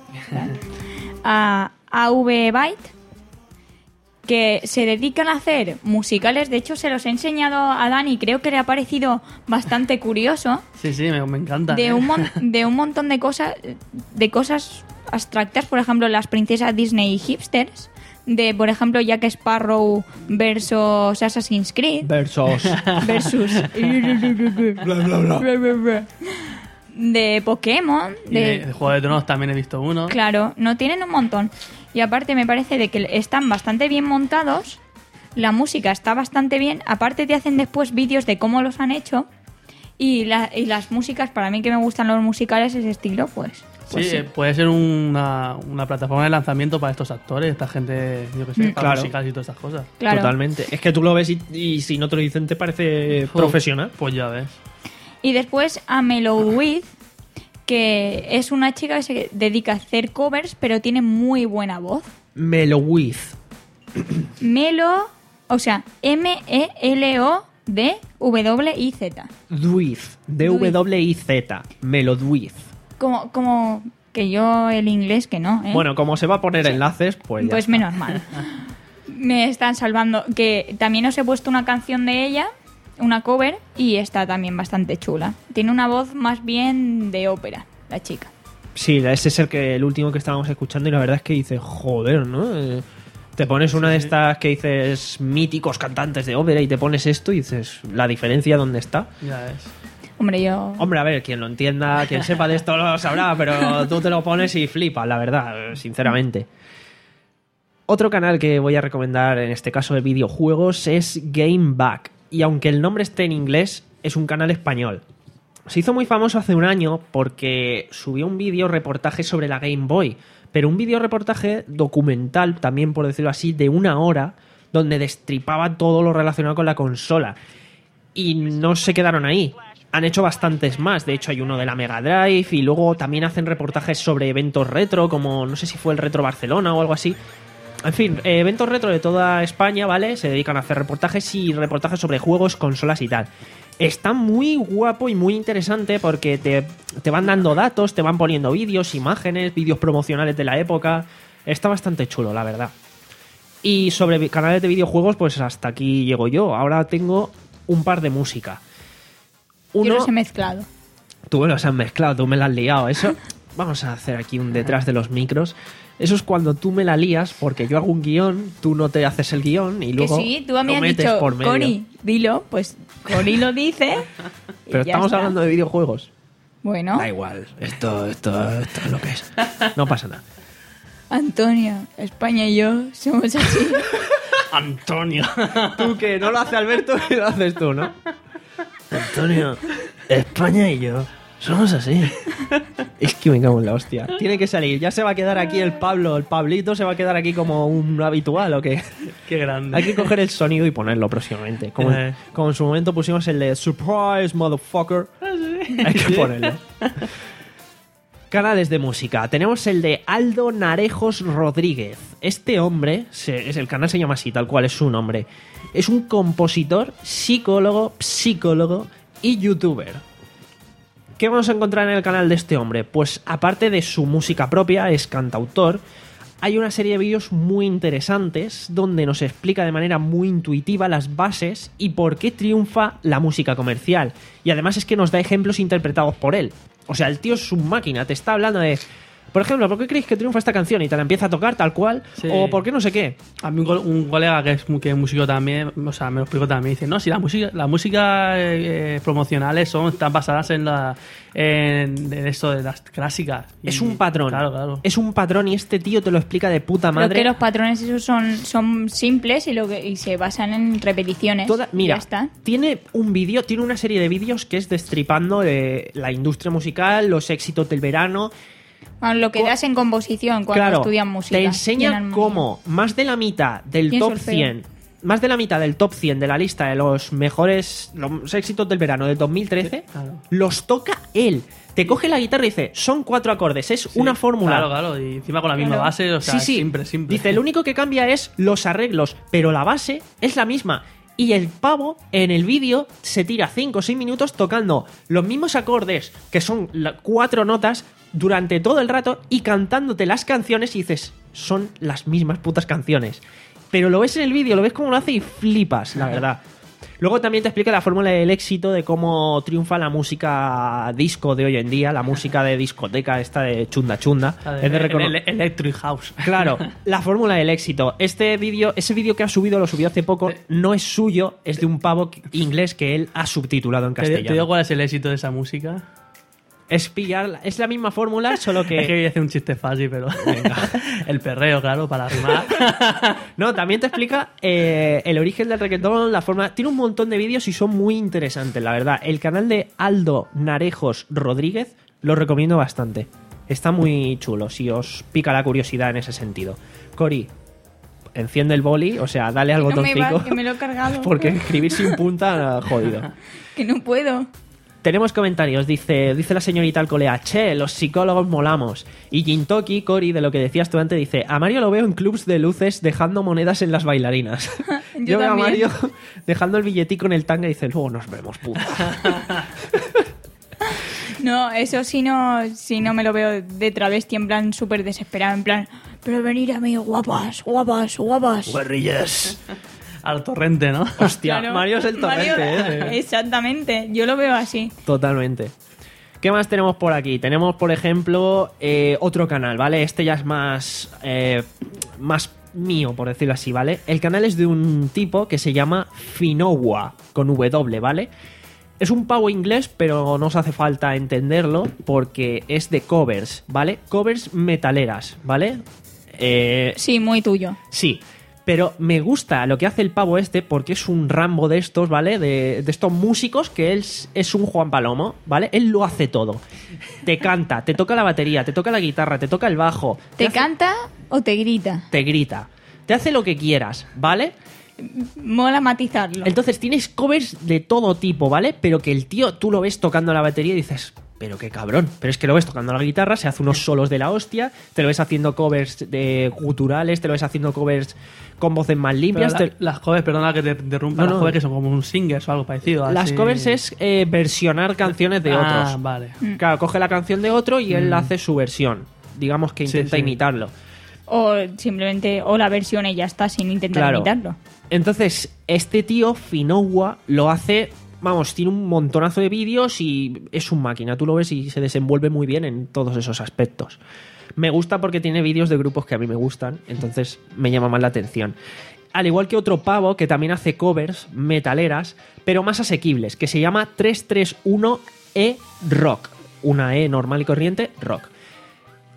A A V Byte, que se dedican a hacer musicales. De hecho, se los he enseñado a Dani, creo que le ha parecido bastante curioso. Sí, sí, me, me encanta. De ¿eh? un, mon- de un montón de cosas, de cosas abstractas, por ejemplo, las princesas Disney hipsters, de, por ejemplo, Jack Sparrow versus Assassin's Creed, Versos. versus de Pokémon, Y de, de, de Juego de Tronos también he visto uno. claro, no tienen un montón. Y aparte me parece de que están bastante bien montados, la música está bastante bien, aparte te hacen después vídeos de cómo los han hecho. Y, la, y las músicas, para mí que me gustan los musicales, ese estilo, pues... pues sí, sí. eh, puede ser una, una plataforma de lanzamiento para estos actores, esta gente, yo que sé, Mm, para claro. musicales y todas estas cosas. Claro. Totalmente. Es que tú lo ves y, y si no te lo dicen te parece profesional. Pues ya ves. Y después a Mellow With, que es una chica que se dedica a hacer covers, pero tiene muy buena voz. Melowith. Melo, o sea, M E L O D W I Z. Dwith. D W I Z. Melodwith. Como, como que yo el inglés que no, ¿eh? Bueno, como se va a poner enlaces, pues ya pues está. menos mal. Me están salvando. Que también os he puesto una canción de ella, una cover, y está también bastante chula. Tiene una voz más bien de ópera, la chica. Sí, ese es el, que, el último que estábamos escuchando y la verdad es que dices, joder, ¿no? Eh, te pones una de estas que dices míticos cantantes de ópera y te pones esto y dices, la diferencia dónde está. Ya ves. Hombre, yo... Hombre, a ver, quien lo entienda, quien sepa de esto lo sabrá, pero tú te lo pones y flipas, la verdad, sinceramente. Otro canal que voy a recomendar en este caso de videojuegos es Game Back. Y aunque el nombre esté en inglés, es un canal español. Se hizo muy famoso hace un año porque subió un vídeo reportaje sobre la Game Boy, pero un vídeo reportaje documental, también por decirlo así, de una hora, donde destripaba todo lo relacionado con la consola. Y no se quedaron ahí. Han hecho bastantes más. De hecho, hay uno de la Mega Drive y luego también hacen reportajes sobre eventos retro, como no sé si fue el Retro Barcelona o algo así. En fin, eh, eventos retro de toda España, ¿vale? Se dedican a hacer reportajes y reportajes sobre juegos, consolas y tal. Está muy guapo y muy interesante porque te, te van dando datos, te van poniendo vídeos, imágenes, vídeos promocionales de la época. Está bastante chulo, la verdad. Y sobre canales de videojuegos, pues hasta aquí llego yo. Ahora tengo un par de música. Yo Uno, los he mezclado. tú me los has mezclado, tú me lo has liado. Eso, vamos a hacer aquí un detrás de los micros. Eso es cuando tú me la lías porque yo hago un guión, tú no te haces el guión y luego Que sí, tú a mí lo has metes dicho, por medio. Cori, dilo, pues Cori lo dice. y Pero ya estamos está. hablando de videojuegos. Bueno, Da igual, esto, esto, esto es lo que es. No pasa nada. Antonio, España y yo somos así. Antonio. Tú que no lo hace Alberto y lo haces tú, ¿no? Antonio, España y yo somos así. Es que me cago en la hostia. Tiene que salir. Ya se va a quedar aquí el Pablo, el Pablito se va a quedar aquí como un habitual, ¿o qué? Qué grande. Hay que coger el sonido y ponerlo próximamente. Como, Eh. como en su momento pusimos el de Surprise, motherfucker. Hay que ponerlo. Canales de música. Tenemos el de Aldo Narejos Rodríguez. Este hombre, se, es, el canal se llama así, tal cual es su nombre. Es un compositor, psicólogo, psicólogo y youtuber. ¿Qué vamos a encontrar en el canal de este hombre? Pues aparte de su música propia, es cantautor. Hay una serie de vídeos muy interesantes donde nos explica de manera muy intuitiva las bases y por qué triunfa la música comercial. Y además es que nos da ejemplos interpretados por él. O sea, el tío es su máquina, te está hablando de... Por ejemplo, ¿por qué creéis que triunfa esta canción? Y te la empieza a tocar tal cual. Sí. O ¿por qué no sé qué? A mí un, co- un colega que es, mu- que es músico también, o sea, me lo explico también, dice, no, si la música, la música eh, promocionales son, están basadas en la en, en esto de las clásicas. Y- Es un patrón. Claro, claro. Es un patrón y este tío te lo explica de puta Creo madre. que los patrones esos son, son simples y, lo que, y se basan en repeticiones. Toda- y mira, ya está. tiene un vídeo, tiene una serie de vídeos que es destripando eh, la industria musical, los éxitos del verano. Bueno, lo que Co- das en composición cuando Claro, estudian música. te y en enseña armonía. cómo más de la mitad del ¿Quién top solfea? cien, más de la mitad del top cien de la lista de los mejores los éxitos del verano de dos mil trece, claro. los toca él. Te coge la guitarra y dice, son cuatro acordes, es una fórmula. Claro, claro, y encima con la misma Claro. base, o sea, sí, sí. siempre, siempre. Dice, lo único que cambia es los arreglos, pero la base es la misma. Y el pavo en el vídeo se tira cinco o seis minutos tocando los mismos acordes, que son la- cuatro notas, durante todo el rato y cantándote las canciones y dices, son las mismas putas canciones. Pero lo ves en el vídeo, lo ves como lo hace y flipas, la verdad. Luego también te explica la fórmula del éxito de cómo triunfa la música disco de hoy en día, la música de discoteca esta de chunda chunda. La Es de el- recono- el- el Electric House. Claro, la fórmula del éxito. Este vídeo, ese vídeo que ha subido, lo subió hace poco, no es suyo, es de un pavo que- inglés que él ha subtitulado en ¿Te, te digo castellano. cuál es el éxito de esa música? Es pillar, es la misma fórmula, solo Es que que... voy a hacer un chiste fácil, pero... el perreo, claro, para rimar. No, también te explica eh, el origen del reggaetón, la forma... Tiene un montón de vídeos y son muy interesantes, la verdad. El canal de Aldo Narejos Rodríguez lo recomiendo bastante. Está muy chulo, si os pica la curiosidad en ese sentido. Cori, enciende el boli, o sea, dale al Que no me botoncito. va, que me lo he cargado. Porque escribir sin punta, jodido. Que no puedo. Tenemos comentarios, dice, dice la señorita Alcolea, che, los psicólogos molamos. Y Jintoki, Cori, de lo que decías tú antes, dice, a Mario lo veo en clubs de luces dejando monedas en las bailarinas. Yo Yo veo a también. Mario dejando el billetico en el tanga y dice, luego nos vemos, puta. No, eso sí no, sí no me lo veo de travesti en plan súper desesperado, en plan, pero venir a mí, guapas, guapas, guapas. Guerrillas. Al torrente, ¿no? Hostia, Claro. Mario es el torrente, Mario- ¿eh? Exactamente, yo lo veo así. Totalmente. ¿Qué más tenemos por aquí? Tenemos, por ejemplo, eh, otro canal, ¿vale? Este ya es más, eh, más mío, por decirlo así, ¿vale? El canal es de un tipo que se llama Finowa, con W, ¿vale? Es un pavo inglés, pero no os hace falta entenderlo porque es de covers, ¿vale? Covers metaleras, ¿vale? Eh, Sí, muy tuyo. Sí, pero me gusta lo que hace el pavo este porque es un Rambo de estos, ¿vale? De, de estos músicos que él es, es un Juan Palomo, ¿vale? Él lo hace todo. Te canta, te toca la batería, te toca la guitarra, te toca el bajo. ¿Te hace- canta o te grita? Te grita. Te hace lo que quieras, ¿vale? Mola matizarlo. Entonces tienes covers de todo tipo, ¿vale? Pero que el tío, tú lo ves tocando la batería y dices, pero qué cabrón. Pero es que lo ves tocando la guitarra, se hace unos solos de la hostia, te lo ves haciendo covers de guturales, te lo ves haciendo covers con voces más Pero limpias. la- te- las covers, perdona que te interrumpa, No, las no. covers que son como un singers o algo parecido. Las así. covers es eh, versionar canciones de Ah, otros. vale. Claro, coge la canción de otro y él hace su versión. Digamos que Sí, intenta sí. imitarlo. O simplemente, o la versión y ya está, sin intentar Claro. imitarlo. Entonces, este tío, Finowa, lo hace. Vamos, tiene un montonazo de vídeos y es un máquina. Tú lo ves y se desenvuelve muy bien en todos esos aspectos. Me gusta porque tiene vídeos de grupos que a mí me gustan, entonces me llama más la atención. Al igual que otro pavo que también hace covers metaleras, pero más asequibles, que se llama tres tres uno E Rock. Una E normal y corriente, Rock.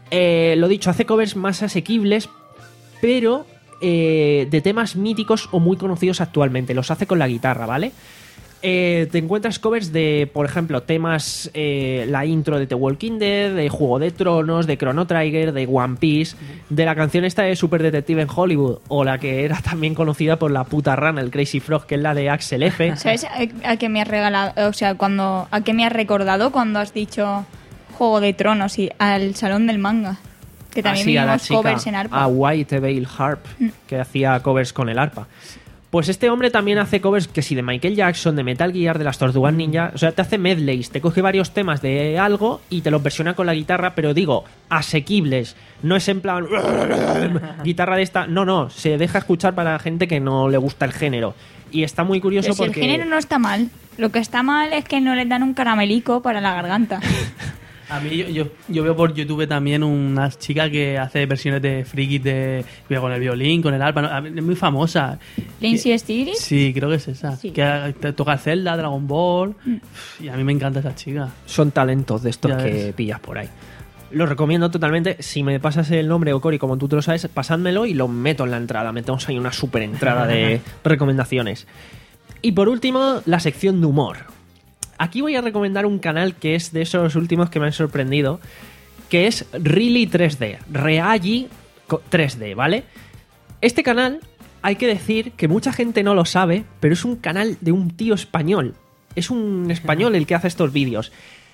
Eh, lo dicho, hace covers más asequibles, pero eh, de temas míticos o muy conocidos actualmente. Los hace con la guitarra, ¿vale? Eh, te encuentras covers de, por ejemplo, temas, eh, la intro de The Walking Dead, de Juego de Tronos, de Chrono Trigger, de One Piece, de la canción esta de Super Detective en Hollywood, o la que era también conocida por la puta rana, el Crazy Frog, que es la de Axel F. ¿Sabes a, a qué me has regalado? O sea, cuando a qué me has recordado cuando has dicho Juego de Tronos y al Salón del Manga? Que también Así, a la vimos chica, covers en arpa. a White Veil Harp, que hacía covers con el arpa. Pues este hombre también hace covers que sí, de Michael Jackson, de Metal Gear, de las Tortugas Ninja. O sea, te hace medleys, te coge varios temas de algo y te los versiona con la guitarra, pero digo, asequibles. No es en plan guitarra de esta. No, no, se deja escuchar para la gente que no le gusta el género. Y está muy curioso Pero si porque... el género no está mal. Lo que está mal es que no les dan un caramelico para la garganta. A mí, yo, yo, yo veo por YouTube también una chica que hace versiones de frikis de, con el violín, con el arpa. ¿no? Es muy famosa. ¿Lindsay Que- Stirling? Sí, creo que es esa. Sí. Que te toca Zelda, Dragon Ball. Y a mí me encanta esa chica. Son talentos de estos Ya que ves. pillas por ahí. Lo recomiendo totalmente. Si me pasas el nombre, Ocori, como tú te lo sabes, pasádmelo y lo meto en la entrada. Metemos ahí una super entrada de recomendaciones. Y por último, la sección de humor. Aquí voy a recomendar un canal que es de esos últimos que me han sorprendido, que es Really tres D. Reali tres D, ¿vale? Este canal, hay que decir que mucha gente no lo sabe, pero es un canal de un tío español. Es un español el que hace estos vídeos.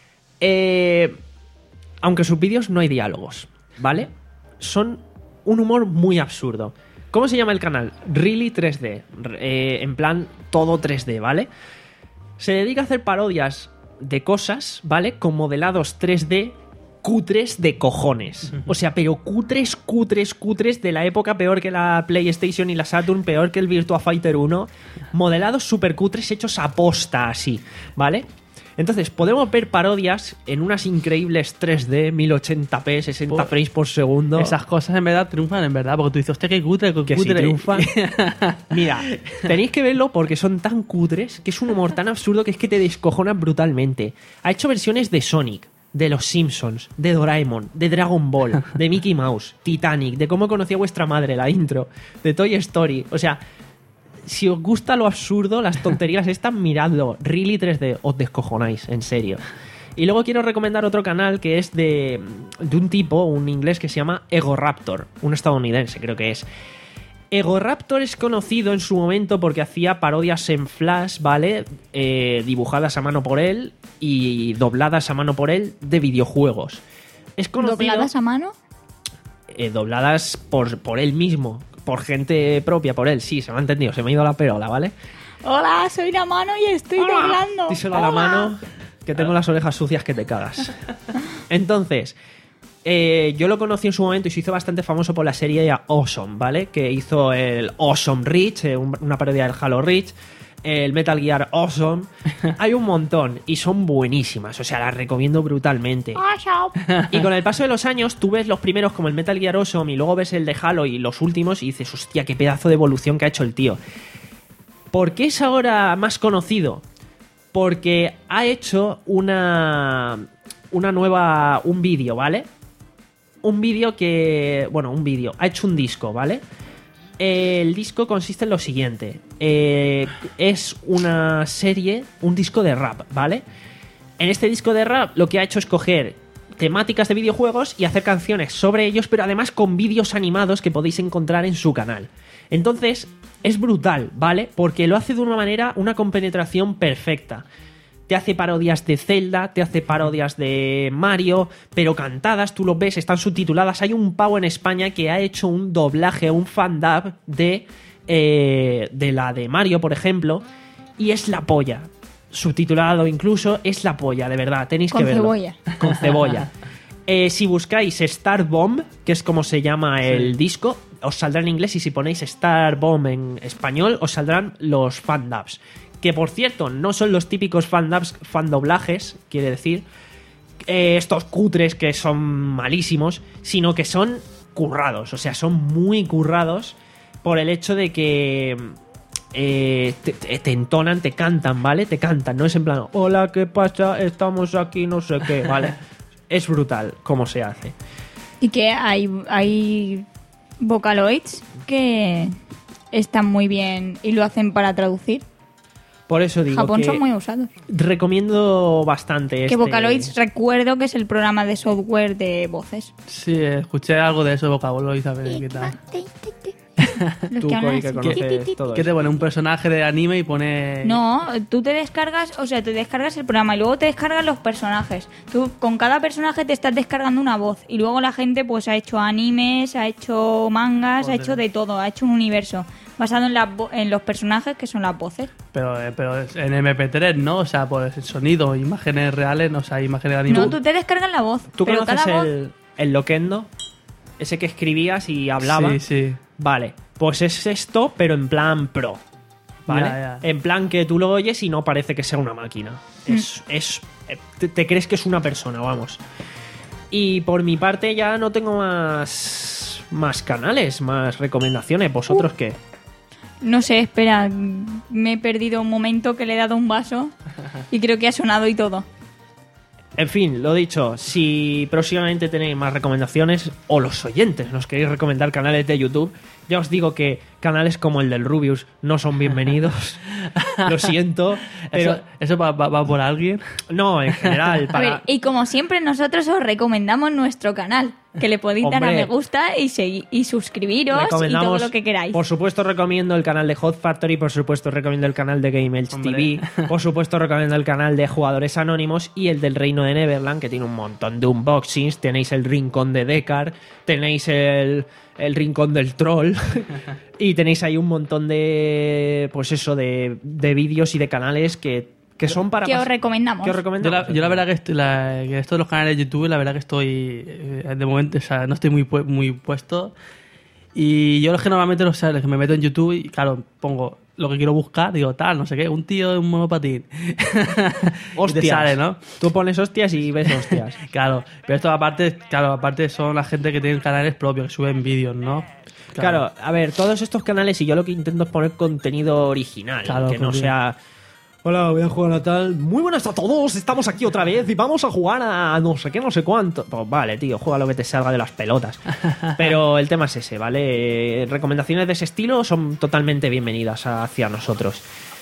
Eh, aunque sus vídeos no hay diálogos, ¿vale? Son un humor muy absurdo. ¿Cómo se llama el canal? Really tres D. Eh, en plan, todo tres D, ¿vale? Se dedica a hacer parodias de cosas, ¿vale? Con modelados tres D cutres de cojones. O sea, pero cutres, cutres, cutres de la época, peor que la PlayStation y la Saturn, peor que el Virtua Fighter uno. Modelados super cutres hechos a posta, así, ¿vale? Entonces, podemos ver parodias en unas increíbles tres D, mil ochenta p, sesenta Pues, frames por segundo. Esas cosas en verdad triunfan, en verdad. Porque tú dices, hostia, qué cutre, qué Que sí cutre. triunfan. Mira, tenéis que verlo porque son tan cutres, que es un humor tan absurdo que es que te descojonan brutalmente. Ha hecho versiones de Sonic, de Los Simpsons, de Doraemon, de Dragon Ball, de Mickey Mouse, Titanic, de Cómo conocí a vuestra madre, la intro, de Toy Story. O sea, si os gusta lo absurdo, las tonterías estas, miradlo. Really tres D, os descojonáis, en serio. Y luego quiero recomendar otro canal que es de, de un tipo, un inglés que se llama Egoraptor, un estadounidense creo que es. Egoraptor es conocido en su momento porque hacía parodias en Flash, ¿vale? Eh, dibujadas a mano por él y dobladas a mano por él de videojuegos. Es conocido, ¿Dobladas a mano? eh, dobladas por, por él mismo, por gente propia, por él. Sí, se me ha entendido, se me ha ido la perola, ¿vale? Hola, soy la mano y estoy doblando. Díselo a la Hola. mano, que tengo las orejas sucias que te cagas. Entonces, eh, yo lo conocí en su momento y se hizo bastante famoso por la serie Awesome, ¿vale? Que hizo el Awesome Reach, eh, un- una parodia del Halo Reach, el Metal Gear Awesome. Hay un montón y son buenísimas, o sea, las recomiendo brutalmente. Y con el paso de los años, tú ves los primeros como el Metal Gear Awesome y luego ves el de Halo y los últimos y dices, hostia, qué pedazo de evolución que ha hecho el tío. ¿Por qué es ahora más conocido? Porque ha hecho una, una nueva, un vídeo, ¿vale? Un vídeo que, bueno, un vídeo, ha hecho un disco, ¿vale? El disco consiste en lo siguiente, eh, es una serie, un disco de rap, ¿vale? En este disco de rap lo que ha hecho es coger temáticas de videojuegos y hacer canciones sobre ellos, pero además con vídeos animados que podéis encontrar en su canal. Entonces, es brutal, ¿vale? Porque lo hace de una manera, una compenetración perfecta. Te hace parodias de Zelda, te hace parodias de Mario, pero cantadas, tú lo ves, están subtituladas. Hay un pavo en España que ha hecho un doblaje, un fan-dub de, eh, de la de Mario, por ejemplo, y es la polla. Subtitulado incluso, es la polla, de verdad, tenéis Con que verlo. cebolla. Con cebolla. Eh, si buscáis Star Bomb, que es como se llama el disco, os saldrá en inglés, y si ponéis Star Bomb en español, os saldrán los fan-dubs. Que por cierto, no son los típicos fan-dubs, fan-doblajes, quiere decir, eh, estos cutres que son malísimos, sino que son currados, o sea, son muy currados por el hecho de que eh, te, te- te entonan, te cantan, ¿vale? Te cantan, no es en plan, hola, ¿qué pasa? Estamos aquí, no sé qué, ¿vale? Es brutal cómo se hace. Y que hay, hay Vocaloids que están muy bien y lo hacen para traducir. Por eso digo Japón que son muy usados. recomiendo bastante Que este... Vocaloids, recuerdo que es el programa de software de voces. Sí, escuché algo de eso, Vocaloid, a ver qué tal. Los Tú, que hablan Cory, que así. conoces todo ¿Qué eso. te pone? Un personaje de anime y pone... No, tú te descargas, o sea, te descargas el programa y luego te descargas los personajes. Tú con cada personaje te estás descargando una voz y luego la gente pues ha hecho animes, ha hecho mangas, Joder. ha hecho de todo, ha hecho un universo basado en, las vo- en los personajes que son las voces. Pero, eh, pero es en eme pe tres, ¿no? O sea, por el sonido, imágenes reales, no o sea, imágenes de anime. No, tú te descargas la voz, ¿Tú pero conoces cada voz... el, el Loquendo? Ese que escribías y hablaba. Sí, sí. Vale, pues es esto, pero en plan pro. ¿Vale? Ya, ya. En plan que tú lo oyes y no parece que sea una máquina. Es. es eh, te, te crees que es una persona, vamos. Y por mi parte ya no tengo más. Más canales, más recomendaciones. ¿Vosotros qué? No sé, espera, me he perdido un momento que le he dado un vaso y creo que ha sonado y todo. En fin, lo dicho, si próximamente tenéis más recomendaciones o los oyentes nos queréis recomendar canales de YouTube, ya os digo que canales como el del Rubius no son bienvenidos. Lo siento, pero ¿Eso, eso va, va- va por alguien? no, en general, A para... ver, y como siempre nosotros os recomendamos nuestro canal, que le podéis dar a Hombre. me gusta y, segui- y suscribiros y todo recomendamos- lo que queráis. Por supuesto recomiendo el canal de Hot Factory, por supuesto recomiendo el canal de Game Elch Hombre. T V, por supuesto recomiendo el canal de Jugadores Anónimos y el del Reino de Neverland, que tiene un montón de unboxings. Tenéis el Rincón de Deckard, tenéis el, el Rincón del Troll y tenéis ahí un montón de, pues eso, de, de vídeos y de canales que, que son para... Que os pas- recomendamos. que os Yo recomendamos. la, yo la verdad que, estoy, la, que esto de los canales de YouTube, la verdad que estoy, eh, de momento, o sea, no estoy muy, pu- muy puesto. Y yo los que normalmente los, los que me meto en YouTube y claro, pongo lo que quiero buscar, digo tal, no sé qué, un tío en un monopatín. Y Hostias. te sale, ¿no? Tú pones hostias y ves hostias. Claro, pero esto aparte, claro, aparte son la gente que tiene canales propios, que suben vídeos, ¿no? Claro, a ver, todos estos canales y yo lo que intento es poner contenido original, Claro, que no contenido. sea... Hola, voy a jugar a tal... Muy buenas a todos, estamos aquí otra vez y vamos a jugar a no sé qué, no sé cuánto. Pues vale, tío, juega lo que te salga de las pelotas. Pero el tema es ese, ¿vale? Eh, recomendaciones de ese estilo son totalmente bienvenidas hacia nosotros.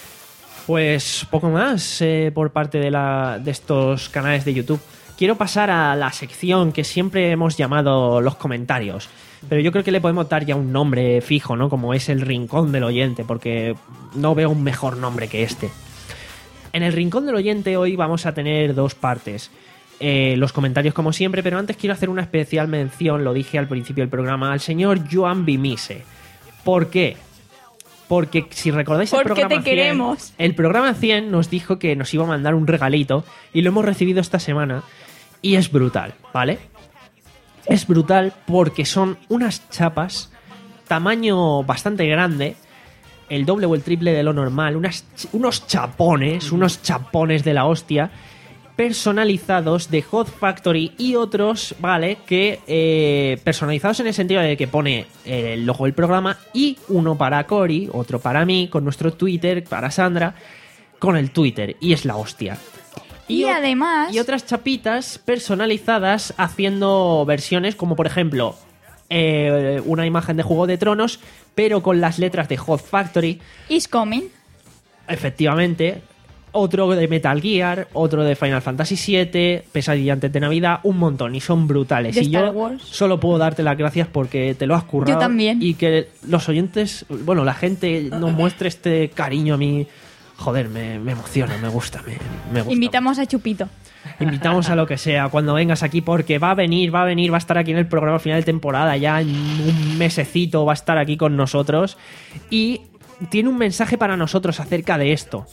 Pues poco más eh, por parte de, la, de estos canales de YouTube. Quiero pasar a la sección que siempre hemos llamado los comentarios. Pero yo creo que le podemos dar ya un nombre fijo, ¿no? Como es el Rincón del Oyente, porque no veo un mejor nombre que este. En el Rincón del Oyente hoy vamos a tener dos partes. Eh, los comentarios como siempre, pero antes quiero hacer una especial mención, lo dije al principio del programa, al señor Joan Bimise. ¿Por qué? Porque si recordáis el Porque programa te cien, queremos. el programa cien nos dijo que nos iba a mandar un regalito y lo hemos recibido esta semana y es brutal, ¿vale? Es brutal porque son unas chapas tamaño bastante grande, el doble o el triple de lo normal, unas, ch- unos chapones, unos chapones de la hostia, personalizados de Hot Factory y otros, ¿vale? Que eh, personalizados en el sentido de que pone el logo del programa y uno para Cory, otro para mí, con nuestro Twitter, para Sandra, con el Twitter, y es la hostia. Y o- además- Y otras chapitas personalizadas haciendo versiones como, por ejemplo, eh, una imagen de Juego de Tronos, pero con las letras de Hot Factory. Is coming. Efectivamente, otro de Metal Gear, otro de Final Fantasy siete, Pesadilla antes de Navidad, un montón, y son brutales. De y Star yo Wars. solo puedo darte las gracias porque te lo has currado. Yo también. Y que los oyentes, bueno, la gente nos muestre este cariño a mí. Joder, me, me emociona, me gusta, me, me gusta. Invitamos a Chupito. Invitamos a lo que sea cuando vengas aquí porque va a venir, va a venir, va a estar aquí en el programa final de temporada, ya en un mesecito va a estar aquí con nosotros y tiene un mensaje para nosotros acerca de esto.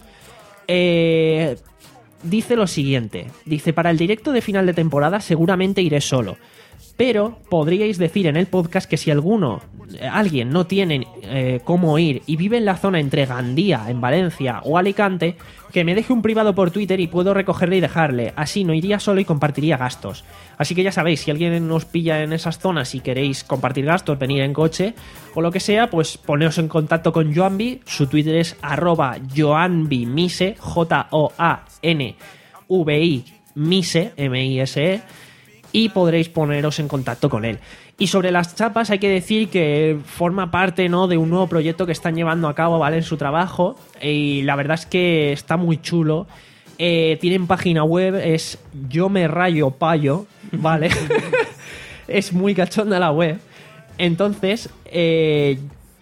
Eh, dice lo siguiente, dice, para el directo de final de temporada seguramente iré solo, pero podríais decir en el podcast que si alguno, eh, alguien no tiene eh, cómo ir y vive en la zona entre Gandía, en Valencia o Alicante, que me deje un privado por Twitter y puedo recogerle y dejarle. Así no iría solo y compartiría gastos. Así que ya sabéis, si alguien nos pilla en esas zonas y queréis compartir gastos, venir en coche o lo que sea, pues poneos en contacto con Joanbi. Su Twitter es arroba joanbimise, J O A N V I Mise, M I S E. y podréis poneros en contacto con él. Y sobre las chapas hay que decir que forma parte, ¿no?, de un nuevo proyecto que están llevando a cabo, ¿vale?, en su trabajo, y la verdad es que está muy chulo. Eh, tienen página web, es Yo Me Rayo Payo, ¿vale? Es muy cachonda la web. Entonces, eh...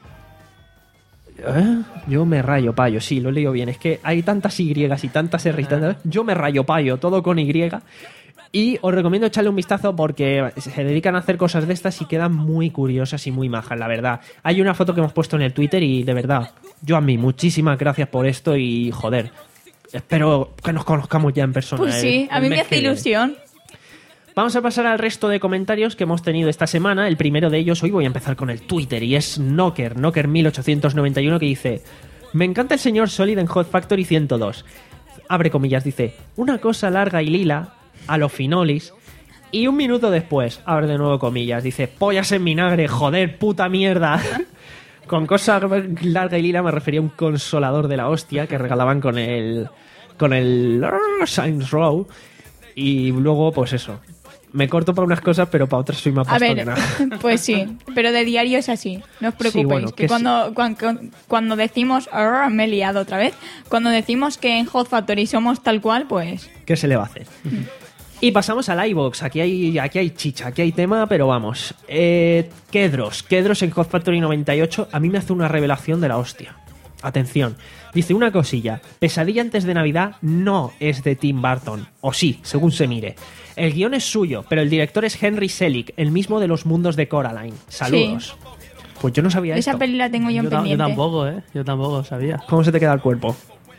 ¿Eh? Yo me rayo payo, sí, lo leo bien. Es que hay tantas Y y tantas R y tantas... Yo me rayo payo, todo con Y. Y os recomiendo echarle un vistazo porque se dedican a hacer cosas de estas y quedan muy curiosas y muy majas, la verdad. Hay una foto que hemos puesto en el Twitter y de verdad, yo a mí, muchísimas gracias por esto y joder, espero que nos conozcamos ya en persona. Pues sí, el, a mí el me hace ilusión. Vamos a pasar al resto de comentarios que hemos tenido esta semana. El primero de ellos, hoy voy a empezar con el Twitter, y es Knocker, Knocker mil ochocientos noventa y uno, que dice: me encanta el señor Solid en Hot Factory ciento dos. Abre comillas, dice: una cosa larga y lila, a lo finolis. Y un minuto después, abre de nuevo comillas, dice: pollas en vinagre, joder, puta mierda. Con cosa larga y lila me refería a un consolador de la hostia que regalaban con el con el Saints Row. Y luego, pues eso, me corto para unas cosas, pero para otras soy más pasto A ver, que nada. pues sí, pero de diario es así, no os preocupéis. Sí, bueno, que que cuando, cuando, cuando decimos... Arr, me he liado otra vez. Cuando decimos que en Hot Factory somos tal cual, pues... ¿Qué se le va a hacer? Y pasamos al iVoox. Aquí hay, aquí hay chicha, aquí hay tema, pero vamos. Eh, Kedros. Kedros en Hot Factory noventa y ocho a mí me hace una revelación de la hostia. Atención. Dice una cosilla. Pesadilla antes de Navidad no es de Tim Burton. O sí, según se mire. El guión es suyo, pero el director es Henry Selick, el mismo de Los Mundos de Coraline. Saludos. Sí. Pues yo no sabía Esa esto. peli la tengo yo, Yo, en ta- yo pendiente. tampoco, ¿eh? Yo tampoco sabía. ¿Cómo se te queda el cuerpo?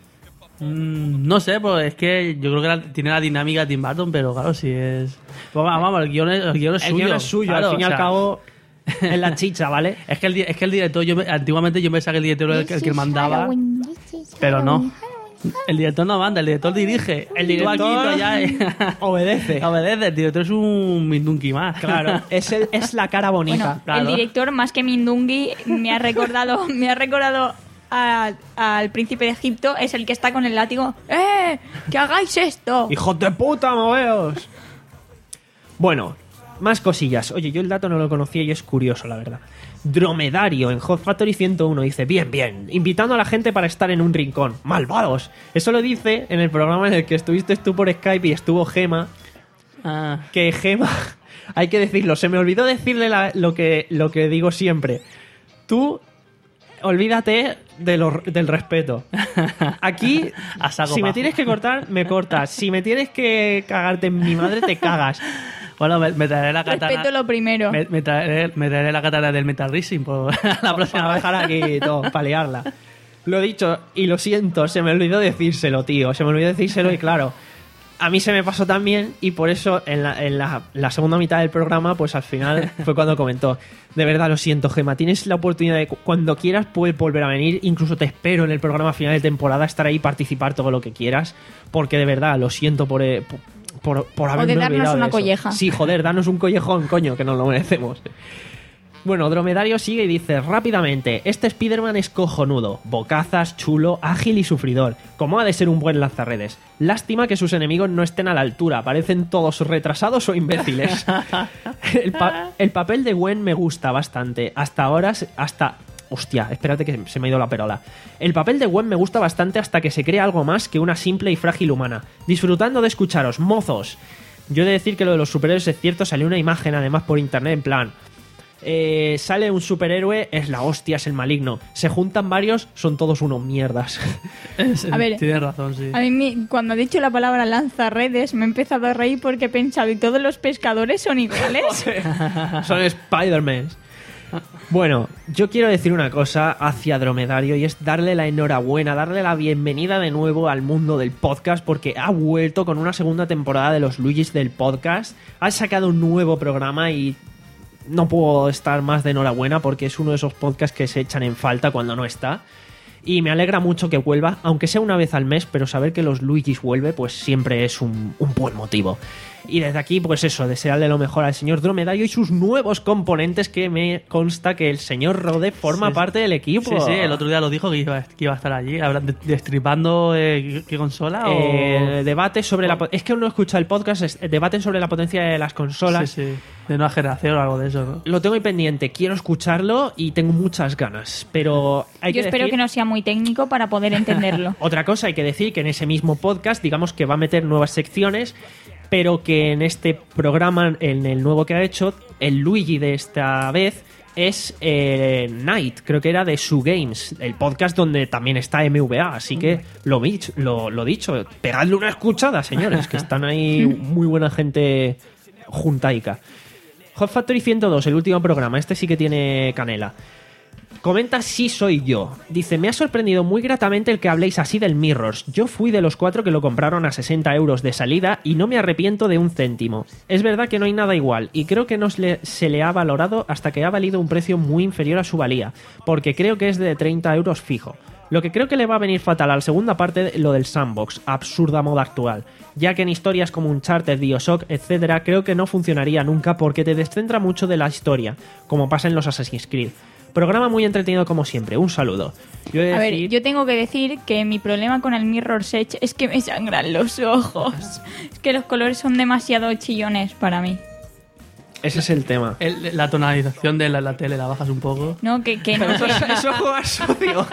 Mm, no sé, pues es que yo creo que la- tiene la dinámica Tim Burton, pero claro, si es... Pues vamos, vamos, el guión es, el guión es El suyo. guión es suyo, claro, al fin y o al sea, cabo es la chicha, ¿vale? Es que el, di- es que el director, yo me- antiguamente yo pensaba que el director era el que, el que mandaba, pero no. El director no manda, el director dirige. El Tú aquí, tú director allá, eh. obedece. Obedece, el director es un mindunqui más. Claro, es, el- es la cara bonita. Bueno, claro. el director, más que Mindungi, me ha recordado, me ha recordado a- al príncipe de Egipto, es el que está con el látigo. ¡Eh! ¡Que hagáis esto! ¡Hijos de puta, moveos! Bueno, más cosillas. Oye, yo el dato no lo conocía y es curioso, la verdad. Dromedario en Hot Factory ciento uno dice: bien, bien, invitando a la gente para estar en un rincón. ¡Malvados! Eso lo dice en el programa en el que estuviste tú por Skype y estuvo Gema. Ah, Que Gema, hay que decirlo, se me olvidó decirle la- lo, que, lo que digo siempre. Tú, olvídate de lo- del respeto. Aquí, A saco si me bajo. tienes que cortar, me cortas. Si me tienes que cagarte en mi madre, te cagas. bueno, me, me traeré la katana. Respeto lo primero. Me, me traeré, me traeré la katana del Metal Racing por la próxima Para vez. dejar aquí todo, para liarla. Lo dicho, y lo siento, se me olvidó decírselo, tío. Se me olvidó decírselo y claro, a mí se me pasó también y por eso en la, en la, la segunda mitad del programa, pues al final fue cuando comentó: de verdad lo siento, Gema, tienes la oportunidad de cu- cuando quieras puedes volver a venir, incluso te espero en el programa final de temporada, estar ahí, participar todo lo que quieras, porque de verdad lo siento por... eh, por por, por haberme de darnos olvidado de una eso. colleja. Sí, joder, danos un collejón, coño, que nos lo merecemos. Bueno, Dromedario sigue y dice rápidamente: este Spider-Man es cojonudo, bocazas, chulo, ágil y sufridor, como ha de ser un buen lanzarredes. Lástima que sus enemigos no estén a la altura, parecen todos retrasados o imbéciles. el, pa- el papel de Gwen me gusta bastante, hasta ahora, se- hasta... Hostia, espérate que se me ha ido la perola. El papel de Gwen me gusta bastante hasta que se crea algo más que una simple y frágil humana. Disfrutando de escucharos, mozos. Yo he de decir que lo de los superhéroes es cierto, salió una imagen además por internet en plan... Eh, sale un superhéroe, es la hostia, es el maligno. Se juntan varios, son todos unos mierdas. A ver, Tienes razón, sí. A mí, me- cuando he dicho la palabra lanzarredes, me he empezado a reír porque he pensado, ¿y todos los pescadores son iguales? Son Spider-Man. Bueno, yo quiero decir una cosa hacia Dromedario y es darle la enhorabuena, darle la bienvenida de nuevo al mundo del podcast porque ha vuelto con una segunda temporada de los Luigis del podcast. Ha sacado un nuevo programa y no puedo estar más de enhorabuena porque es uno de esos podcasts que se echan en falta cuando no está. Y me alegra mucho que vuelva, aunque sea una vez al mes, pero saber que los Luigis vuelve, pues siempre es un, un buen motivo. Y desde aquí, pues eso, desearle lo mejor al señor Dromedario y sus nuevos componentes, que me consta que el señor Rode forma Sí, parte del equipo. Sí, sí, el otro día lo dijo que iba, que iba a estar allí, habrá- de- destripando eh, qué consola o... Eh, debate sobre la... po- Es que aún no he escuchado el podcast, es- debaten sobre la potencia de las consolas. Sí, sí, de nueva generación o algo de eso, ¿no? Lo tengo ahí pendiente, quiero escucharlo y tengo muchas ganas, pero hay Yo que espero decir- que no sea muy técnico para poder entenderlo. Otra cosa, hay que decir que en ese mismo podcast, digamos que va a meter nuevas secciones, pero que en este programa, en el nuevo que ha hecho, el Luigi de esta vez es eh, Night, creo que era de Su Games, el podcast donde también está M V A, así que lo, mich- lo, lo dicho, pegadle una escuchada, señores, que están ahí muy buena gente juntaica. Hot Factory ciento dos, el último programa, este sí que tiene canela. Comenta si soy yo. Dice, me ha sorprendido muy gratamente el que habléis así del Mirrors. Yo fui de los cuatro que lo compraron a sesenta euros de salida y no me arrepiento de un céntimo. Es verdad que no hay nada igual y creo que no se le, se le ha valorado hasta que ha valido un precio muy inferior a su valía, porque creo que es de treinta euros fijo. Lo que creo que le va a venir fatal a la segunda parte, lo del sandbox, absurda moda actual, ya que en historias como Uncharted, Bioshock, etcétera, creo que no funcionaría nunca porque te descentra mucho de la historia, como pasa en los Assassin's Creed. Programa muy entretenido como siempre, un saludo. Yo he de A ver, decir- yo tengo que decir que mi problema con el Mirror's Edge es que me sangran los ojos. Es que los colores son demasiado chillones para mí. Ese es el tema. El- la tonalización de la, la tele la bajas un poco. No, que, que no. Eso, eso juega sucio.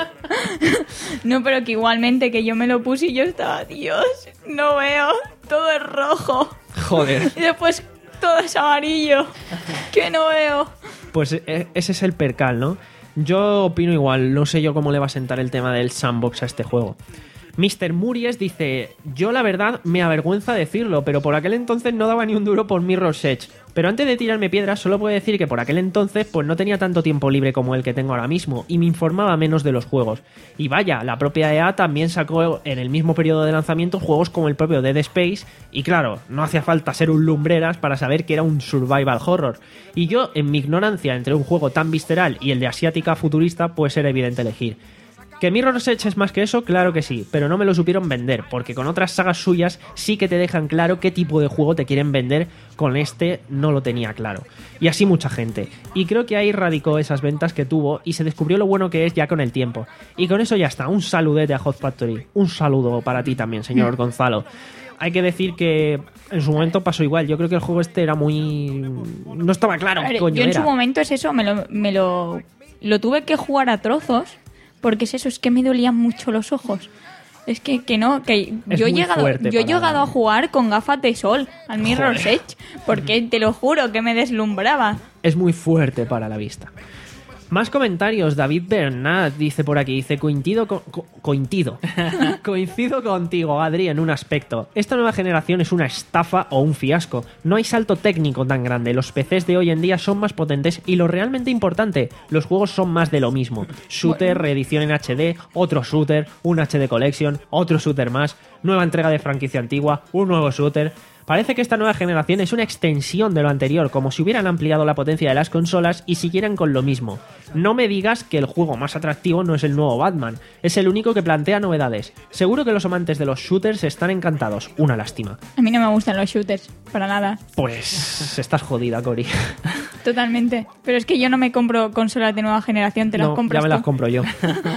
No, pero que igualmente que yo me lo puse y yo estaba, Dios, no veo, todo es rojo. Joder. Y después todo es amarillo, que no veo. Pues eh, ese es el percal, ¿no? Yo opino igual, no sé yo cómo le va a sentar el tema del sandbox a este juego. mister Muries dice, yo la verdad me avergüenza decirlo, pero por aquel entonces no daba ni un duro por Mirror's Edge. Pero antes de tirarme piedras, solo puedo decir que por aquel entonces pues no tenía tanto tiempo libre como el que tengo ahora mismo y me informaba menos de los juegos. Y vaya, la propia E A también sacó en el mismo periodo de lanzamiento juegos como el propio Dead Space y claro, no hacía falta ser un lumbreras para saber que era un survival horror. Y yo, en mi ignorancia entre un juego tan visceral y el de asiática futurista, pues era evidente elegir. ¿Que Mirror's Edge es más que eso? Claro que sí, pero no me lo supieron vender, porque con otras sagas suyas sí que te dejan claro qué tipo de juego te quieren vender, con este no lo tenía claro. Y así mucha gente. Y creo que ahí radicó esas ventas que tuvo y se descubrió lo bueno que es ya con el tiempo. Y con eso ya está, un saludete a Hot Factory. Un saludo para ti también, señor Gonzalo. Hay que decir que en su momento pasó igual. Yo creo que el juego este era muy... no estaba claro A qué ver, coño yo en era. su momento es eso, me lo, me lo, lo tuve que jugar a trozos, porque es eso, es que me dolían mucho los ojos. Es que, que no, que Es yo he muy llegado, fuerte yo he para- llegado a jugar con gafas de sol al Mirror's Joder. Edge, porque te lo juro que me deslumbraba. Es muy fuerte para la vista. Más comentarios. David Bernat dice por aquí, dice, coincido con... co- coincido. Coincido contigo, Adri, en un aspecto. Esta nueva generación es una estafa o un fiasco. No hay salto técnico tan grande. Los P Cs de hoy en día son más potentes y lo realmente importante, los juegos son más de lo mismo. Shooter, reedición en H D, otro shooter, un H D Collection, otro shooter más, nueva entrega de franquicia antigua, un nuevo shooter... Parece que esta nueva generación es una extensión de lo anterior, como si hubieran ampliado la potencia de las consolas y siguieran con lo mismo. No me digas que el juego más atractivo no es el nuevo Batman, es el único que plantea novedades. Seguro que los amantes de los shooters están encantados, una lástima. A mí no me gustan los shooters, para nada, Pues estás jodida, Cori. totalmente. Pero es que yo no me compro consolas de nueva generación, te las No, compras ya me las tú. compro yo.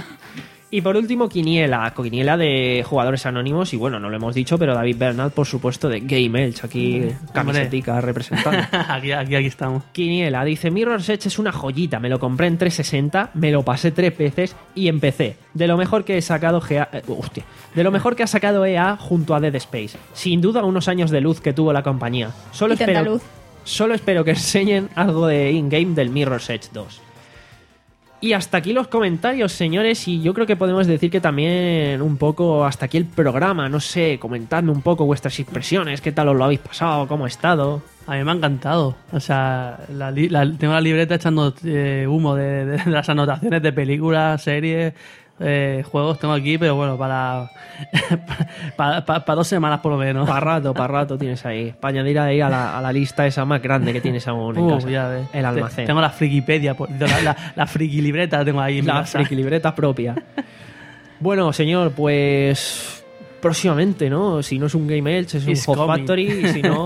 Y por último, Quiniela, Quiniela de jugadores anónimos, y bueno, no lo hemos dicho, pero David Bernat, por supuesto, de Game Elch, aquí camisetica representando. aquí, aquí, aquí estamos. Quiniela dice, Mirror's Edge es una joyita, me lo compré en trescientos sesenta, me lo pasé tres veces y empecé. De lo mejor que he sacado G A, eh, hostia, de lo mejor que ha sacado E A junto a Dead Space. Sin duda unos años de luz que tuvo la compañía. Solo Y tanta espero, luz. solo espero que enseñen algo de in-game del Mirror's Edge dos. Y hasta aquí los comentarios, señores, y yo creo que podemos decir que también un poco hasta aquí el programa, no sé, comentadme un poco vuestras impresiones, qué tal os lo habéis pasado, cómo ha estado. A mí me ha encantado. O sea, la li- la- tengo la libreta echando eh, humo de, de- de las anotaciones de películas, series, eh, juegos tengo aquí, pero bueno, para, para, para, para dos semanas por lo menos. Para rato, para rato tienes ahí, para añadir ahí a la, a la lista esa más grande que tienes aún en Uh, casa, ya ves. el Te- almacén. Tengo la frikipedia, por- la, la, la friki libreta tengo ahí en mi La casa. friki libreta propia. Bueno, señor, pues próximamente, ¿no? Si no es un Game Elch, es un It's Hot coming. Factory, y si no,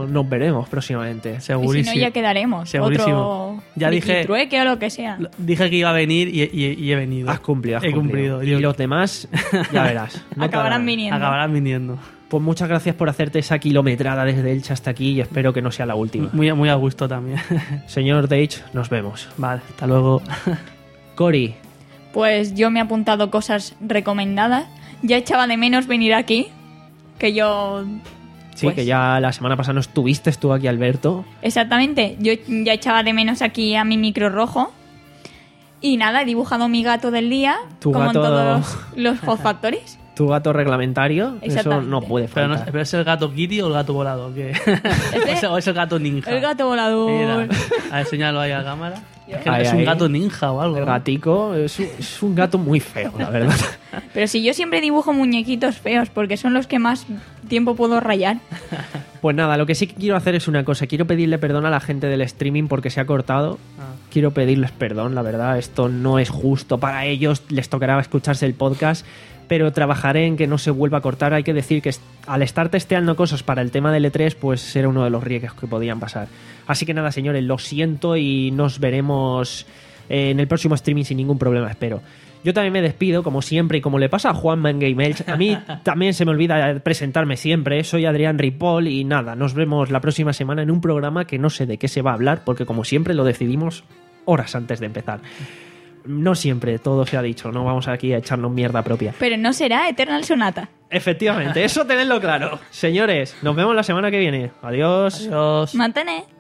nos veremos próximamente. Segurísimo. Y si no, ya quedaremos. Segurísimo. Otro Ya dije, trueque o lo que sea. dije que iba a venir y, y- y he venido. Has cumplido, has He cumplido. cumplido. Y Yo- los demás, ya verás. No Acabarán tardarán. viniendo. Acabarán viniendo. Pues muchas gracias por hacerte esa kilometrada desde Elche hasta aquí y espero que no sea la última. Muy, muy a gusto también. Señor Deitch, nos vemos. Vale, hasta luego. Cori, Pues yo me he apuntado cosas recomendadas. Ya echaba de menos venir aquí. Que yo... sí, pues, que ya la semana pasada no estuviste, estuvo aquí Alberto. Exactamente. Yo ya echaba de menos aquí a mi micro rojo. Y nada, he dibujado mi gato del día. Tu como gato- en todos los Hot Factories. Tu gato reglamentario, eso Exactamente. no puede Pero, no- faltar. ¿pero es el gato Kitty o el gato volado? ¿Qué? ¿O, es, o es el gato ninja? El gato volador. Mira, a ver, señalo ahí a la cámara. Es, que Ahí, es un ahí. gato ninja o algo. El ¿no? gatico es un, es un gato muy feo, la verdad. Pero si yo siempre dibujo muñequitos feos, porque son los que más tiempo puedo rayar. Pues nada, lo que sí que quiero hacer es una cosa. Quiero pedirle perdón a la gente del streaming porque se ha cortado. Ah. Quiero pedirles perdón, la verdad. Esto no es justo para ellos. Les tocará escucharse el podcast. Pero trabajaré en que no se vuelva a cortar. Hay que decir que est- al estar testeando cosas para el tema del E tres, pues era uno de los riesgos que podían pasar. Así que nada, señores, lo siento y nos veremos eh, en el próximo streaming sin ningún problema, espero. Yo también me despido, como siempre, y como le pasa a Juanma en Game Elch. A mí también se me olvida presentarme siempre. Soy Adrián Ripoll y nada, nos vemos la próxima semana en un programa que no sé de qué se va a hablar, porque como siempre lo decidimos horas antes de empezar. No siempre, todo se ha dicho, no vamos aquí a echarnos mierda propia. Pero no será Eternal Sonata. Efectivamente, eso tenedlo claro. Señores, nos vemos la semana que viene. Adiós. Adiós. Mantene.